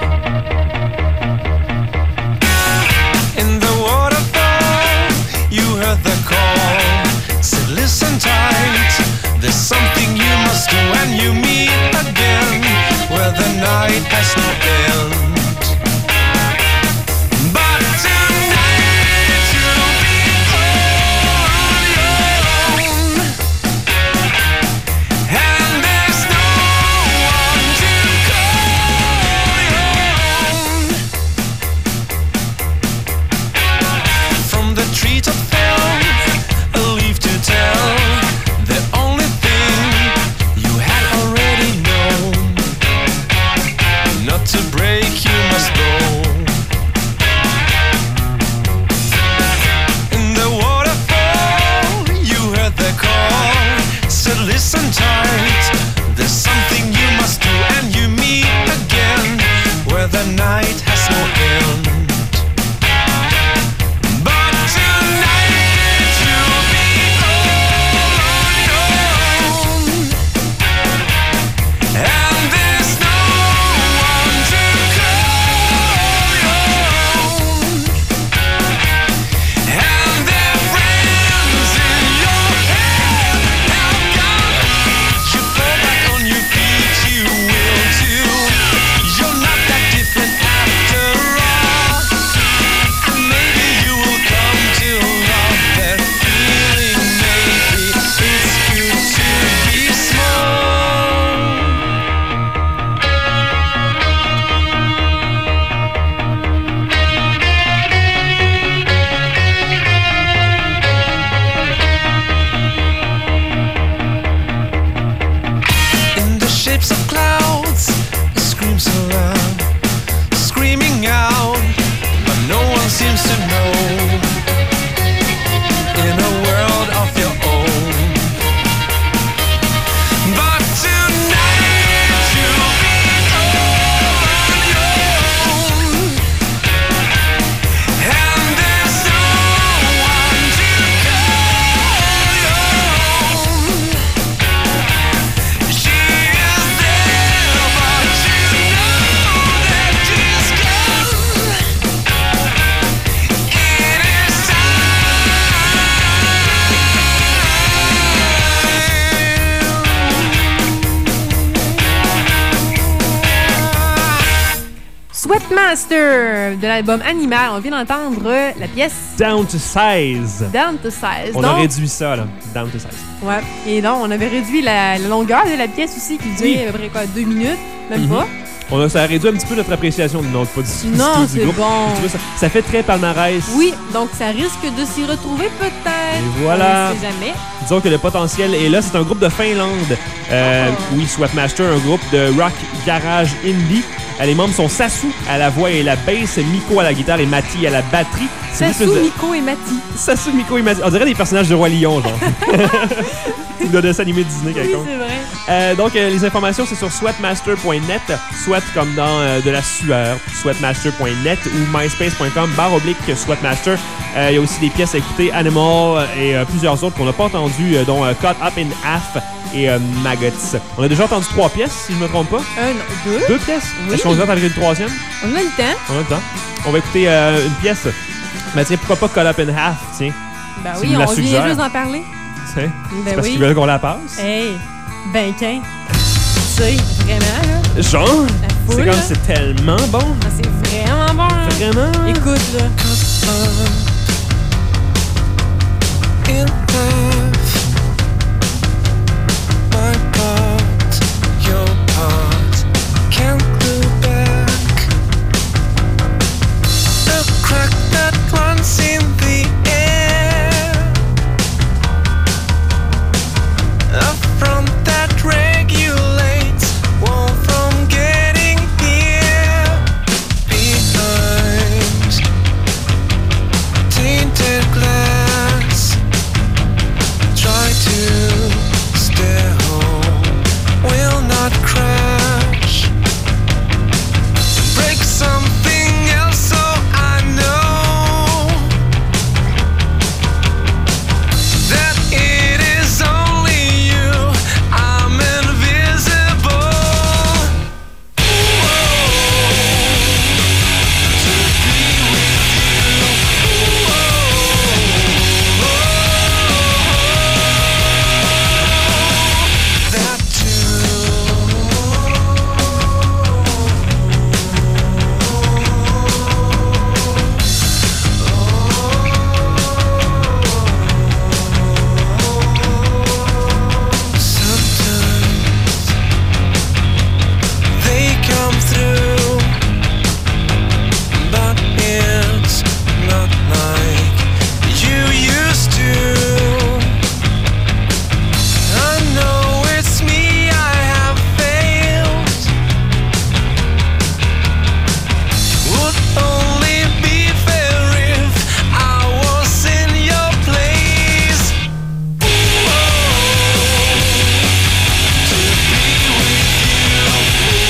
In the waterfall, you heard the call, said, listen tight, there's something you must do when you meet again, where the night has no end. Listen tight, there's something you must do, and you meet again where the night has no end. But tonight you'll be all on your own, and there's no one to call your own, and there are friends in your head have gone. You fall back on your feet, you will too. You're not that different after all, and maybe you will come to love that feeling. Maybe it's good to be small. In the shapes of clouds, it screams so loud, screaming out, but no one seems to know. In a world of your own, but tonight you'll be all on your own, and there's no one to call your own. She is there, but you know that she's gone. It is time. Sweatmaster de l'album Animal. On vient d'entendre la pièce Down to Size. Down to Size. On a réduit ça, là. Down to Size. Ouais. Et donc, on avait réduit la longueur de la pièce aussi, qui durait à peu près quoi, 2 minutes, même pas. Ça a réduit un petit peu notre appréciation du nom, pas du Non, tout du c'est groupe. bon. Je trouve ça fait très palmarès. Oui, donc ça risque de s'y retrouver peut-être. Et voilà. On ne sait jamais. Disons que le potentiel est là. C'est un groupe de Finlande. Oui, Sweatmaster, un groupe de rock garage indie. Les membres sont Sasu à la voix et la basse, Miko à la guitare et Mati à la batterie. Sasu, Miko et Mati. Sasu, Miko et Mati. On dirait des personnages de Roi Lion, genre. Ou de dessin animé Disney, quelconque. Oui, c'est vrai. Donc, les informations, c'est sur sweatmaster.net. Sweat comme dans de la sueur. Sweatmaster.net ou myspace.com/sweatmaster. Il y a aussi des pièces à écouter, Animal et plusieurs autres qu'on n'a pas entendues, dont Cut Up in Half et Maggots. On a déjà entendu 3 pièces, si je ne me trompe pas. Non, 2. 2 pièces? Oui. Est-ce qu'on va entendre une 3e? On a le temps. On a le temps. On va écouter une pièce. Mais tiens, pourquoi pas Cut Up in Half, tiens? Ben Tu oui, nous la on vient suggères. juste d'en parler. C'est Ben parce oui. qu'ils veulent qu'on la passe. Hey, ben qu'un. Tu sais, vraiment, là. Genre, La c'est foule, comme là. c'est tellement bon. Ah, c'est vraiment bon. Hein? Vraiment. Écoute, là. In half, my part, your part, can't glue back. A crack that runs in the air, a front that regulates one from getting here. Behind tainted glass, try to stay home, will not crash. Break something else so I know that it is only you. I'm invisible. That sometimes they come through, but it's not like you used to. I know it's me, I have failed. Would only be fair if I was in your place. To be with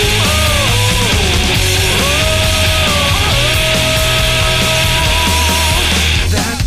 you. That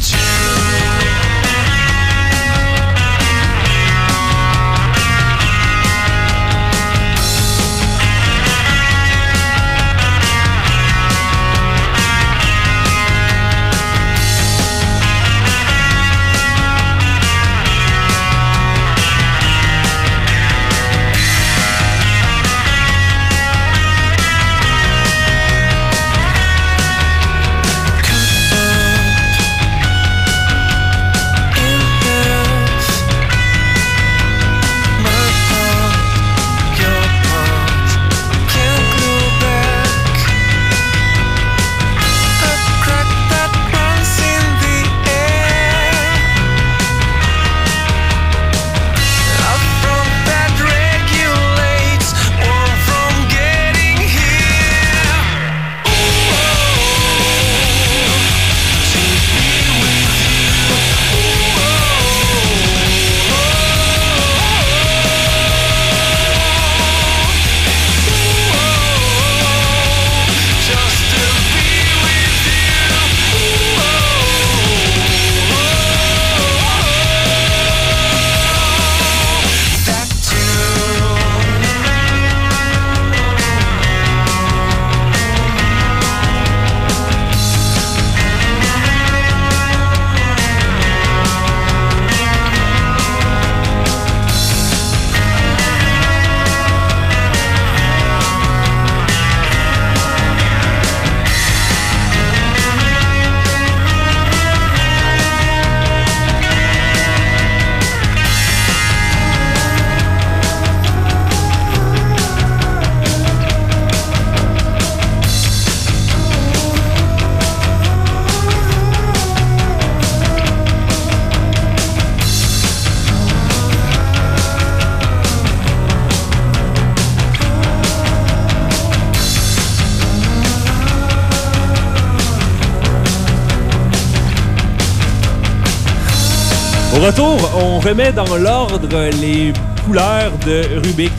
Au retour, on remet dans l'ordre les couleurs de Rubik.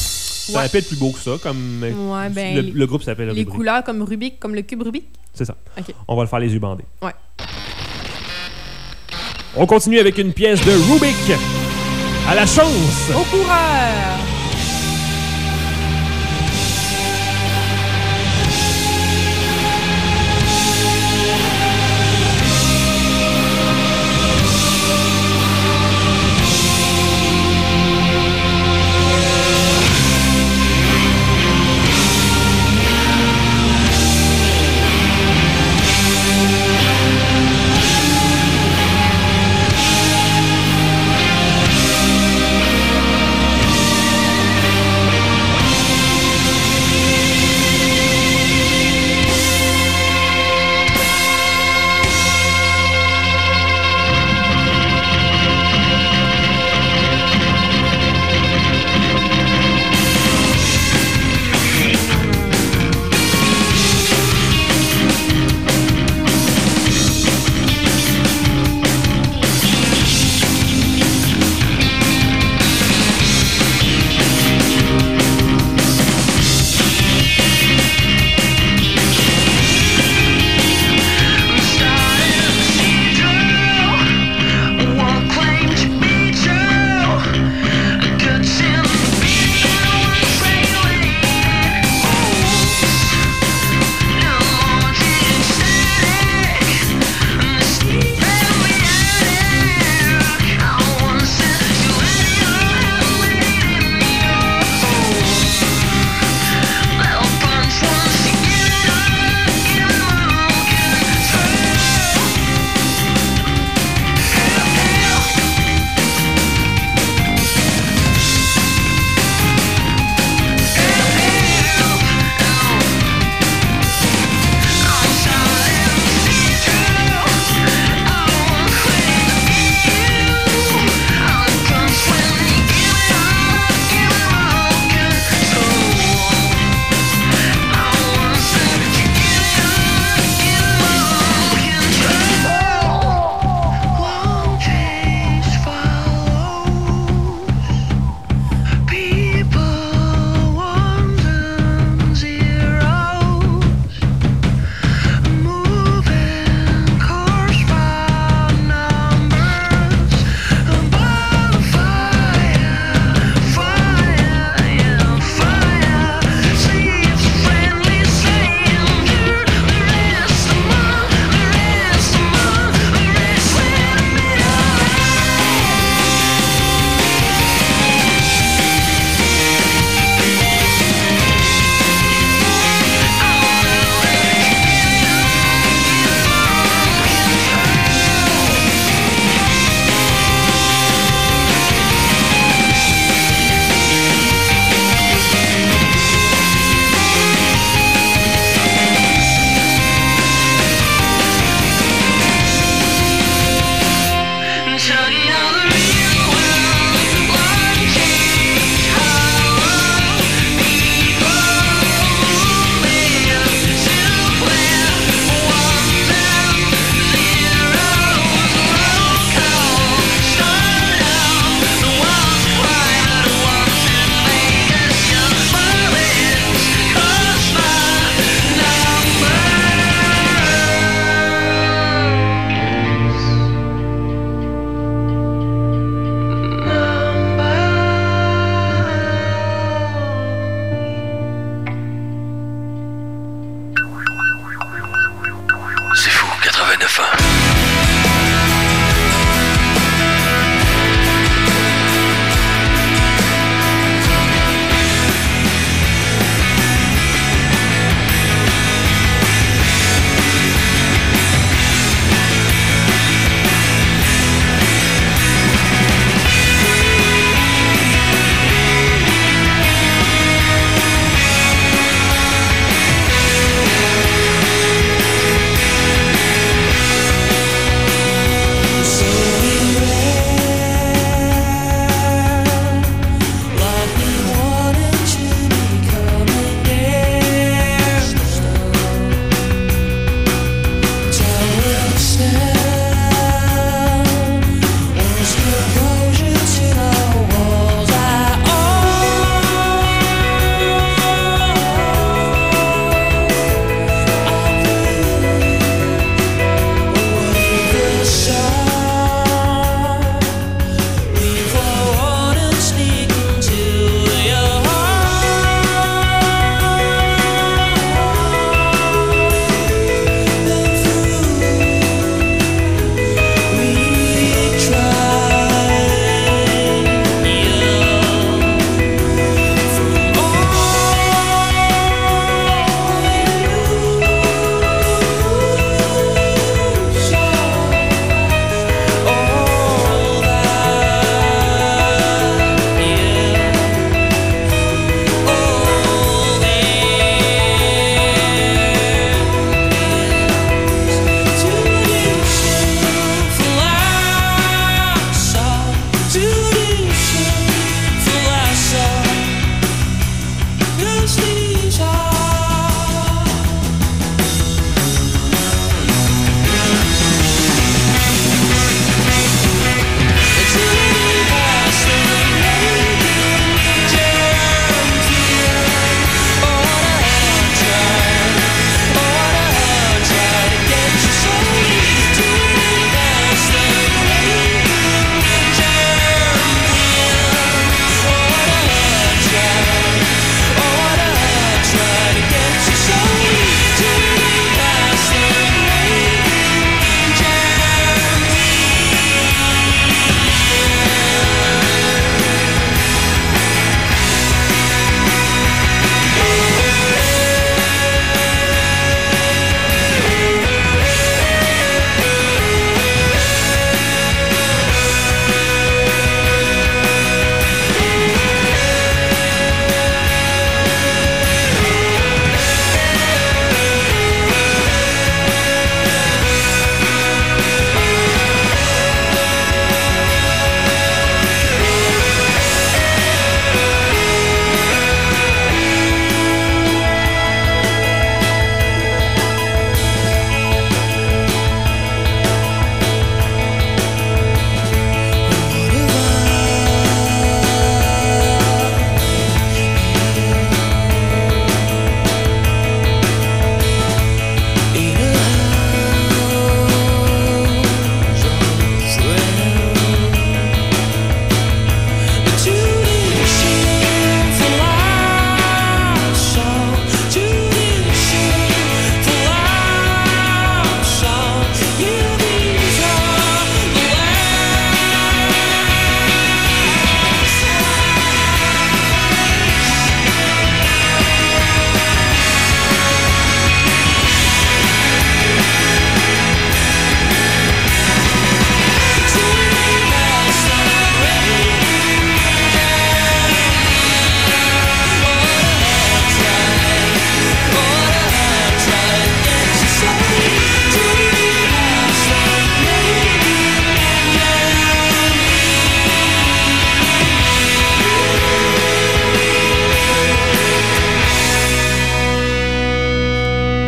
Ça Ouais. peut être plus beau que ça, comme Ouais, ben, le groupe s'appelle les Rubik. couleurs comme Rubik, comme le cube Rubik. C'est ça. OK. On va le faire les yeux bandés. Ouais. On continue avec une pièce de Rubik. À la chance! Au coureur!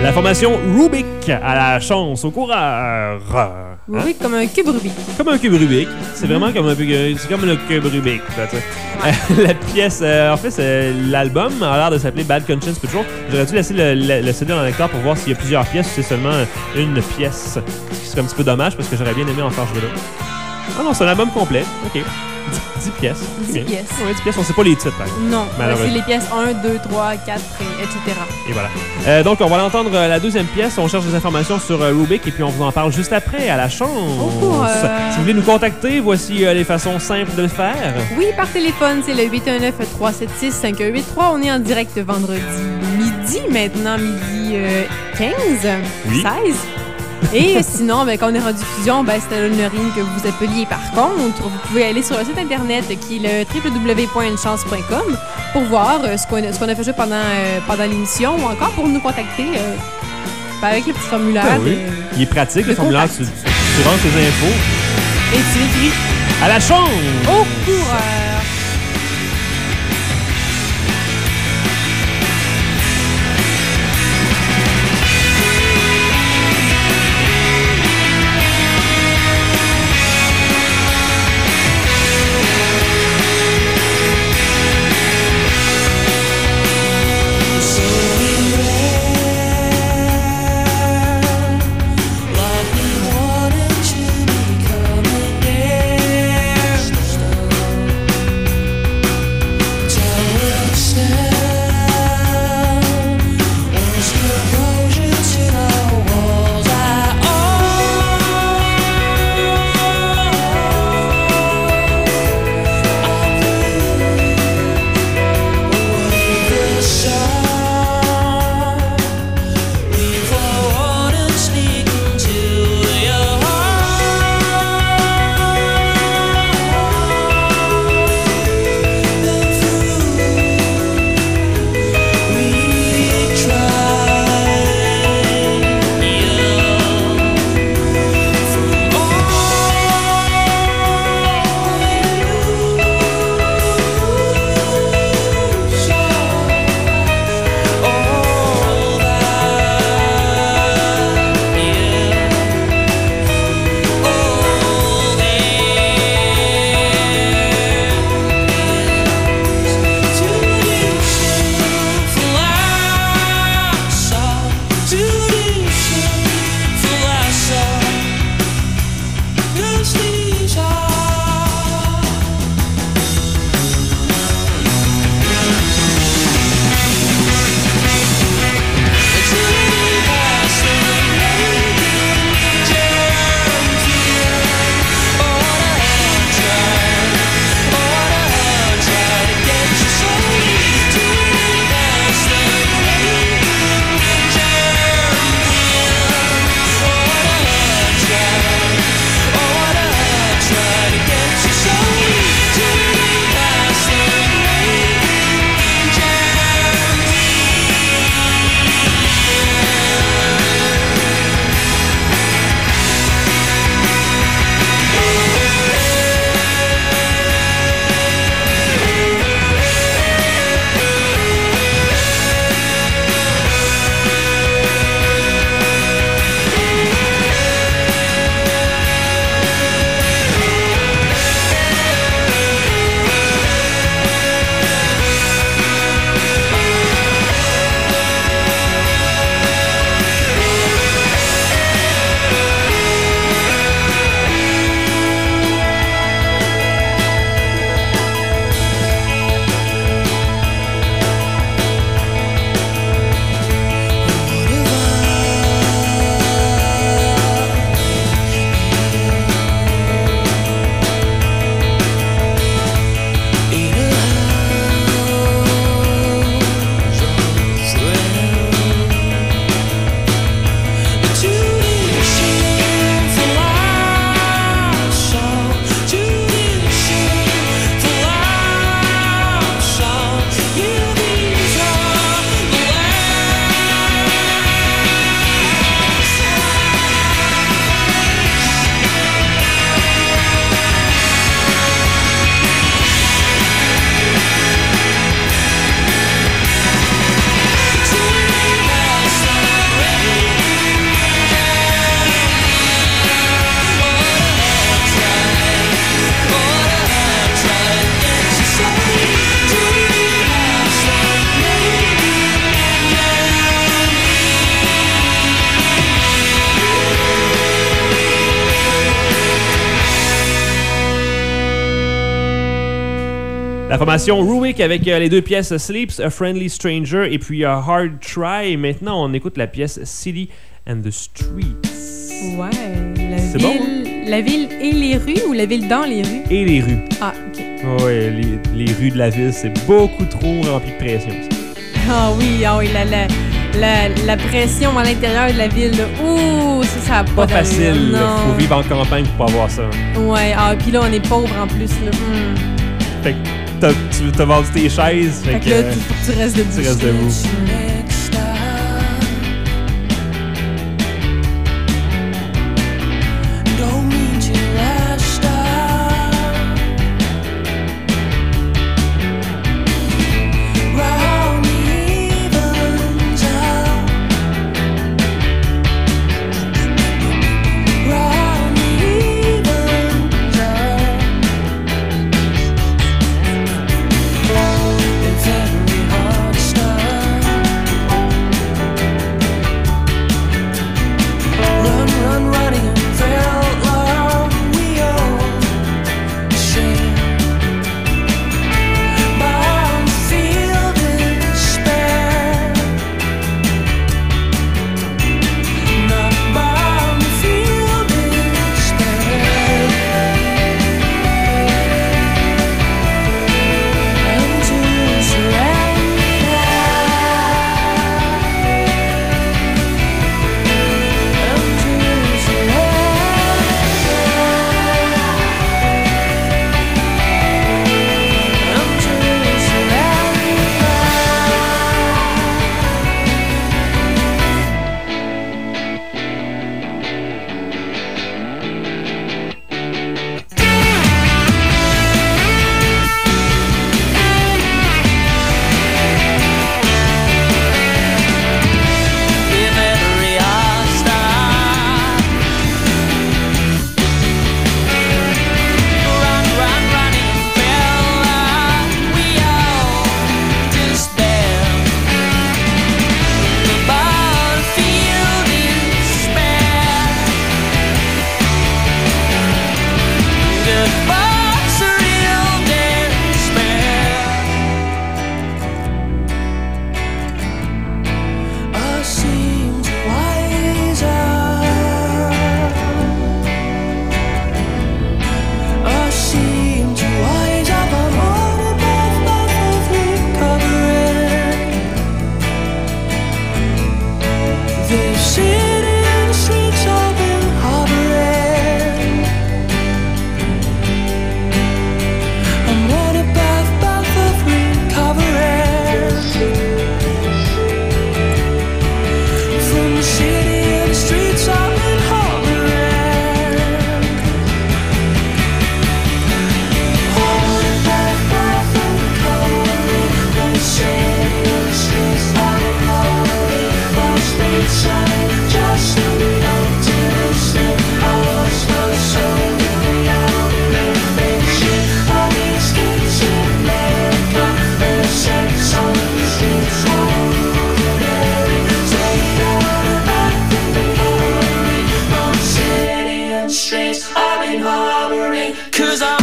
La formation Rubik à la chance au coureur. Rubik comme un cube Rubik. Comme un cube Rubik. C'est vraiment comme c'est comme le cube Rubik. Là, la pièce, en fait, l'album a l'air de s'appeler Bad Conscience Patrol. J'aurais dû laisser le CD dans le lecteur pour voir s'il y a plusieurs pièces ou si c'est seulement une pièce. Ce qui serait un petit peu dommage parce que j'aurais bien aimé en faire jouer là. Ah non, c'est un album complet. OK. 10 pièces. 10 pièces. Ouais, 10 pièces. On sait pas les titres, par exemple. Non, c'est les pièces 1, 2, 3, 4, etc. Et voilà. Donc, on va entendre la deuxième pièce. On cherche des informations sur Rubik et puis on vous en parle juste après, à la chance. Si vous voulez nous contacter, voici les façons simples de le faire. Oui, par téléphone, c'est le 819-376-5183. On est en direct vendredi midi, maintenant midi 15, oui. 16. Et sinon, quand on est rendu fusion, c'est à l'honorine que vous appeliez. Par contre, vous pouvez aller sur le site internet qui est le www.unechance.com pour voir ce qu'on a fait jouer pendant l'émission ou encore pour nous contacter avec le petit formulaire. Oui. Il est pratique, le formulaire. Tu rentres tes infos. Et tu écris à la chance au coureur. La formation Rubik avec les deux pièces Sleeps, A Friendly Stranger et puis Hard Try. Et maintenant, on écoute la pièce City and the Streets. Ouais. C'est bon, La ville et les rues ou la ville dans les rues? Et les rues. Ah, OK. Ouais, les rues de la ville, c'est beaucoup trop rempli de pression. Ça. Ah oui, la pression à l'intérieur de la ville. Là. Ouh, ça a Pas d'allure. facile, Non. faut vivre en campagne pour pas avoir ça. Ouais, puis là, on est pauvre en plus. Là. Fait que tu t'as vendu tes chaises. Fait que là, faut que tu restes debout. tu restes debout. Next stop. Don't mean to last stop. Round evens out. Round evens out. It's very hard to stop. Running and felt like we all share. Bound to feel despair. Not bound to feel despair. And to surrender. And to surrender. If every heart stopped. Running and felt like we all despair. About to feel despair. Goodbye, surreal despair. I seem to wise up. I seem to wise up. I'm on a path of recovering. The city and the streets I've been hovering. I'm on a path of recovering. From the city and the streets I've been hovering. On a path of recovery. From the city and the streets I've been hovering. Lost inside, just a notice. I lost my soul in the elevation. All these kids in America, their sex on the streets hovering. Take on a back in the glory. On the city and streets I've been hovering. 'Cause I'm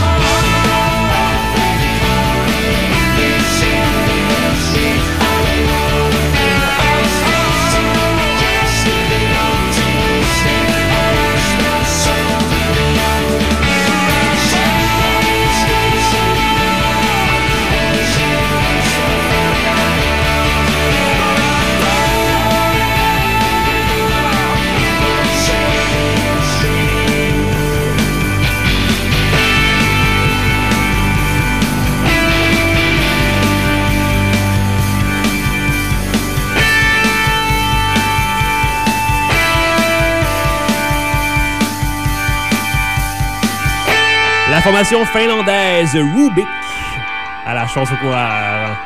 La formation finlandaise Rubik à la chance au coureur.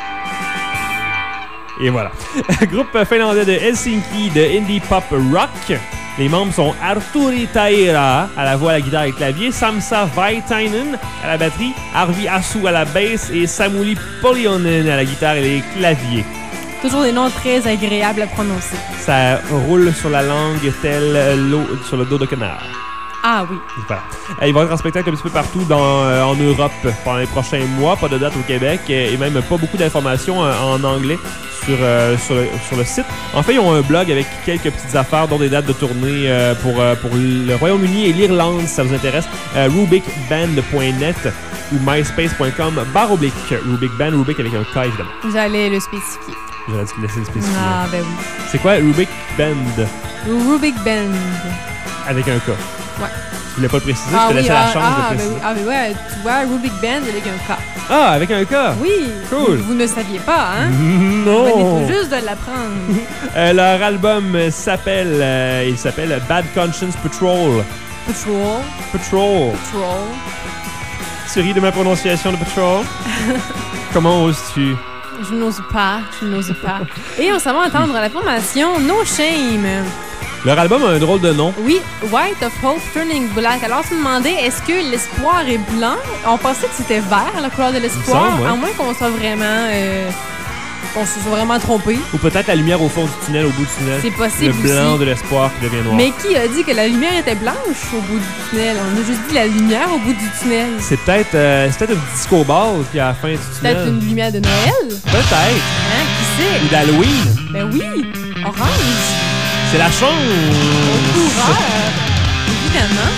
Et voilà. Groupe finlandais de Helsinki de indie pop rock. Les membres sont Arturi Taira à la voix, à la guitare et clavier, Samsa Vaitainen à la batterie, Arvi Asu à la basse et Samuli Polionen à la guitare et les claviers. Toujours des noms très agréables à prononcer. Ça roule sur la langue tel l'eau sur le dos de canard. Ah oui. Voilà. Il va être en spectacle un petit peu partout en Europe pendant les prochains mois. Pas de date au Québec et même pas beaucoup d'informations en anglais sur le site. En fait, ils ont un blog avec quelques petites affaires, dont des dates de tournée pour le Royaume-Uni et l'Irlande, si ça vous intéresse. rubicband.net ou myspace.com/Rubik Band, Rubik avec un K, évidemment. Vous allez le spécifier. J'aurais dû laisser le spécifier. Ah, ben oui. C'est quoi Rubik Band? Rubik Band. Avec un K. Ouais. Tu voulais pas le préciser, je te laissais la chance de préciser. Ben oui. Ah, mais ouais, tu vois, Rubik Band avec un K. Ah, avec un K? Oui. Cool. Vous ne saviez pas, hein? Non. Vous venez tout juste de l'apprendre. Leur album s'appelle Bad Conscience Patrol. Patrol. Tu ris de ma prononciation de Patrol? Comment oses-tu? Je n'ose pas. Et on s'en va entendre la formation No Shame. Leur album a un drôle de nom. Oui, White of Hope Turning Black. Alors, on se demandait, est-ce que l'espoir est blanc? On pensait que c'était vert, la couleur de l'espoir, Il me semble, ouais. à moins qu'on soit vraiment... qu'on se soit vraiment trompé. Ou peut-être la lumière au fond du tunnel, au bout du tunnel. C'est possible Le blanc aussi. de l'espoir qui devient noir. Mais qui a dit que la lumière était blanche au bout du tunnel? On a juste dit la lumière au bout du tunnel. C'est peut-être un disco ball qui est à la fin du tunnel. Peut-être une lumière de Noël? Peut-être. Hein? Qui sait? Ou d'Halloween. Ben oui, orange. C'est la chance. Coureur, évidemment.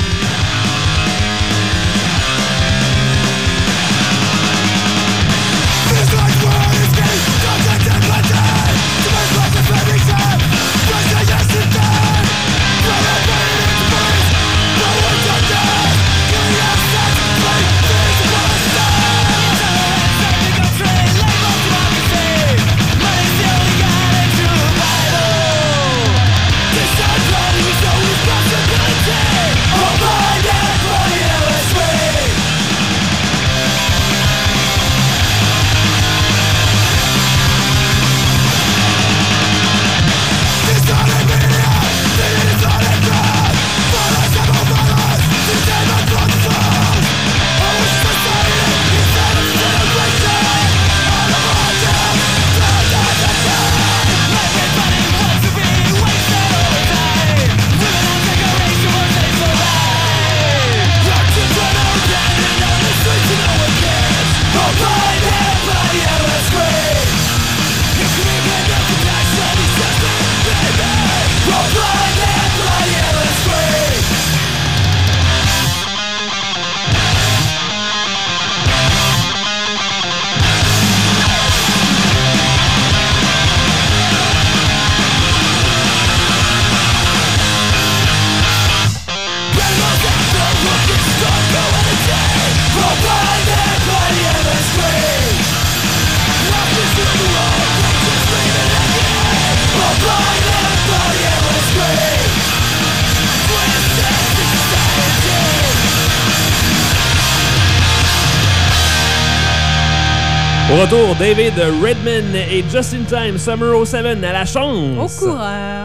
Au retour, David Redman et Just in Time, Summer 07 à la chance. Au coureur.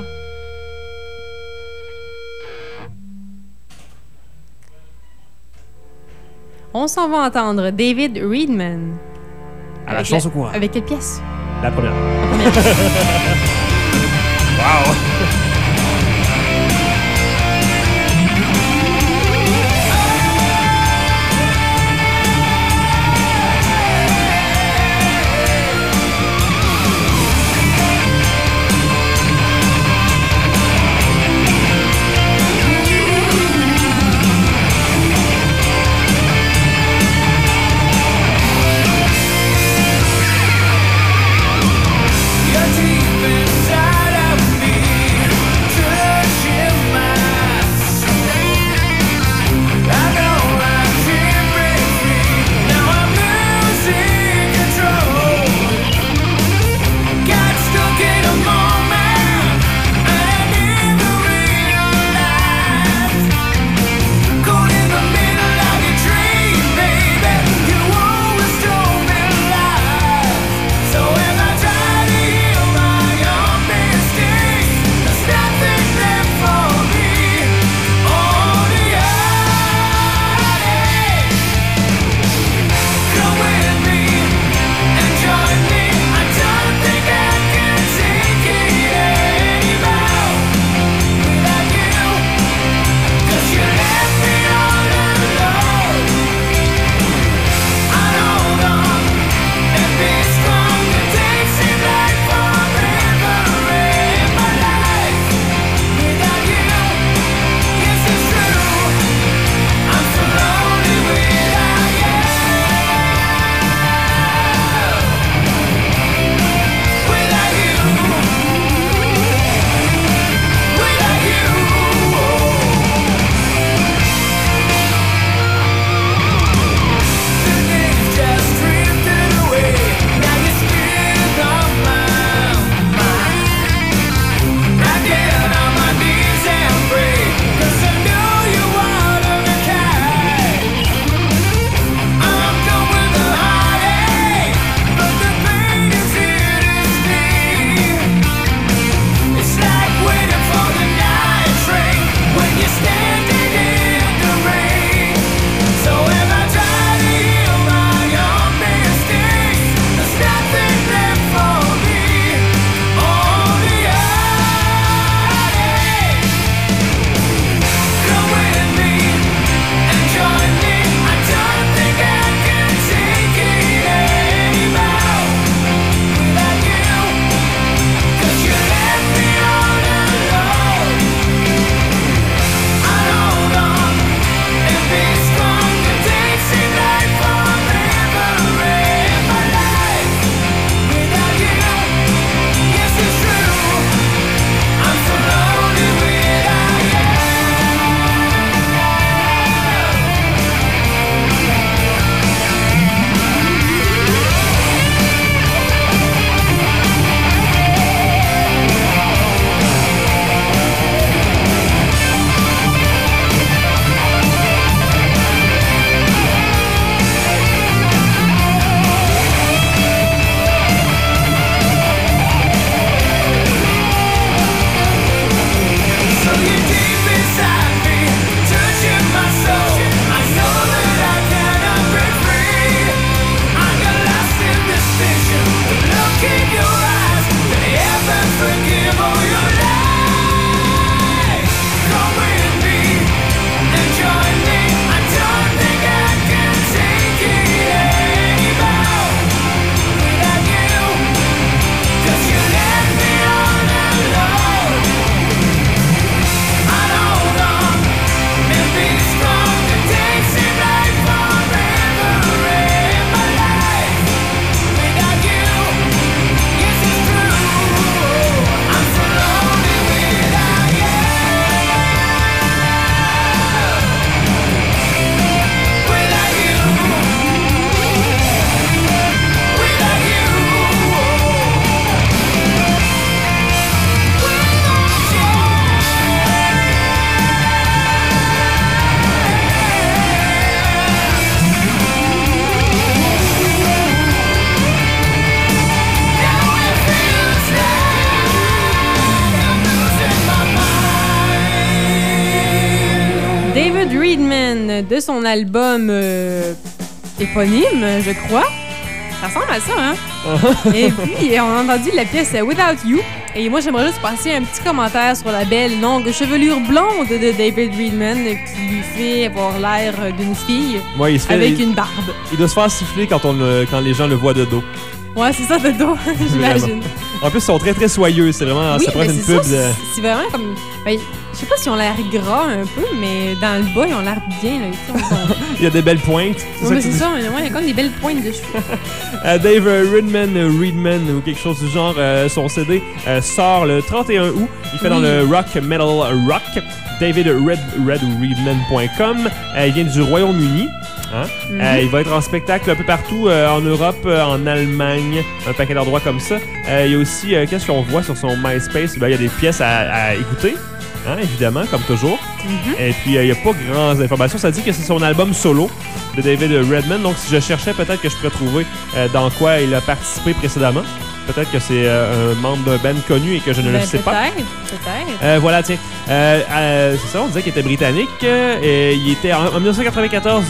On s'en va entendre David Redman. À la chance au coureur. Avec quelle pièce? La première. La première. Wow! You're deep inside of me. keep your eyes to the heaven, forgive all your lies. Come with me and join me. I don't think I can take it anymore without you, 'cause you left me all alone. I hold on and be strong. The days seem like forever in my life without you. Yes, it's true. I'm so lonely without you. Without you. Without you. Now it feels like I'm losing my mind. David Reedman, de son album éponyme, je crois. Ça ressemble à ça, hein? Et puis, on a entendu la pièce Without You. Et moi, j'aimerais juste passer un petit commentaire sur la belle longue chevelure blonde de David Reedman qui lui fait avoir l'air d'une fille Ouais, il se fait, avec une barbe. il doit se faire siffler quand les gens le voient de dos. Ouais, c'est ça, de dos, j'imagine. En plus, ils sont très très soyeux. C'est vraiment, Oui, ça pourrait mais être une c'est pub. ça, c'est vraiment comme... Ben, je sais pas si on l'air gras un peu, mais dans le bas, ils ont l'air bien. Là, tu sais, Il y a des belles pointes. ouais, mais que c'est tu ça, mais ouais, il y a comme des belles pointes de cheveux. Dave Reedman ou quelque chose du genre, son CD sort le 31 août. Il fait dans le rock metal rock. David Red ou Reedman.com. Il vient du Royaume-Uni. Hein? Il va être en spectacle un peu partout en Europe, en Allemagne, un paquet d'endroits comme ça. Il y a aussi, qu'est-ce qu'on voit sur son MySpace? Ben, il y a des pièces à écouter. Hein, évidemment, comme toujours. Et puis, il n'y a pas grandes informations. Ça dit que c'est son album solo de David Reedman. Donc, si je cherchais, peut-être que je pourrais trouver dans quoi il a participé précédemment. Peut-être que c'est un membre d'un band connu et que je ne le sais pas. Peut-être. Voilà, tiens. C'est ça, on disait qu'il était britannique. Il était en 1994,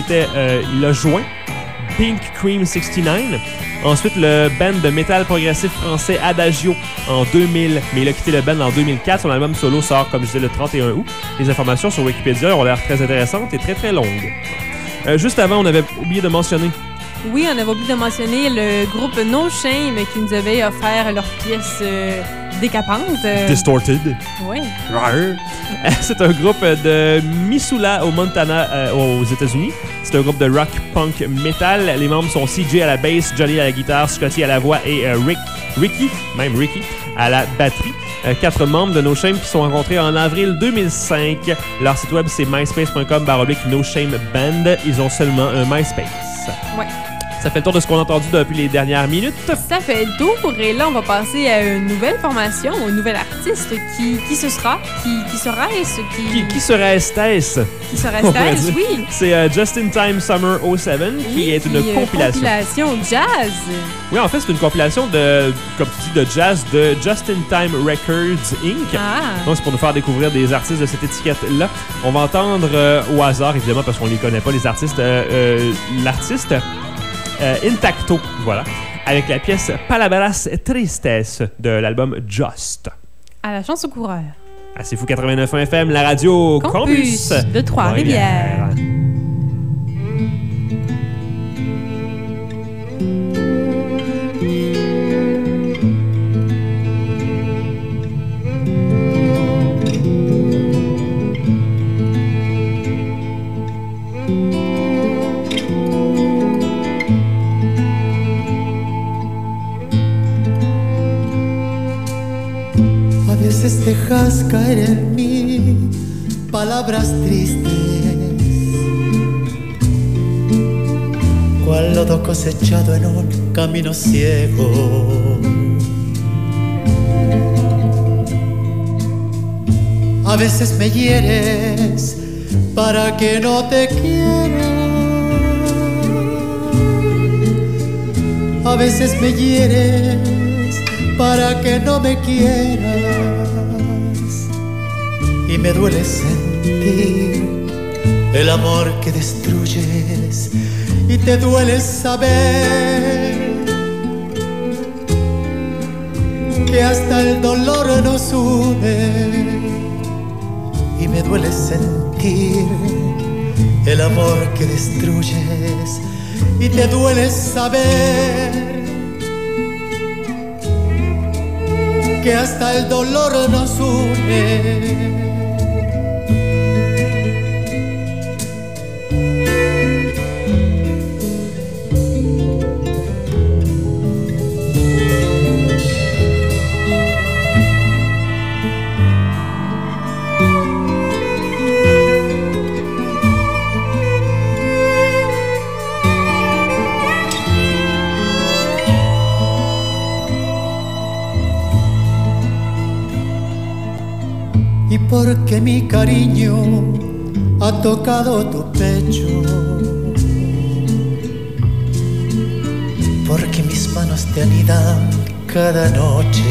il a joint Pink Cream 69. Ensuite, le band de métal progressif français Adagio en 2000. Mais il a quitté le band en 2004. Son album solo sort, comme je disais, le 31 août. Les informations sur Wikipédia ont l'air très intéressantes et très très longues. Juste avant, on avait oublié de mentionner. Oui, on avait oublié de mentionner le groupe No Shame qui nous avait offert leur pièce décapante. Distorted. Oui. C'est un groupe de Missoula au Montana, aux États-Unis. C'est un groupe de rock punk metal. Les membres sont CJ à la bass, Johnny à la guitare, Scotty à la voix et Ricky à la batterie. 4 membres de No Shame qui sont rencontrés en avril 2005. Leur site web c'est myspace.com/No Shame Band. Ils ont seulement un MySpace. Ouais. Ça fait le tour de ce qu'on a entendu depuis les dernières minutes. Ça fait le tour et là, on va passer à une nouvelle formation, un nouvel artiste qui ce sera, qui serait-ce, Qui serait-ce? Qui serait-ce, oui. C'est Just in Time Summer 07 qui est une compilation. Compilation jazz. Oui, en fait, c'est une compilation de, comme tu dis, de jazz de Just in Time Records Inc. Ah. Donc, c'est pour nous faire découvrir des artistes de cette étiquette-là. On va entendre au hasard, évidemment, parce qu'on ne les connaît pas, les artistes, l'artiste Intacto, voilà, avec la pièce Palabras Tristes de l'album Just. À la chance au coureur. À C'est Fou 89.1 FM, la radio Campus de Trois-Rivières. A veces dejas caer en mí palabras tristes, cual lodo cosechado en un camino ciego. A veces me hieres para que no te quiera. A veces me hieres para que no me quieras. Y me duele sentir el amor que destruyes. Y te duele saber que hasta el dolor nos une y me duele sentir el amor que destruyes y te duele saber que hasta el dolor nos une. Y porque mi cariño ha tocado tu pecho, porque mis manos te anidan cada noche,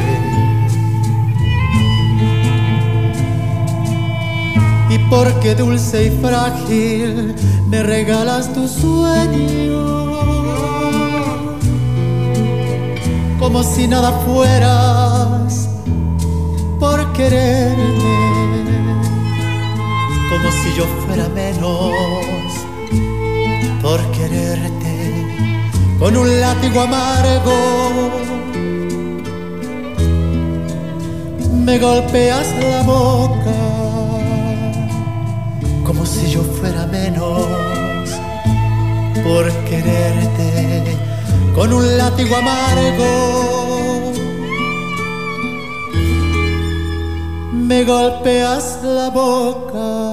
y porque dulce y frágil me regalas tu sueño, como si nada fueras por quererme, como si yo fuera menos por quererte, con un látigo amargo me golpeas la boca, como si yo fuera menos por quererte, con un látigo amargo me golpeas la boca.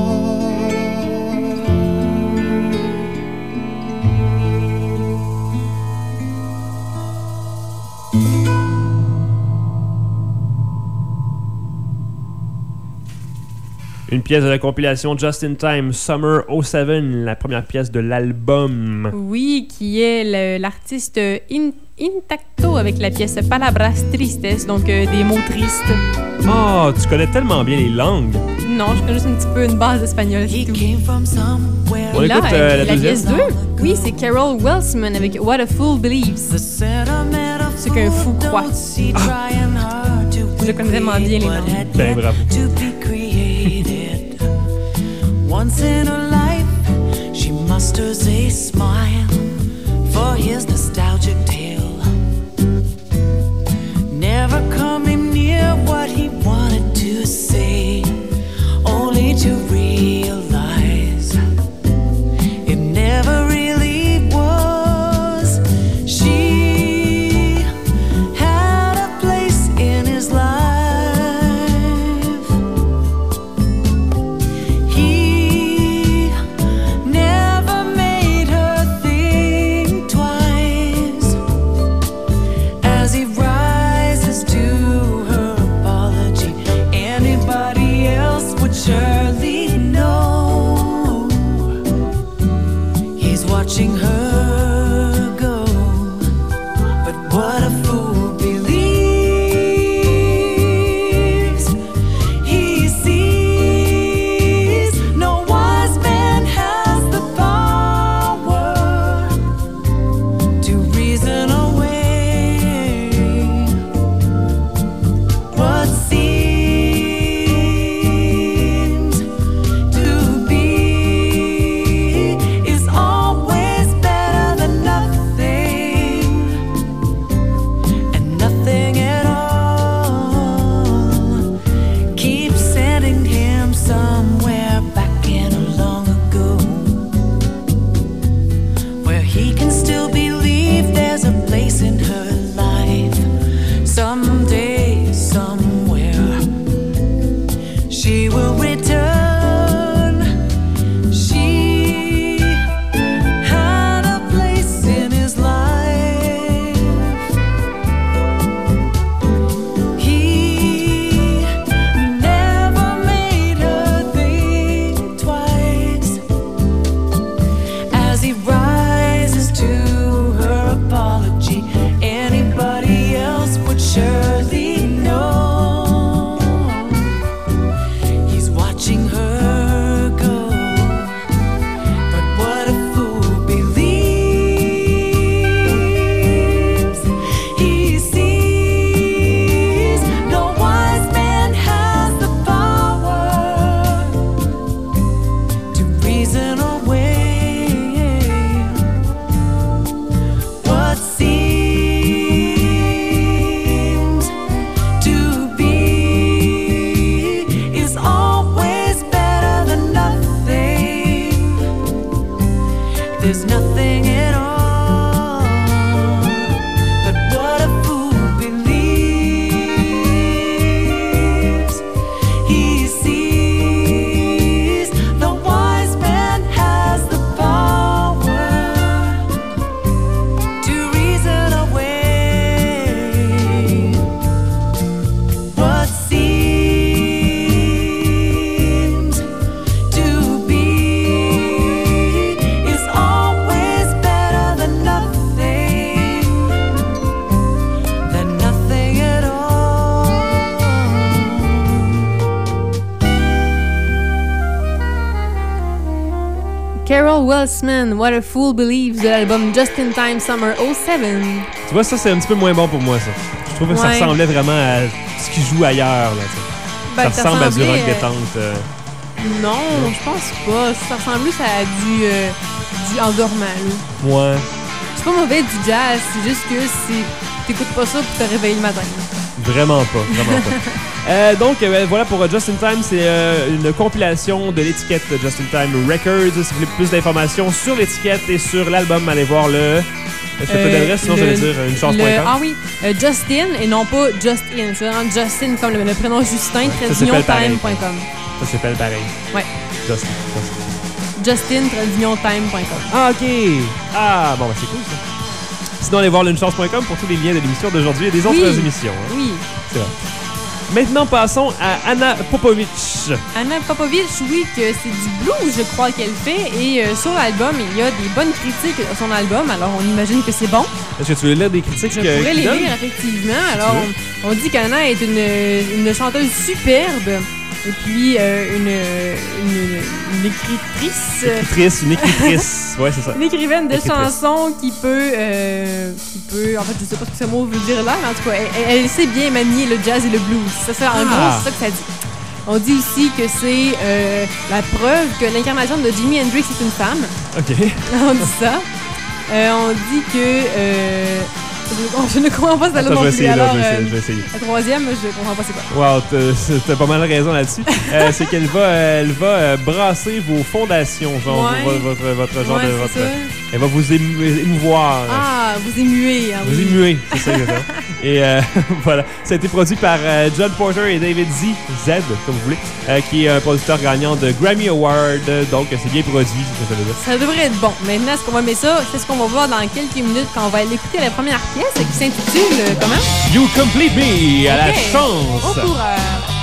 Une pièce de la compilation Just in Time, Summer 07, la première pièce de l'album. Oui, qui est l'artiste Intacto avec la pièce Palabras Tristes, donc des mots tristes. Oh, tu connais tellement bien les langues. Non, je connais juste un petit peu une base espagnole, c'est tout. On Là, écoute la deuxième. pièce 2, oui, c'est Carol Welsman avec What a Fool Believes. Ce qu'un fou croit. Je connais tellement bien les langues. Ben, bravo. Once in her life, she musters a smile for his nostalgic tale. Never coming near what he wanted to say, only to realize it never really was. She had a place in his life. Surely know he's watching her go, but what a fool believes. He sees no wise man has the power to reason away what seems Daryl Welsman, What a Fool Believes, de l'album Just in Time Summer 07. Tu vois, ça, c'est un petit peu moins bon pour moi, ça. Je trouve que ça ressemblait vraiment à ce qui joue ailleurs, là, Ben, ça ressemble à du rock détente. Non, je pense pas. Ça ressemble plus à du endormant, là. Ouais. C'est pas mauvais du jazz, c'est juste que t'écoutes pas ça pour te réveiller le matin. Vraiment pas, vraiment pas. Donc, voilà pour Just in Time, c'est une compilation de l'étiquette Just in Time Records. Si vous voulez plus d'informations sur l'étiquette et sur l'album, allez voir le... Je fais pas d'adresse, sinon j'allais dire une chance.com. Ah oui, Justin et non pas Just In. C'est vraiment Justin comme le prénom Justin, _time.com. Ça s'appelle pareil. Ouais. Justin-time.com. Ah, OK. Ah, bon, c'est cool ça. Sinon, allez voir l'unechance.com pour tous les liens de l'émission d'aujourd'hui et des autres émissions. Hein. Oui. C'est vrai. Maintenant, passons à Anna Popovic. Anna Popovic, oui, que c'est du blues, je crois qu'elle fait. Et sur l'album, il y a des bonnes critiques à son album. Alors, on imagine que c'est bon. Est-ce que tu veux lire des critiques? Je pourrais les lire, effectivement. Alors, on dit qu'Anna est une chanteuse superbe. Et puis, une écritrice. Une écritrice. Ouais, c'est ça. Une écrivaine de chansons qui peut... En fait, je sais pas ce que ce mot veut dire là, mais en tout cas, elle sait bien manier le jazz et le blues. En gros, c'est ça que ça dit. On dit aussi que c'est la preuve que l'incarnation de Jimi Hendrix est une femme. OK. On dit ça. On dit que... je ne comprends pas ça là non plus. Alors, je vais essayer. La troisième, je ne comprends pas c'est quoi. Wow, t'as pas mal raison là-dessus. C'est qu'elle va brasser vos fondations, genre votre genre de votre. Elle va vous émouvoir. Ah, vous émuer. Hein, vous émuer, c'est ça exactement. Et voilà, ça a été produit par John Porter et David Z, comme vous voulez, qui est un producteur gagnant de Grammy Award. Donc c'est bien produit, c'est ce que ça veut dire. Ça devrait être bon. Maintenant, est-ce qu'on va mettre ça? C'est ce qu'on va voir dans quelques minutes quand on va l'écouter la première pièce qui s'intitule comment? You Complete Me, à la chance. Bon courage.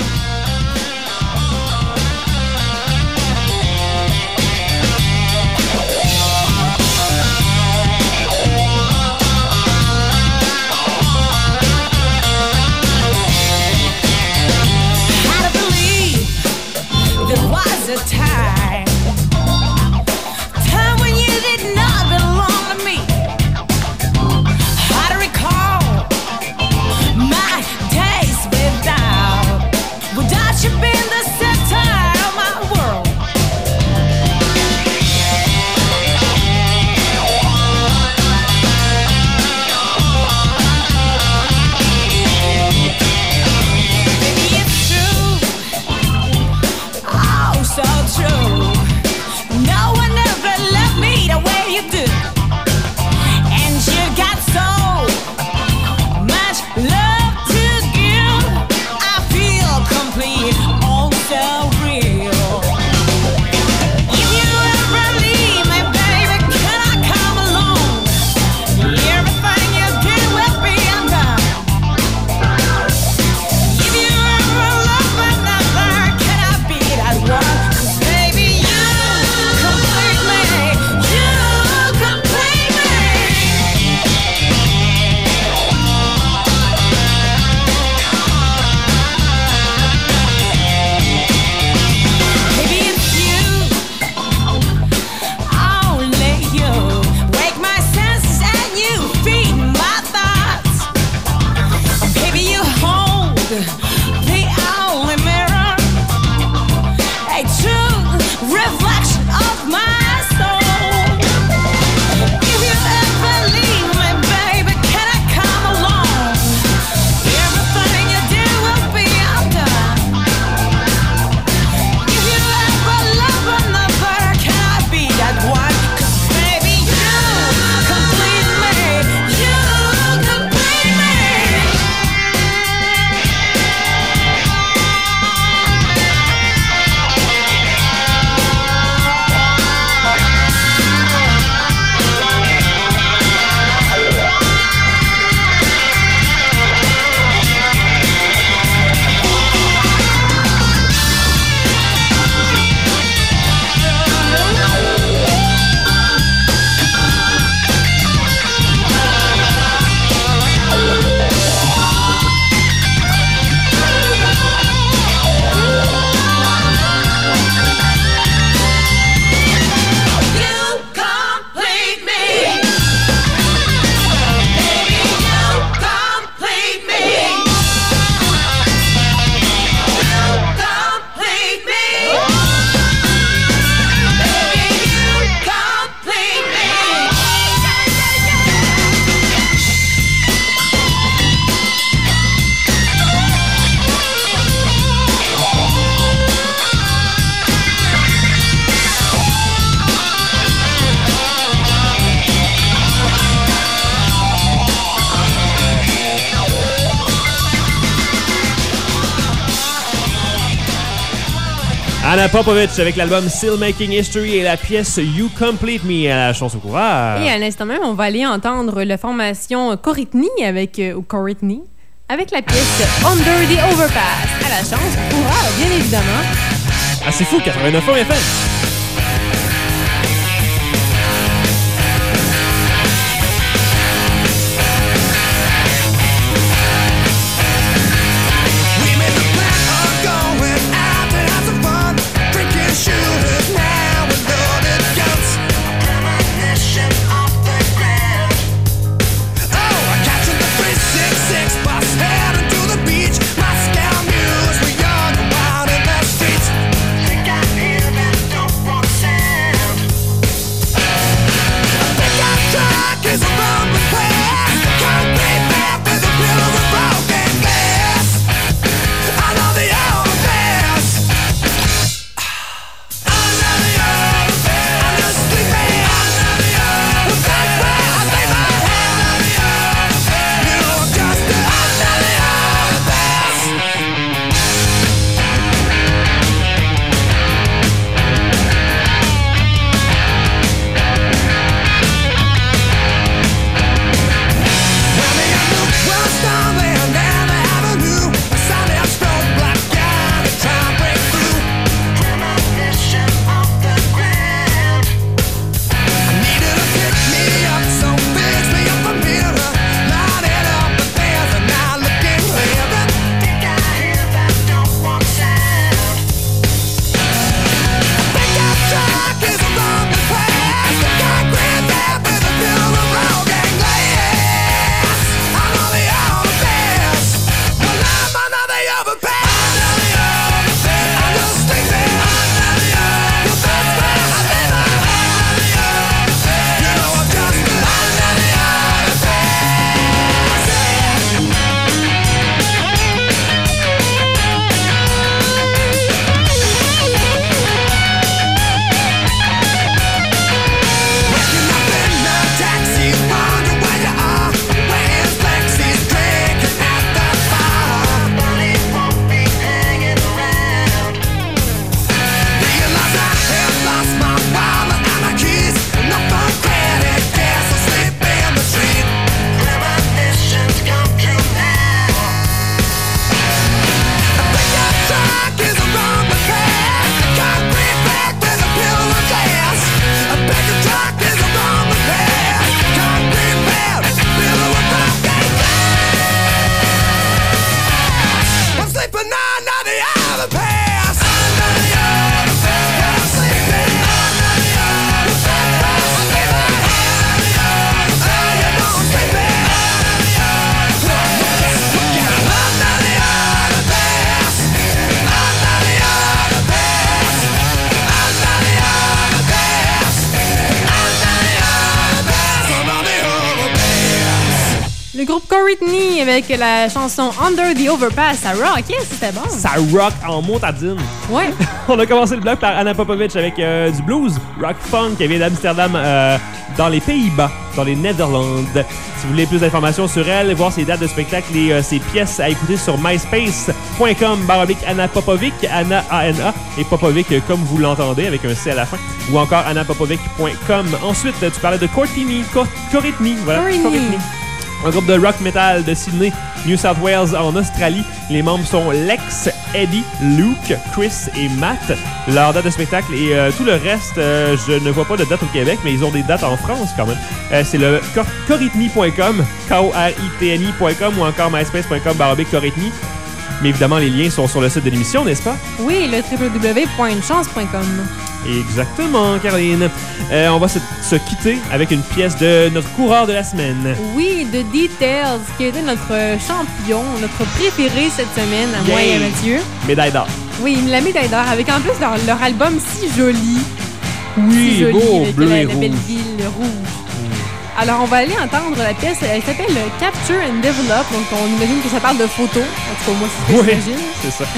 A time when you did not belong to me. How to recall my days without Anna Popovich avec l'album Still Making History et la pièce You Complete Me à la chanson coureur. Et à l'instant même, on va aller entendre la formation Coritney avec la pièce Under the Overpass à la chanson coureur, bien évidemment. Ah, c'est fou, 89.1 FM. Le groupe Coritney avec la chanson Under the Overpass, ça rock, c'était bon. Ça rock en montadine. Ouais. On a commencé le bloc par Anna Popovich avec du blues, rock funk, qui vient d'Amsterdam dans les Pays-Bas, dans les Netherlands. Si vous voulez plus d'informations sur elle, voir ses dates de spectacle et ses pièces à écouter sur myspace.com/Anna Popovic, Anna A-N-A, et Popovic comme vous l'entendez avec un C à la fin, ou encore annapopovic.com. Ensuite, tu parlais de Coritney, voilà, Coritney. Un groupe de rock metal de Sydney, New South Wales en Australie. Les membres sont Lex, Eddie, Luke, Chris et Matt. Leur date de spectacle et tout le reste, je ne vois pas de date au Québec, mais ils ont des dates en France quand même. C'est le coritney.com, K-O-R-I-T-N-I.com ou encore myspace.com/Coritney. Mais évidemment, les liens sont sur le site de l'émission, n'est-ce pas? Oui, le www.unechance.com. Exactement, Caroline. On va se quitter avec une pièce de notre coureur de la semaine. Oui, de Details, qui a été notre champion, notre préféré cette semaine, à moi et à Mathieu. Médaille d'or. Oui, la médaille d'or, avec en plus leur album si joli. Oui, si joli, beau, avec bleu et la belle ville rouge. Alors, on va aller entendre la pièce. Elle s'appelle Capture and Develop. Donc, on imagine que ça parle de photos. En tout cas, moi, c'est ce que j'imagine. C'est ça.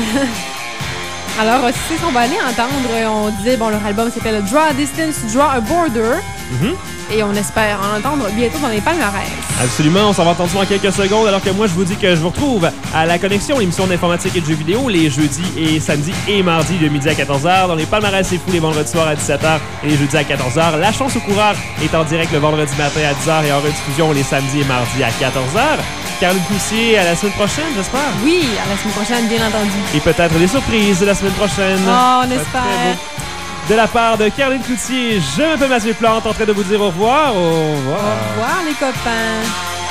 Alors, c'est ce qu'on va aller entendre. On disait, bon, leur album s'appelle Draw a Distance, Draw a Border. Et on espère en entendre bientôt dans les palmarès. Absolument, on s'en va entendre ça en quelques secondes, alors que moi, je vous dis que je vous retrouve à La Connexion, l'émission d'informatique et de jeux vidéo, les jeudis et samedis et mardis de midi à 14h. Dans les palmarès, c'est fou les vendredis soirs à 17h et les jeudis à 14h. La chance au coureur est en direct le vendredi matin à 10h et en rediffusion les samedis et mardis à 14h. Caroline Cloutier, à la semaine prochaine, j'espère. Oui, à la semaine prochaine, bien entendu. Et peut-être des surprises la semaine prochaine. Oh, on espère. De la part de Caroline Cloutier, je m'appelle Mathieu Plante, en train de vous dire au revoir. Au revoir. Au revoir, les copains.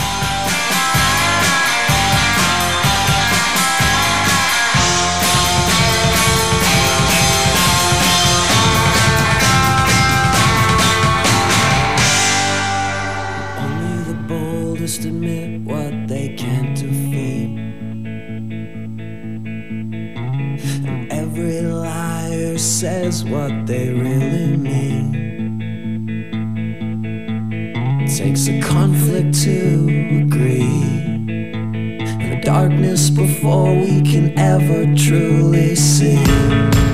Only the boldest admit what they can't defeat. And every liar says what they really mean. It takes a conflict to agree, and a darkness before we can ever truly see.